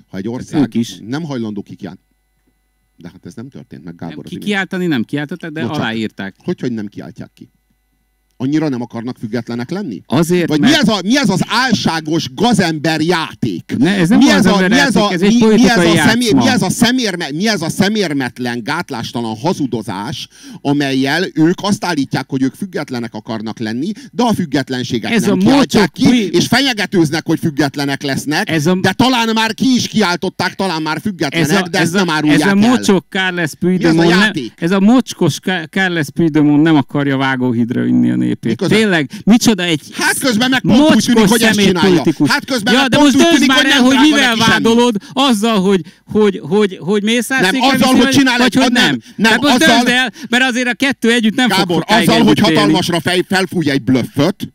Ha egy ország is. nem hajlandó kikiáltani. De hát ez nem történt meg, Gábor. Kikiáltani nem kiáltották, de Bocsánat. aláírták. Hogy nem kiáltják ki? Annyira nem akarnak függetlenek lenni? Azért, vagy mert... mi ez az álságos gazember játék? Ne, ez nem ez egy politikai játszma. Mi ez a szemérmetlen, gátlástalan hazudozás, amellyel ők azt állítják, hogy ők függetlenek akarnak lenni, de a függetlenséget ez nem kiáltják ki, és fenyegetőznek, hogy függetlenek lesznek, de talán már ki is kiáltották, talán már függetlenek, de ezt nem árulják el. Ez a mocsok Carles Puigdemont, ez a mocskos Carles Puigdemont nem akarja vágóhídra vinni a népét. Tényleg, micsoda egy hát közben meg pont úgy tűnik, hogy ezt csinálja. Hát közben ja, meg de pont most úgy tűnik, már el, hogy mivel vádolod? Azzal, hogy mészárszéken nem, azzal, hogy csinál vagy hogy nem. Tehát most döntsd el, mert azért a kettő együtt nem fog Gábor, azzal, hogy hatalmasra felfúj egy blöfföt,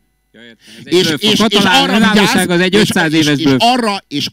és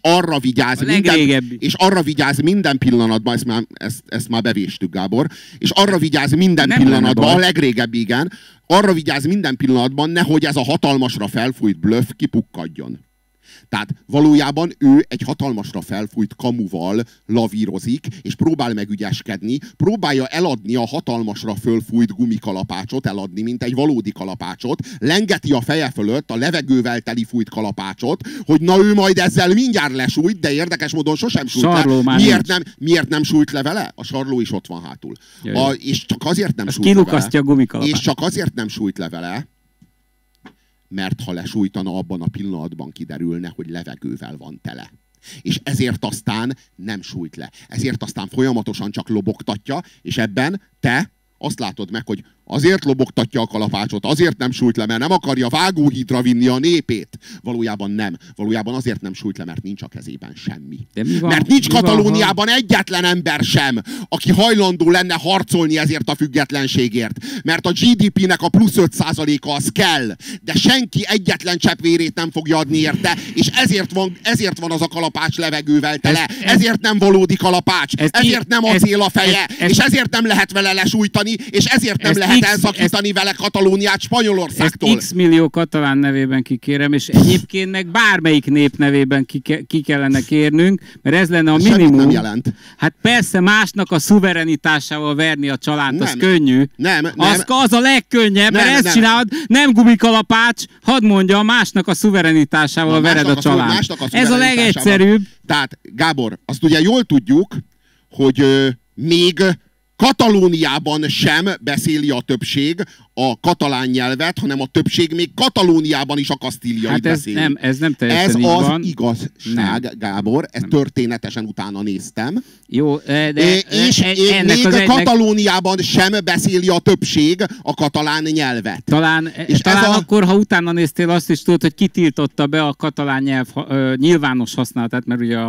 arra vigyáz minden pillanatban, ezt már bevéstük, Gábor, és arra vigyáz minden pillanatban, a legrégebbi, igen, arra vigyáz minden pillanatban, nehogy ez a hatalmasra felfújt blöff kipukkadjon. Tehát valójában ő egy hatalmasra felfújt kamuval lavírozik, és próbál megügyeskedni, próbálja eladni a hatalmasra fölfújt gumikalapácsot, eladni, mint egy valódi kalapácsot, lengeti a feje fölött a levegővel teli fújt kalapácsot, hogy na ő majd ezzel mindjárt lesújt, de érdekes módon sosem sújt le. Miért nem sújt le vele? A sarló is ott van hátul. És csak azért nem sújt le vele. És csak azért nem sújt le vele, mert ha lesújtana, abban a pillanatban kiderülne, hogy levegővel van tele. És ezért aztán nem sújt le. Ezért aztán folyamatosan csak lobogtatja, és ebben te azt látod meg, hogy azért lobogtatja a kalapácsot, azért nem sújt le, mert nem akarja vágóhídra vinni a népét. Valójában nem. Valójában azért nem sújt le, mert nincs a kezében semmi. Mert nincs Katalóniában egyetlen ember sem, aki hajlandó lenne harcolni ezért a függetlenségért. Mert a GDP-nek a plusz 5%-a az kell, de senki egyetlen csepp vérét nem fogja adni érte, és ezért van az a kalapács levegővel tele. Ezért nem valódi kalapács, ezért nem acél a feje, és ezért nem lehet vele lesújtani, és ezért nem lehet elszakítani vele Katalóniát Spanyolországtól. Ezt x millió katalán nevében kikérem, és egyébként meg bármelyik nép nevében ki kellene kérnünk, mert ez lenne a minimum. Nem jelent. Hát persze másnak a szuverenitásával verni a csalánt, az könnyű. Az a legkönnyebb, mert ezt csinálod, nem gumikalapács, hadd mondja, másnak a szuverenitásával vered a csalánt. Ez a legegyszerűbb. Tehát, Gábor, azt ugye jól tudjuk, hogy még Katalóniában sem beszéli a többség a katalán nyelvet, hanem a többség még Katalóniában is a kasztíliait beszéli. Ez nem teljesen ez így az van. igazság, nem. Gábor, ezt történetesen utána néztem. Jó, és még Katalóniában sem beszéli a többség a katalán nyelvet. Talán akkor, ha utána néztél, azt is tudod, hogy kitiltotta be a katalán nyelv nyilvános használatát, mert ugye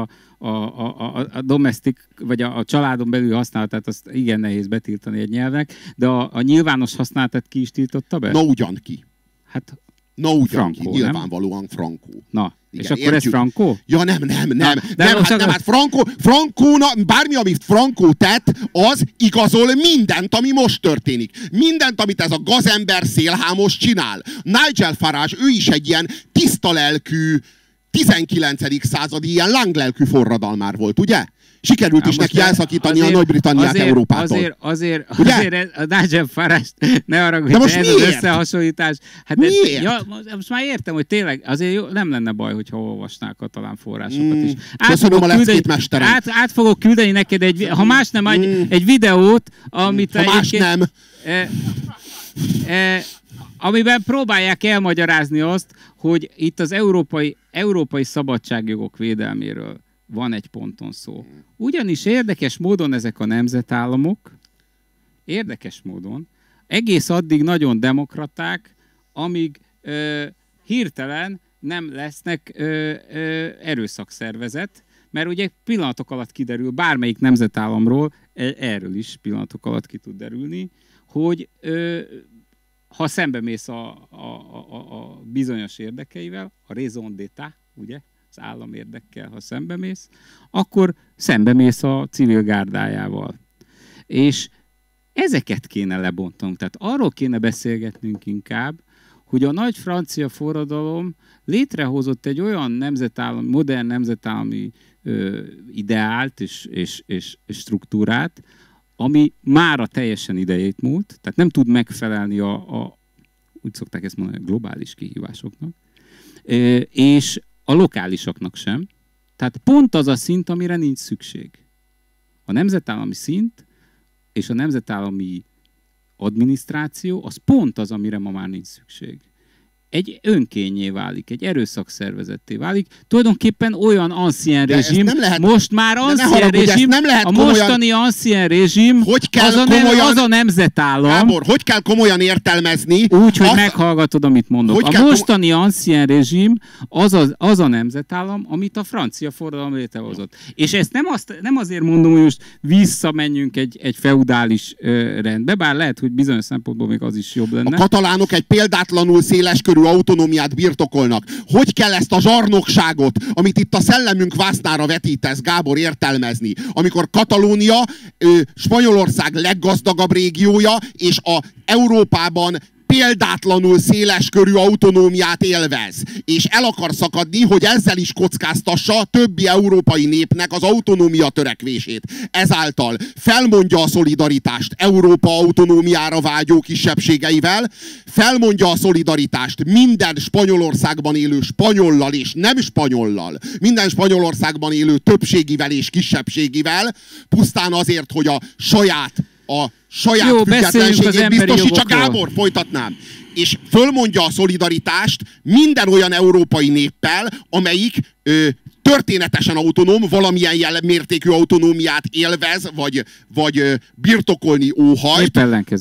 a domestic, vagy a családon belül használatát, azt igen nehéz betiltani egy nyelvnek, de a nyilvános használatát ki is tiltotta be? Na ugyan ki. Hát Franco, nyilvánvalóan Franco. Na, igen, és akkor értjük. Ez Franco? Ja, nem, hát Franco, bármi, amit Franco tett, az igazol mindent, ami most történik. Mindent, amit ez a gazember szélhámos csinál. Nigel Farage, ő is egy ilyen tiszta lelkű, 19. századi ilyen lánglelkű forradalmár volt, ugye? Sikerült is neki elszakítani a Nagy-Britanniát Európától. Azért a Nigel Farage-t ne arra, hogy ez az összehasonlítás. Hát miért? Most már értem, hogy tényleg azért jó, nem lenne baj, hogyha olvasnák katalán forrásokat is. Köszönöm a leckét, mesterem. Át fogok küldeni neked ha más nem, egy videót, amit ha más nem. Amiben próbálják elmagyarázni azt, hogy itt az európai szabadságjogok védelméről van egy ponton szó. Ugyanis érdekes módon ezek a nemzetállamok, egész addig nagyon demokraták, amíg hirtelen nem lesznek erőszakszervezet, mert ugye pillanatok alatt kiderül, bármelyik nemzetállamról, erről is pillanatok alatt ki tud derülni, hogy ha szembemész a bizonyos érdekeivel, a raison d'état, ugye, az állam érdekkel, ha szembemész, akkor szembemész a civil gárdájával. És ezeket kéne lebontanunk. Tehát arról kéne beszélgetnünk inkább, hogy a nagy francia forradalom létrehozott egy olyan nemzetállami, modern nemzetállami ideált és struktúrát, ami mára teljesen idejét múlt, tehát nem tud megfelelni úgy szokták ezt mondani, a globális kihívásoknak, és a lokálisaknak sem. Tehát pont az a szint, amire nincs szükség. A nemzetállami szint és a nemzetállami adminisztráció az pont az, amire ma már nincs szükség. Egy önkénnyé válik, egy erőszakszervezetté válik. Tulajdonképpen olyan ancien rezsim, most már ancien rezsim, a mostani ancien rezsim, az a nemzetállam. Gábor, hogy kell komolyan értelmezni? Úgy, hogy meghallgatod, amit mondok. A mostani ancien rezsim az a nemzetállam, amit a francia forradalom létrehozott. És ezt nem azért mondom, hogy most visszamenjünk egy feudális rendbe, bár lehet, hogy bizonyos szempontból még az is jobb lenne. A katalánok egy példátlanul széleskörű autonómiát birtokolnak. Hogy kell ezt a zsarnokságot, amit itt a szellemünk vásznára vetítesz, Gábor, értelmezni? Amikor Katalónia Spanyolország leggazdagabb régiója, és a Európában példátlanul széleskörű autonómiát élvez, és el akar szakadni, hogy ezzel is kockáztassa a többi európai népnek az autonómia törekvését. Ezáltal felmondja a szolidaritást Európa autonómiára vágyó kisebbségeivel, felmondja a szolidaritást minden Spanyolországban élő spanyollal és nem spanyollal, minden Spanyolországban élő többségivel és kisebbségivel, pusztán azért, hogy a saját függetlenségét biztosítsa. Gábor, folytatnám. És fölmondja a szolidaritást minden olyan európai néppel, amelyik történetesen autonóm, valamilyen mértékű autonómiát élvez, vagy birtokolni óhajt.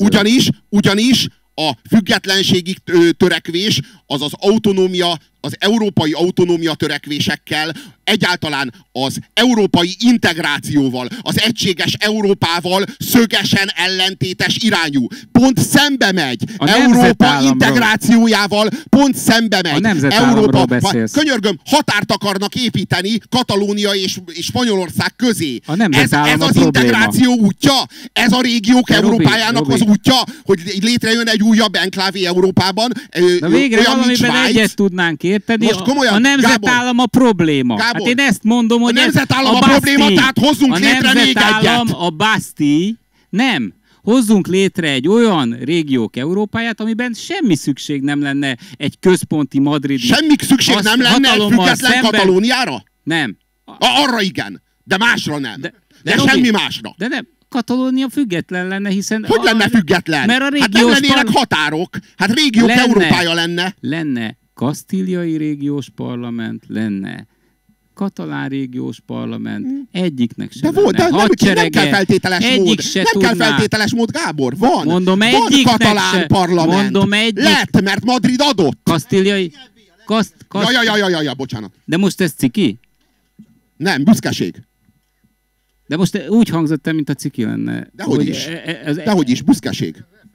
Ugyanis a függetlenségi törekvés az autonómia, az európai autonómia törekvésekkel, egyáltalán az európai integrációval, az egységes Európával szögesen ellentétes irányú. Pont szembe megy. Európa integrációjával pont szembe megy. A nemzetállamról beszélsz. Könyörgöm, határt akarnak építeni Katalónia és Spanyolország közé. Ez az integráció útja? Ez a régiók Európájának az útja, hogy létrejön egy újabb enklávé Európában? Na végre valamiben egyet tudnánk érteni. A nemzetállam a probléma. Gábor, hát én ezt mondom, hogy a nemzetállam a probléma, tehát hozzunk létre még egyet. A Bastille, nem. Hozzunk létre egy olyan régiók Európáját, amiben semmi szükség nem lenne egy központi madridi... Semmi szükség nem lenne egy független Katalóniára? Nem. Arra igen, de másra nem. De semmi másra. De nem. Katalónia független lenne, hiszen... Hogy lenne független? Mert a hát nem lennének határok. Hát régiók Európája lenne. Lenne kasztíliai régiós parlament, lenne katalán régiós parlament, egyiknek sem de lenne hadserege, nem kell feltételes mód. Nem kell feltételes mód, Gábor. Van katalán parlament. Mondom, lett, mert Madrid adott. Kasztíliai... Ja, bocsánat. De most ez ciki? Nem, büszkeség. De most úgy hangzott el, mint a ciki lenne. Dehogy is, büszkeség.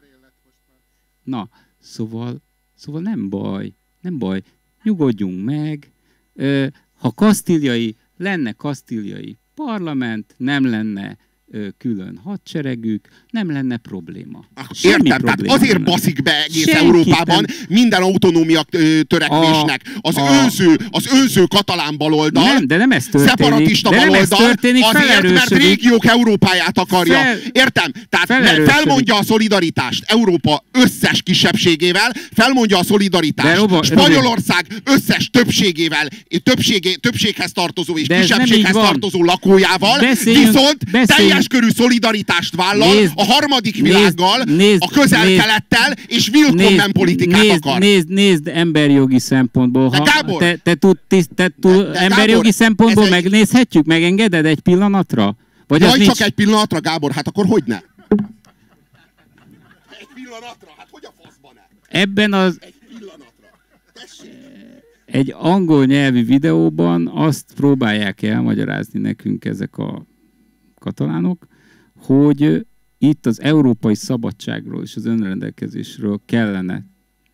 Na, szóval nem baj. Nyugodjunk meg. Ha lenne kasztíliai parlament, nem lenne külön hadseregük, nem lenne probléma. Értem, tehát azért baszik be egész Európában minden autonómia törekvésnek. Az önző katalán baloldal, de nem ez történik. Szeparatista baloldal, azért, mert régiók Európáját akarja. Értem, tehát felmondja a szolidaritást Európa összes kisebbségével, felmondja a szolidaritást Spanyolország összes többségével, többséghez tartozó és kisebbséghez tartozó lakójával, viszont teljes körű szolidaritást vállal a harmadik világgal, a közel-kelettel, és willkommen politikát akar. Nézd emberjogi szempontból. De Gábor! Te emberjogi szempontból megnézhetjük? Megengeded egy pillanatra? Vagy csak egy pillanatra, Gábor? Hát akkor hogy ne? Egy pillanatra? Hát hogy a faszban ne? Ebben az... Egy pillanatra. Tessék! Egy angol nyelvi videóban azt próbálják elmagyarázni nekünk ezek a katalánok, hogy itt az európai szabadságról és az önrendelkezésről kellene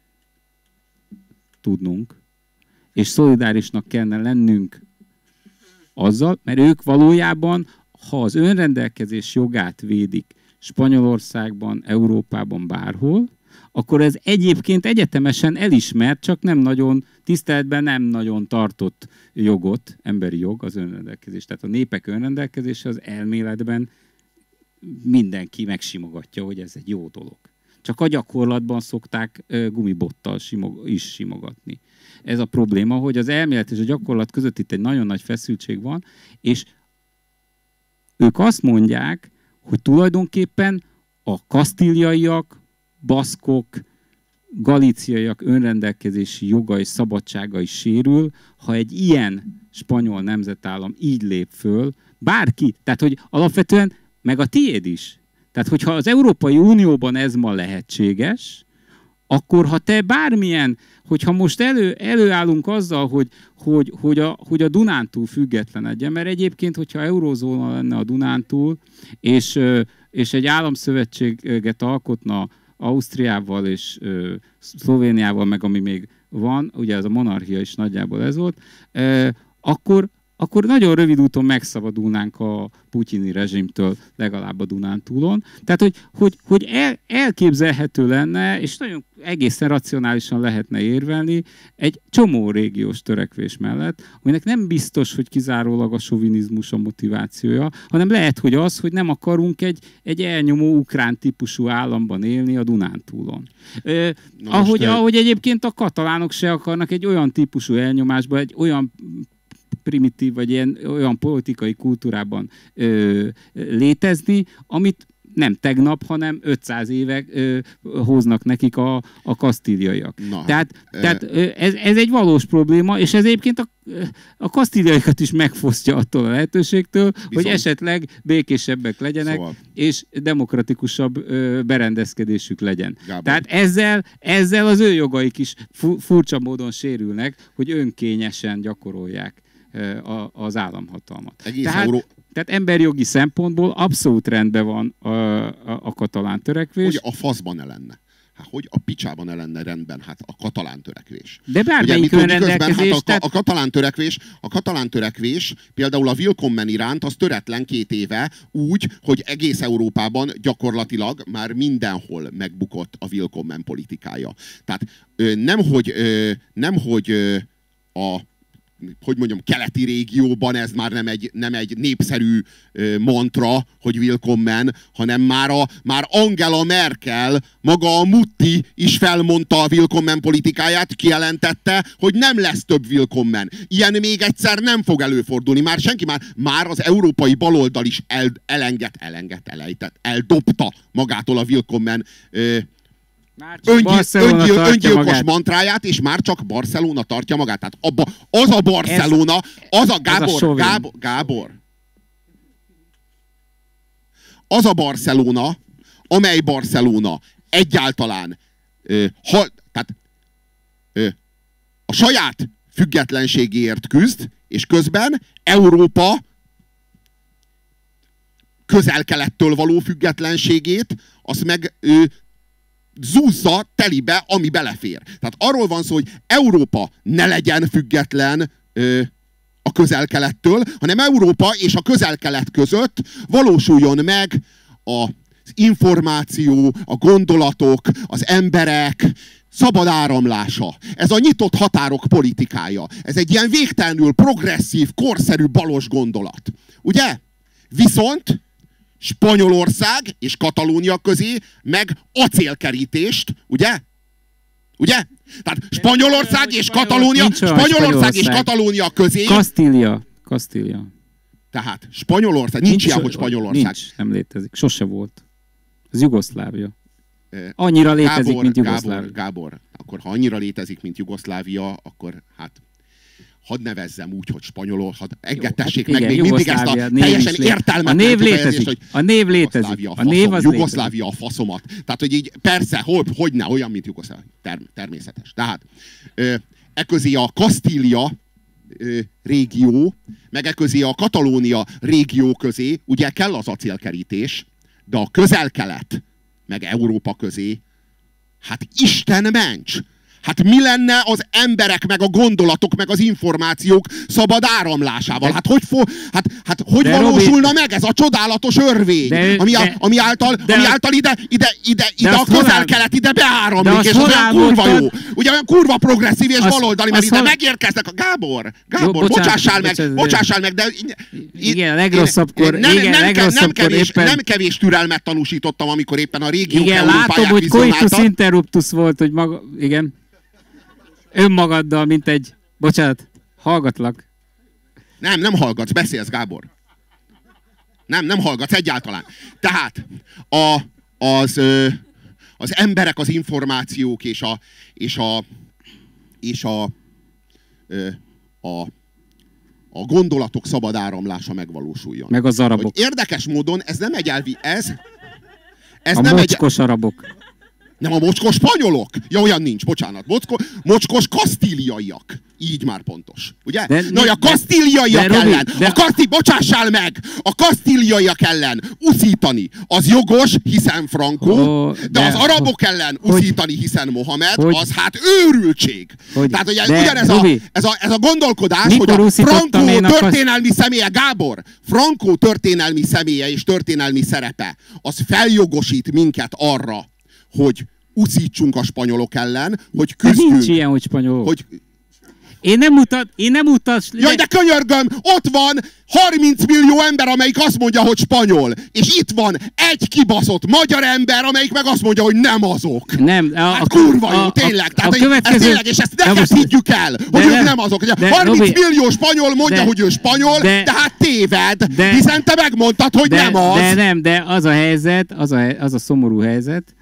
tudnunk, és szolidárisnak kellene lennünk azzal, mert ők valójában, ha az önrendelkezés jogát védik Spanyolországban, Európában, bárhol, akkor ez egyébként egyetemesen elismert, csak nem nagyon tiszteletben nem nagyon tartott jogot, emberi jog, az önrendelkezés. Tehát a népek önrendelkezése az elméletben mindenki megsimogatja, hogy ez egy jó dolog. Csak a gyakorlatban szokták gumibottal is simogatni. Ez a probléma, hogy az elmélet és a gyakorlat között itt egy nagyon nagy feszültség van, és ők azt mondják, hogy tulajdonképpen a kasztíliaiak, baszkok, galíciaiak önrendelkezési joga és szabadsága is sérül, ha egy ilyen spanyol nemzetállam így lép föl, bárki, tehát hogy alapvetően meg a tiéd is. Tehát, hogyha az Európai Unióban ez ma lehetséges, akkor ha te bármilyen, hogyha most előállunk azzal, hogy a Dunántúl függetlenedjen, mert egyébként, hogyha eurózóna lenne a Dunántúl, és egy államszövetséget alkotna Ausztriával és Szlovéniával, meg ami még van, ugye ez a monarchia is nagyjából ez volt, akkor nagyon rövid úton megszabadulnánk a putyini rezsimtől, legalább a Dunántúlon. Tehát, hogy elképzelhető lenne, és nagyon egészen racionálisan lehetne érvelni egy csomó régiós törekvés mellett, aminek nem biztos, hogy kizárólag a sovinizmus a motivációja, hanem lehet, hogy az, hogy nem akarunk egy elnyomó ukrán típusú államban élni a Dunántúlon. Ahogy egyébként a katalánok se akarnak egy olyan típusú elnyomásban, egy olyan primitív, vagy olyan politikai kultúrában létezni, amit nem tegnap, hanem 500 éve hoznak nekik a kasztíliaiak. Tehát ez egy valós probléma, és ez egyébként a kasztíliaiakat is megfosztja attól a lehetőségtől, hogy esetleg békésebbek legyenek, szóval, és demokratikusabb berendezkedésük legyen. Gábor. Tehát ezzel az ő jogaik is furcsa módon sérülnek, hogy önkényesen gyakorolják az államhatalmat. Tehát emberjogi szempontból abszolút rendben van a katalán törekvés. Hogy a faszban ne lenne? Hát, hogy a picsában ne lenne rendben hát a katalán törekvés? De bármelyik önrendelkezés... Hát a katalán törekvés például a Willkommen iránt az töretlen 2 éve úgy, hogy egész Európában gyakorlatilag már mindenhol megbukott a Willkommen politikája. Tehát nemhogy hogy mondjam, keleti régióban ez már nem egy népszerű mantra, hogy Willkommen, hanem már Angela Merkel, maga a Mutti is felmondta a Willkommen politikáját, kijelentette, hogy nem lesz több Willkommen. Ilyen még egyszer nem fog előfordulni. Már az európai baloldal is eldobta magától a Willkommen öngyilkos mantráját, és már csak Barcelona tartja magát. Tehát az a Barcelona, Gábor. Az a Barcelona, amely Barcelona egyáltalán a saját függetlenségéért küzd, és közben Európa közel-kelettől való függetlenségét, azt meg zúzza telibe, ami belefér. Tehát arról van szó, hogy Európa ne legyen független a közel-kelettől, hanem Európa és a közel-kelet között valósuljon meg az információ, a gondolatok, az emberek szabad áramlása. Ez a nyitott határok politikája. Ez egy ilyen végtelenül progresszív, korszerű balos gondolat. Ugye? Viszont Spanyolország és Katalónia közé meg acélkerítést, ugye? Ugye? Tehát Spanyolország és Katalónia közé... Kasztília. Tehát Spanyolország, nincs ilyen, hogy Spanyolország. Nincs, nem létezik, sose volt. Ez Jugoszlávia. Annyira létezik, mint Jugoszlávia. Gábor, akkor ha annyira létezik, mint Jugoszlávia, akkor hát hadd nevezzem úgy, hogy spanyolul, engedtessék meg még mindig ezt a teljesen értelmetlen kifejezést, hogy a név létezik. Jugoszlávia a faszomat. Tehát, hogy így persze, hogyne, olyan, mint Jugoszlávia. Természetes. Tehát eközé a Kasztília régió, meg eközé a Katalónia régió közé, ugye kell az acélkerítés, de a közel-kelet, meg Európa közé, hát Isten ments! Hát mi lenne az emberek, meg a gondolatok, meg az információk szabad áramlásával? Hát hogy valósulna meg ez a csodálatos örvény, ami által ide a Közel-Kelet ide beáramlik, és az olyan kurva jó. Ugye olyan kurva progresszív és baloldali, mert ide megérkeznek a Gábor, bocsássál meg, de... Igen, legrosszabbkor Nem kevés türelmet tanúsítottam, amikor éppen a régiók Európáját látom, hogy coitus interruptus volt, hogy maga... Igen. Önmagaddal, mint egy... Bocsánat, hallgatlak. Nem hallgatsz, beszélsz, Gábor. Nem hallgatsz egyáltalán. Tehát az emberek, az információk és a gondolatok szabad áramlása megvalósuljon. Meg az arabok. Hogy érdekes módon ez nem egy elvi... Ez a nem mocskos arabok. Nem a mocskos spanyolok? Ja, olyan nincs, bocsánat. Mocskos kasztíliaiak. Így már pontos. Ugye? A kasztíliaiak ellen. Bocsássál meg! A kasztíliaiak ellen uszítani. Az jogos, hiszen Franco, de az arabok ellen uszítani, hiszen Mohamed, az hát őrültség. Tehát ugye ez a gondolkodás, hogy a Franco történelmi személye, Gábor, Franco történelmi személye és történelmi szerepe, az feljogosít minket arra, hogy uszítsunk a spanyolok ellen, hogy küzdjünk. Nincs ilyen, hogy spanyolok. Én nem utas... Jaj, de könyörgöm, ott van 30 millió ember, amelyik azt mondja, hogy spanyol. És itt van egy kibaszott magyar ember, amelyik meg azt mondja, hogy nem azok. Nem. Hát kurva jó, tényleg. És ezt neked higgyük el, hogy ők nem azok. 30 millió spanyol mondja, hogy ő spanyol, de hát téved, hiszen te megmondtad, hogy nem az. De az a helyzet, az a szomorú helyzet,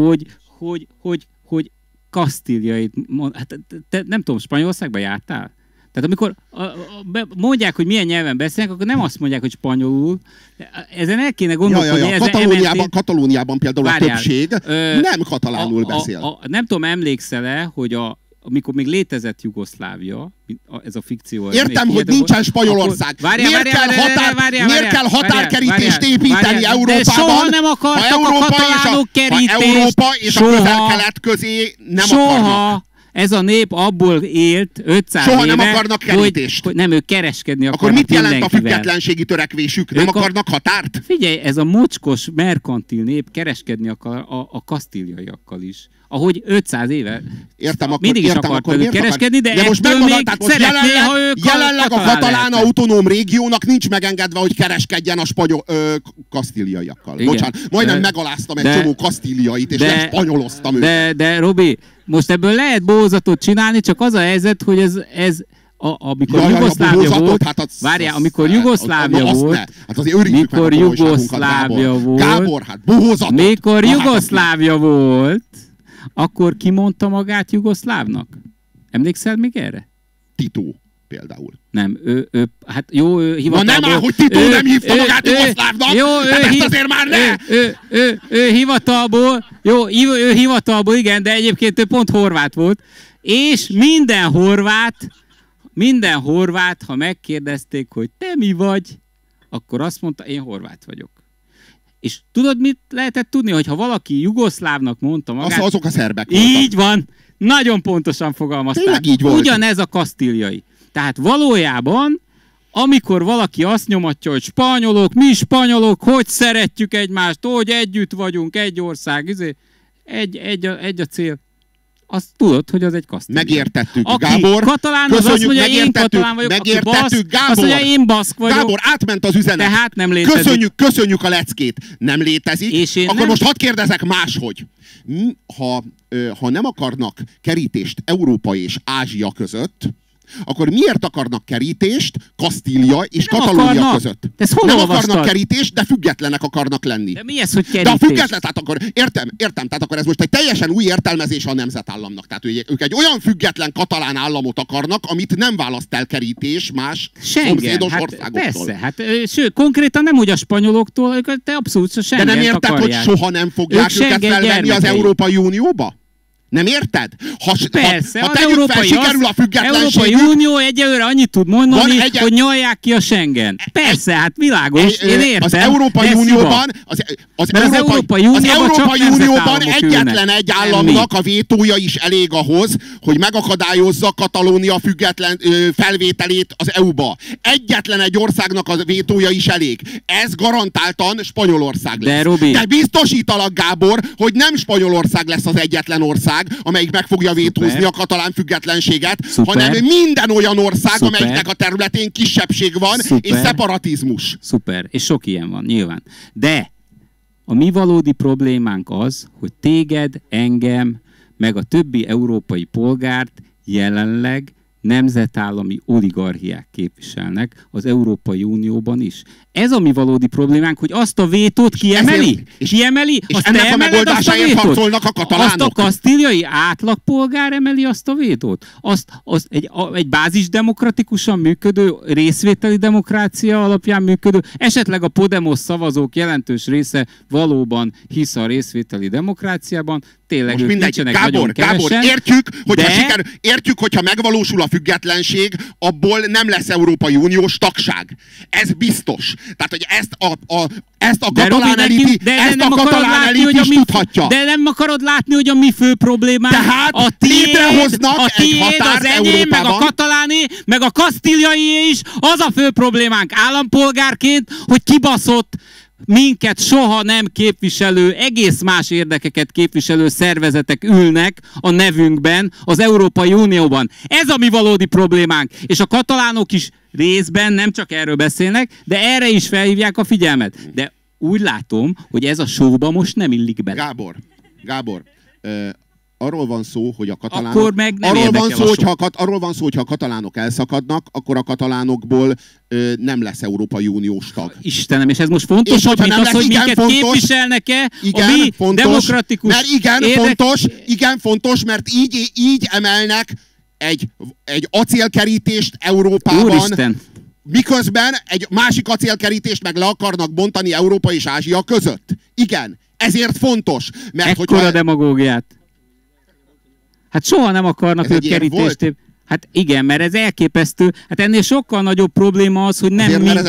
hogy kasztíliait, hát te nem tudom, Spanyolországba jártál? Tehát amikor mondják, hogy milyen nyelven beszélnek, akkor nem azt mondják, hogy spanyolul. Ezen el kéne gondolkodni. Katalóniában például a többség nem katalánul beszél. Nem tudom, emlékszel-e, hogy amikor még létezett Jugoszlávia, ez a fikció... Értem, hogy nincsen Spanyolország. Miért kell határkerítést építeni Európában? De soha nem akartak a katalánok kerítést. Ha Európa és a Közel-Kelet közé nem akarnak. Ez a nép abból élt 500 soha éve, nem akarnak kerítést. Hogy nem, ők kereskedni akarnak. Akkor mit jelent a függetlenségi törekvésük? Nem akarnak határt? Figyelj, ez a mocskos merkantil nép kereskedni akar a kasztíliaiakkal is. Ahogy 500 éve mindig is akart velük kereskedni, de ettől még szeretné, ha ők jelenleg a katalán autonóm régiónak nincs megengedve, hogy kereskedjen a spanyol kasztíliaiakkal. Bocsánat, majdnem megaláztam egy csomó kasztíliait, és lespanyoloztam őket. De Robi, most ebből lehet bózatot csinálni, csak az a helyzet, hogy ez amikor Jugoszlávia volt, várjál, amikor Jugoszlávia volt, mikor Jugoszlávia volt, Gábor, hát bohózatot! Mikor Jugoszlávia volt, akkor ki mondta magát jugoszlávnak? Emlékszel még erre? Tito például. Nem, hát jó, ő hivatalból... Na nem áll, hogy Tito nem hívta magát jugoszlávnak, de ezt azért már ne! Ő hivatalból, ő hivatalból, igen, de egyébként ő pont horvát volt, és minden horvát, ha megkérdezték, hogy te mi vagy, akkor azt mondta, én horvát vagyok. És tudod, mit lehetett tudni, hogy ha valaki jugoszlávnak mondta magát... Azok a szerbek voltak. Így van, nagyon pontosan fogalmazták. Tényleg így volt. Ugyanez a kasztíliai. Tehát valójában, amikor valaki azt nyomatja, hogy spanyolok, mi spanyolok, hogy szeretjük egymást, hogy együtt vagyunk, egy ország, egy a cél. Azt tudod, hogy az egy kasztíliai. Megértettük, aki Gábor. Katalán, az azt mondja, én katalán vagyok, megértettük, Gábor. Azt mondja, én baszk vagyok. Gábor, átment az üzenet. Tehát nem létezik. Köszönjük a leckét. Nem létezik. És akkor most hadd kérdezek máshogy. Ha nem akarnak kerítést Európa és Ázsia között, akkor miért akarnak kerítést Kasztília és Katalónia között? Nem akarnak kerítést, de függetlenek akarnak lenni. De mi ez, hogy kerítés? De a független, tehát akkor értem, tehát akkor ez most egy teljesen új értelmezés a nemzetállamnak. Tehát ők egy olyan független katalán államot akarnak, amit nem választ el kerítés más szomszédos országoktól. Persze, sőt, konkrétan nem úgy a spanyoloktól, te abszolút Schengent akarják. De nem érted, hogy soha nem fogják őket felvenni az Európai Unióba? Nem érted? Persze, ha az tegyük fel, sikerül a függetlenségük... Európai Unió egyelőre annyit tud mondani, hogy nyalják ki a Schengen. Persze, hát világos, én értem. Az Európai Unióban, az Európai Unióban egyetlen egy államnak a vétója is elég ahhoz, hogy megakadályozza Katalónia független felvételét az EU-ba. Egyetlen egy országnak a vétója is elég. Ez garantáltan Spanyolország lesz. De biztosítalak, Gábor, hogy nem Spanyolország lesz az egyetlen ország, amelyik meg fogja vétózni a katalán függetlenséget, hanem minden olyan ország, amelyiknek a területén kisebbség van, és szeparatizmus. Szuper, és sok ilyen van, nyilván. De a mi valódi problémánk az, hogy téged, engem, meg a többi európai polgárt jelenleg nemzetállami oligarchiák képviselnek az Európai Unióban is. Ez a mi valódi problémánk, hogy azt a vétót kiemeli. És ennek a megoldásáért harcolnak a katalánok. Azt a kasztíliai átlagpolgár emeli azt a vétót. Egy bázisdemokratikusan működő, részvételi demokrácia alapján működő, esetleg a Podemos szavazók jelentős része valóban hisz a részvételi demokráciában. Tényleg most mindegy, Gábor, értjük, hogyha megvalósul a függetlenség, abból nem lesz Európai Uniós tagság. Ez biztos. Tehát, hogy ezt a katalán elit is tudhatja. De nem akarod látni, hogy a mi fő problémánk tehát a tiéd, az enyém, meg a kataláné, meg a kasztíliai is, az a fő problémánk állampolgárként, hogy kibaszott minket soha nem képviselő, egész más érdekeket képviselő szervezetek ülnek a nevünkben az Európai Unióban. Ez a mi valódi problémánk. És a katalánok is részben nem csak erről beszélnek, de erre is felhívják a figyelmet. De úgy látom, hogy ez a showba most nem illik bele. Gábor, arról van szó, hogy a katalánok... Akkor meg nem arról van szó, hogyha a katalánok elszakadnak, akkor a katalánokból nem lesz Európai Uniós tag. Istenem, és ez most fontosabb, mint az, hogy minket képviselnek-e a mi demokratikus... Igen, fontos, mert így emelnek egy acélkerítést Európában. Úristen. Miközben egy másik acélkerítést meg le akarnak bontani Európa és Ázsia között. Igen, ezért fontos. Mert ekkora demagógiát. Hát soha nem akarnak ők kerítést. Hát igen, mert ez elképesztő. Hát ennél sokkal nagyobb probléma az, hogy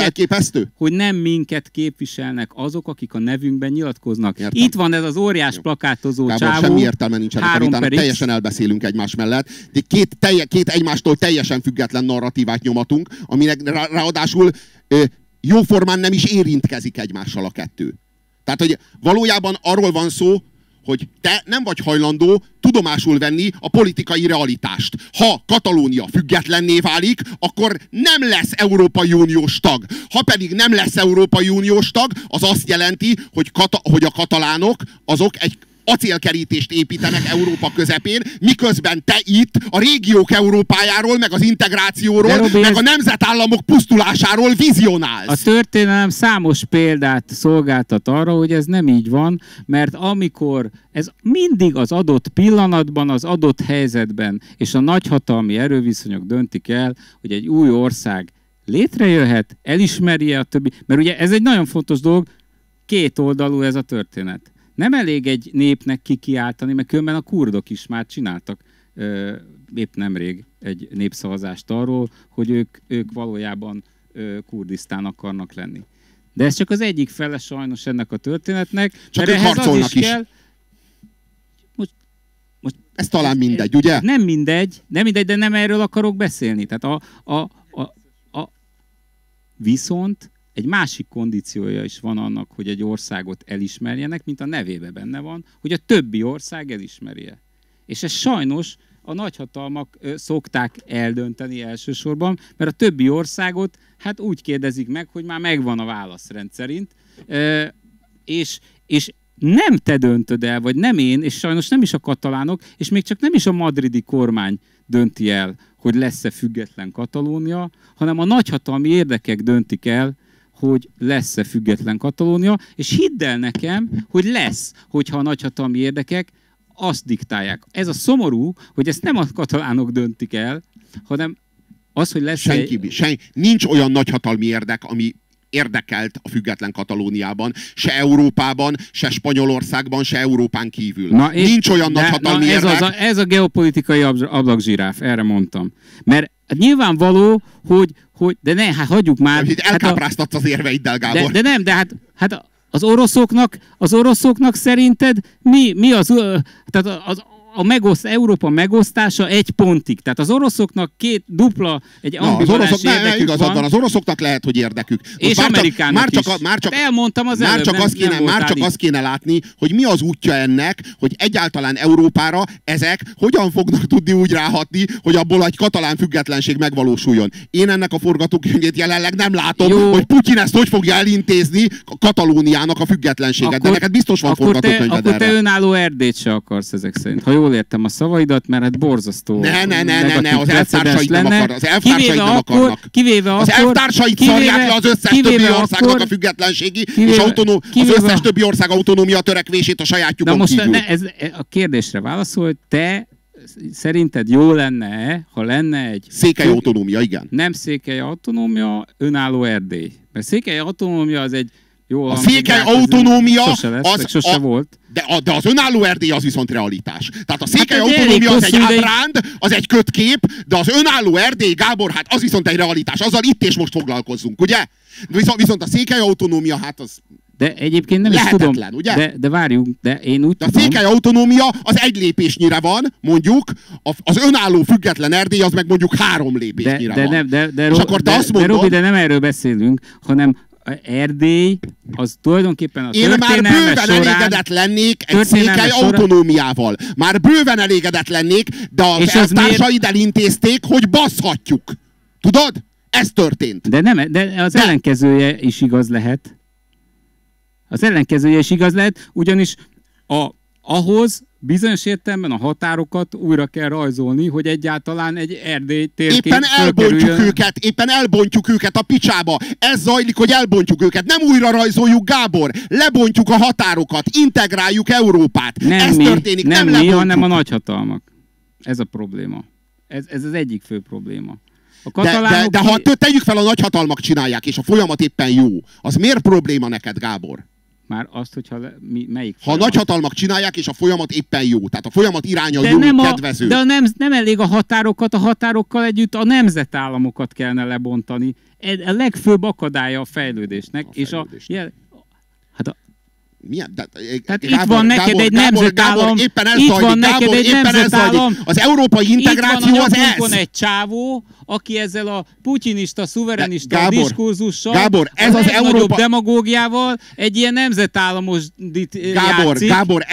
nem minket képviselnek azok, akik a nevünkben nyilatkoznak. Értem. Itt van ez az óriás plakátozó Gábor, csávó. semmi értelme nincsen a vitának, teljesen elbeszélünk egymás mellett. De két egymástól teljesen független narratívát nyomatunk, aminek ráadásul jóformán nem is érintkezik egymással a kettő. Tehát, hogy valójában arról van szó, hogy te nem vagy hajlandó tudomásul venni a politikai realitást. Ha Katalónia függetlenné válik, akkor nem lesz Európai Uniós tag. Ha pedig nem lesz Európai Uniós tag, az azt jelenti, hogy a katalánok azok egy acélkerítést építenek Európa közepén, miközben te itt a régiók Európájáról, meg az integrációról, meg a nemzetállamok pusztulásáról vizionálsz. A történelem számos példát szolgáltat arra, hogy ez nem így van, mert amikor ez mindig az adott pillanatban, az adott helyzetben, és a nagyhatalmi erőviszonyok döntik el, hogy egy új ország létrejöhet, elismerje a többi, mert ugye ez egy nagyon fontos dolog, kétoldalú ez a történet. Nem elég egy népnek kikiáltani, mert különben a kurdok is már csináltak épp nemrég egy népszavazást arról, hogy ők valójában Kurdisztán akarnak lenni. De ez csak az egyik fele sajnos ennek a történetnek. Csak ők harcolnak is. Most ez talán mindegy, ugye? Nem mindegy, de nem erről akarok beszélni. Tehát viszont egy másik kondíciója is van annak, hogy egy országot elismerjenek, mint a nevébe benne van, hogy a többi ország elismerje. És ez sajnos a nagyhatalmak szokták eldönteni elsősorban, mert a többi országot hát úgy kérdezik meg, hogy már megvan a válasz rendszerint, és nem te döntöd el, vagy nem én, és sajnos nem is a katalánok, és még csak nem is a madridi kormány dönti el, hogy lesz-e független Katalónia, hanem a nagyhatalmi érdekek döntik el, hogy lesz-e független Katalónia, és hidd el nekem, hogy lesz, hogyha a nagyhatalmi érdekek azt diktálják. Ez a szomorú, hogy ezt nem a katalánok döntik el, hanem az, hogy lesz... Nincs olyan nagyhatalmi érdek, érdekelt a független Katalóniában, se Európában, se Spanyolországban, se Európán kívül. Nincs olyan nagyhatalmi érdek. Ez a geopolitikai ablakzsiráf, erre mondtam. Mert nyilvánvaló, hogy de ne, hát hagyjuk már. Elkápráztatsz az érveiddel, Gábor. De nem, de hát az oroszoknak szerinted mi az, tehát Európa megosztása egy pontig. Tehát az oroszoknak egy ambivalens érdekük igazad van. Az oroszoknak lehet, hogy érdekük. És Amerikának is. Elmondtam az előbb, már csak azt kéne látni, hogy mi az útja ennek, hogy egyáltalán Európára ezek hogyan fognak tudni úgy ráhatni, hogy abból egy katalán függetlenség megvalósuljon. Én ennek a forgatókönyvét jelenleg nem látom, hogy Putyin ezt hogy fogja elintézni Katalóniának a függetlenséget. De neked biztos van forgatókönyved erre. Akkor te önálló Erdélyt se akarsz ezek szerint. Ha jól értem a szavaidat, mert hát borzasztó. Ne, az elvtársaid nem akarnak. Az elvtársaid nem akarnak. Az elvtársaid szarják le az összes többi országnak a függetlenségi, és az összes többi ország autonómia törekvését a sajátjukon kívül. Ez a kérdésre válaszol, hogy te szerinted jó lenne, ha lenne egy... Székely autonómia, igen. Nem székely autonómia, önálló Erdély. Mert székely autonómia az egy jó... A székely autonómia sose volt. De az önálló Erdély az viszont realitás. Tehát a székely autonómia az egy ábránd, az egy kötkép, de az önálló Erdély, Gábor, hát az viszont egy realitás. Azzal itt és most foglalkozzunk, ugye? Viszont a székely autonómia, hát az... De egyébként nem lehetetlen, is tudom. Ugye? De várjunk, de én úgy tudom... A székely autonómia az egy lépésnyire van, mondjuk, az önálló független Erdély az meg mondjuk 3 lépésnyire van. És akkor te azt mondod... Robi, de nem erről beszélünk, hanem Erdély az tulajdonképpen a történelme során... Én már bőven elégedett lennék egy székely autonómiával. Már bőven elégedett lennék, de az elvtársaid elintézték, hogy baszhatjuk. Tudod? Ez történt. De az ellenkezője is igaz lehet. Az ellenkezője is igaz lehet, ugyanis ahhoz bizonyos értelemben a határokat újra kell rajzolni, hogy egyáltalán egy Erdély térkép éppen elbontjuk őket a picsába. Ez zajlik, hogy elbontjuk őket. Nem újra rajzoljuk, Gábor. Lebontjuk a határokat, integráljuk Európát. Ez történik, nem mi, hanem a nagyhatalmak. Ez a probléma. Ez az egyik fő probléma. De ha tegyük fel, a nagyhatalmak csinálják, és a folyamat éppen jó, az miért probléma neked, Gábor? Már azt, hogyha melyik folyamat? Ha a nagyhatalmak csinálják, és a folyamat éppen jó, tehát a folyamat iránya jó, kedvező. De nem elég a határokkal együtt a nemzetállamokat kellene lebontani. A legfőbb akadálya a fejlődésnek. Milyen? Tehát itt van neked egy nemzetállam. Éppen ez zajlik. Az európai integráció az ez. Itt van egy csávó, aki ezzel a putyinista, szuverenista diskurzussal, ez az legnagyobb demagógiával egy ilyen nemzetállamos játszik. Gábor,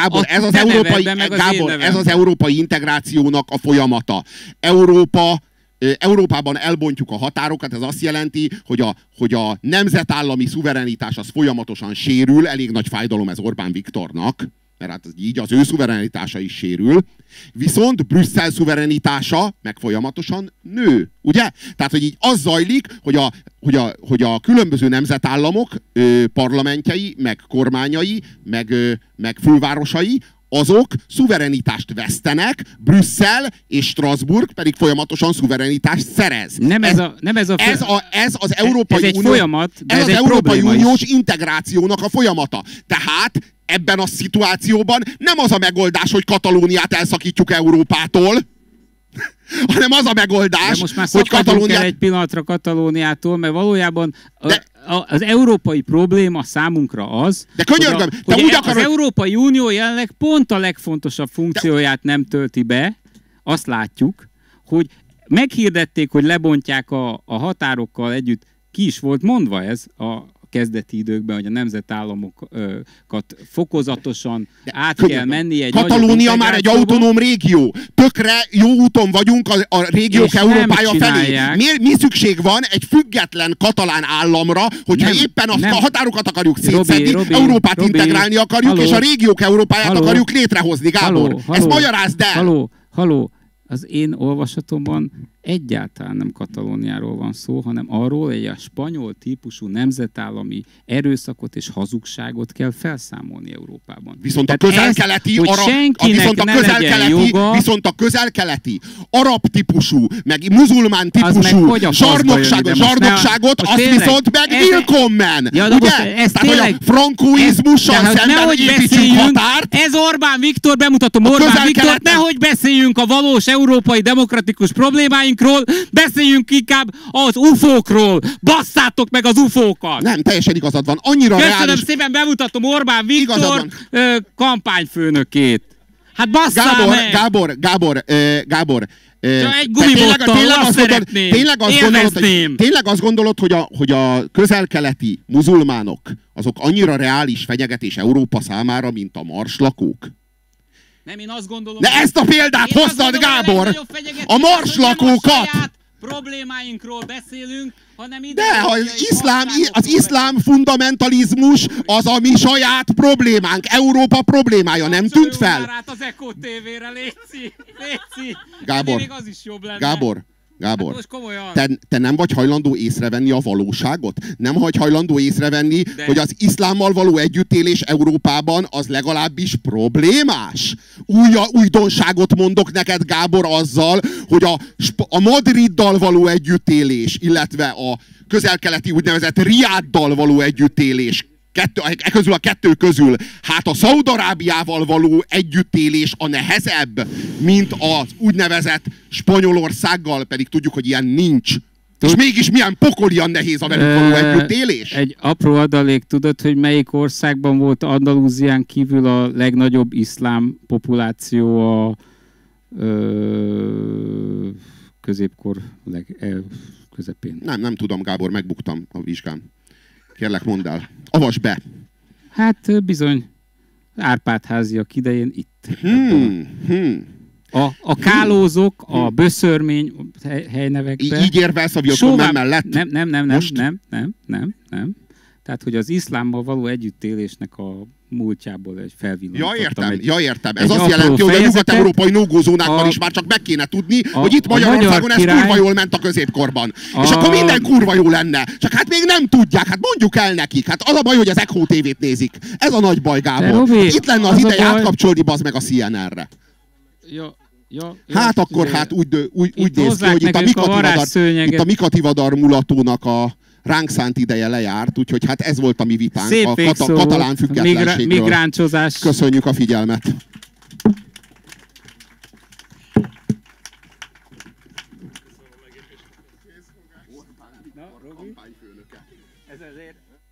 ez az európai integrációnak a folyamata. Európában elbontjuk a határokat, ez azt jelenti, hogy a nemzetállami szuverenitás az folyamatosan sérül, elég nagy fájdalom ez Orbán Viktornak, mert hát így az ő szuverenitása is sérül, viszont Brüsszel szuverenitása meg folyamatosan nő, ugye? Tehát, hogy így az zajlik, hogy a különböző nemzetállamok parlamentjei, meg kormányai, meg fővárosai, azok szuverenitást vesztenek, Brüsszel és Strasbourg pedig folyamatosan szuverenitást szerez. Ez az Európai Unió, folyamat, ez az Európai Uniós integrációnak a folyamata. Tehát ebben a szituációban nem az a megoldás, hogy Katalóniát elszakítjuk Európától, hanem az a megoldás, most már hogy Katalóniát... egy pillanatra Katalóniától, mert valójában az európai probléma számunkra az, de könyörgöm, az Európai Unió jelenleg pont a legfontosabb funkcióját nem tölti be, azt látjuk, hogy meghirdették, hogy lebontják a határokkal együtt, ki is volt mondva ez a kezdeti időkben, hogy a nemzetállamokat fokozatosan kell menni egy Katalónia már egy autonóm régió. Tökre jó úton vagyunk a régiók Európája felé. Mi szükség van egy független katalán államra, hogyha éppen a határokat akarjuk szétszedni, Európát integrálni akarjuk, és a régiók Európáját akarjuk létrehozni, Gábor. Ezt magyarázd el! Halló! Az én olvasatomban egyáltalán nem Katalóniáról van szó, hanem arról, hogy a spanyol típusú nemzetállami erőszakot és hazugságot kell felszámolni Európában. Viszont a közel-keleti viszont a közel-keleti arab típusú, meg muzulmán típusú zsarnokságot, azt viszont meg willkommen! Ja, ugye? Tehát, hogy a frankóizmussal szemben építsünk határt. Ez Orbán Viktor, bemutatom Orbán Viktort, nehogy beszéljünk a valós európai demokratikus problémáinkról, beszéljünk inkább az UFO-król. Basszátok meg az UFO-kat! Nem, teljesen igazad van. Annyira Köszönöm reális... szépen, bemutatom Orbán Viktor kampányfőnökét. Hát basszál meg! Gábor, egy gumibottal, azt szeretném. Tényleg azt gondolod, hogy a közel-keleti muzulmánok azok annyira reális fenyegetés Európa számára, mint a marslakók? Nem, én azt gondolom... De ezt a példát hoztad, Gábor! A marslakókat! Problémáinkról beszélünk, hanem ide... De az iszlám fundamentalizmus az a mi saját problémánk. Európa problémája nem tűnt fel? Az Eko TV-re, léci. Gábor, még az is jobb lenne. Gábor, Hát most komolyan. te nem vagy hajlandó észrevenni a valóságot? Nem vagy hajlandó észrevenni, hogy az iszlámmal való együttélés Európában az legalábbis problémás? Újdonságot mondok neked, Gábor, azzal, hogy a Madriddal való együttélés, illetve a közel-keleti úgynevezett Riáddal való együttélés, közül a kettő közül, hát a Szaúd-Arábiával való együttélés a nehezebb, mint az úgynevezett Spanyolországgal, pedig tudjuk, hogy ilyen nincs. És mégis milyen pokolian nehéz a velük való együttélés? Egy apró adalék, tudod, hogy melyik országban volt Andalúzián kívül a legnagyobb iszlám populáció a középkor közepén? Nem tudom, Gábor, megbuktam a vizsgám. Kérlek, mondd el. Avasd be! Hát bizony, Árpád-háziak idején itt. A kálózok, a böszörmény helynevekben. Így érvelsz a Willkommen mellett? Nem. Tehát, hogy az iszlámmal való együttélésnek a múltjából egy felvillantottam. Ja, értem. Ez azt jelenti, hogy a nyugat-európai no-go-zónákban is már csak meg kéne tudni, hogy itt Magyarországon ez kurva jól ment a középkorban. És akkor minden kurva jó lenne. Csak hát még nem tudják, hát mondjuk el nekik. Hát az a baj, hogy az Echo TV-t nézik. Ez a nagy baj, Gábor. Robi, itt lenne az ideje átkapcsolni, bazd meg, a CNN-re. Hát akkor úgy néz ki, hogy itt a Mikati-Vadar mulatónak a ránk szánt ideje lejárt, úgyhogy hát ez volt a mi vitánk szép a katalán függetlenségről. Migráncsozás. Köszönjük a figyelmet! Ez azért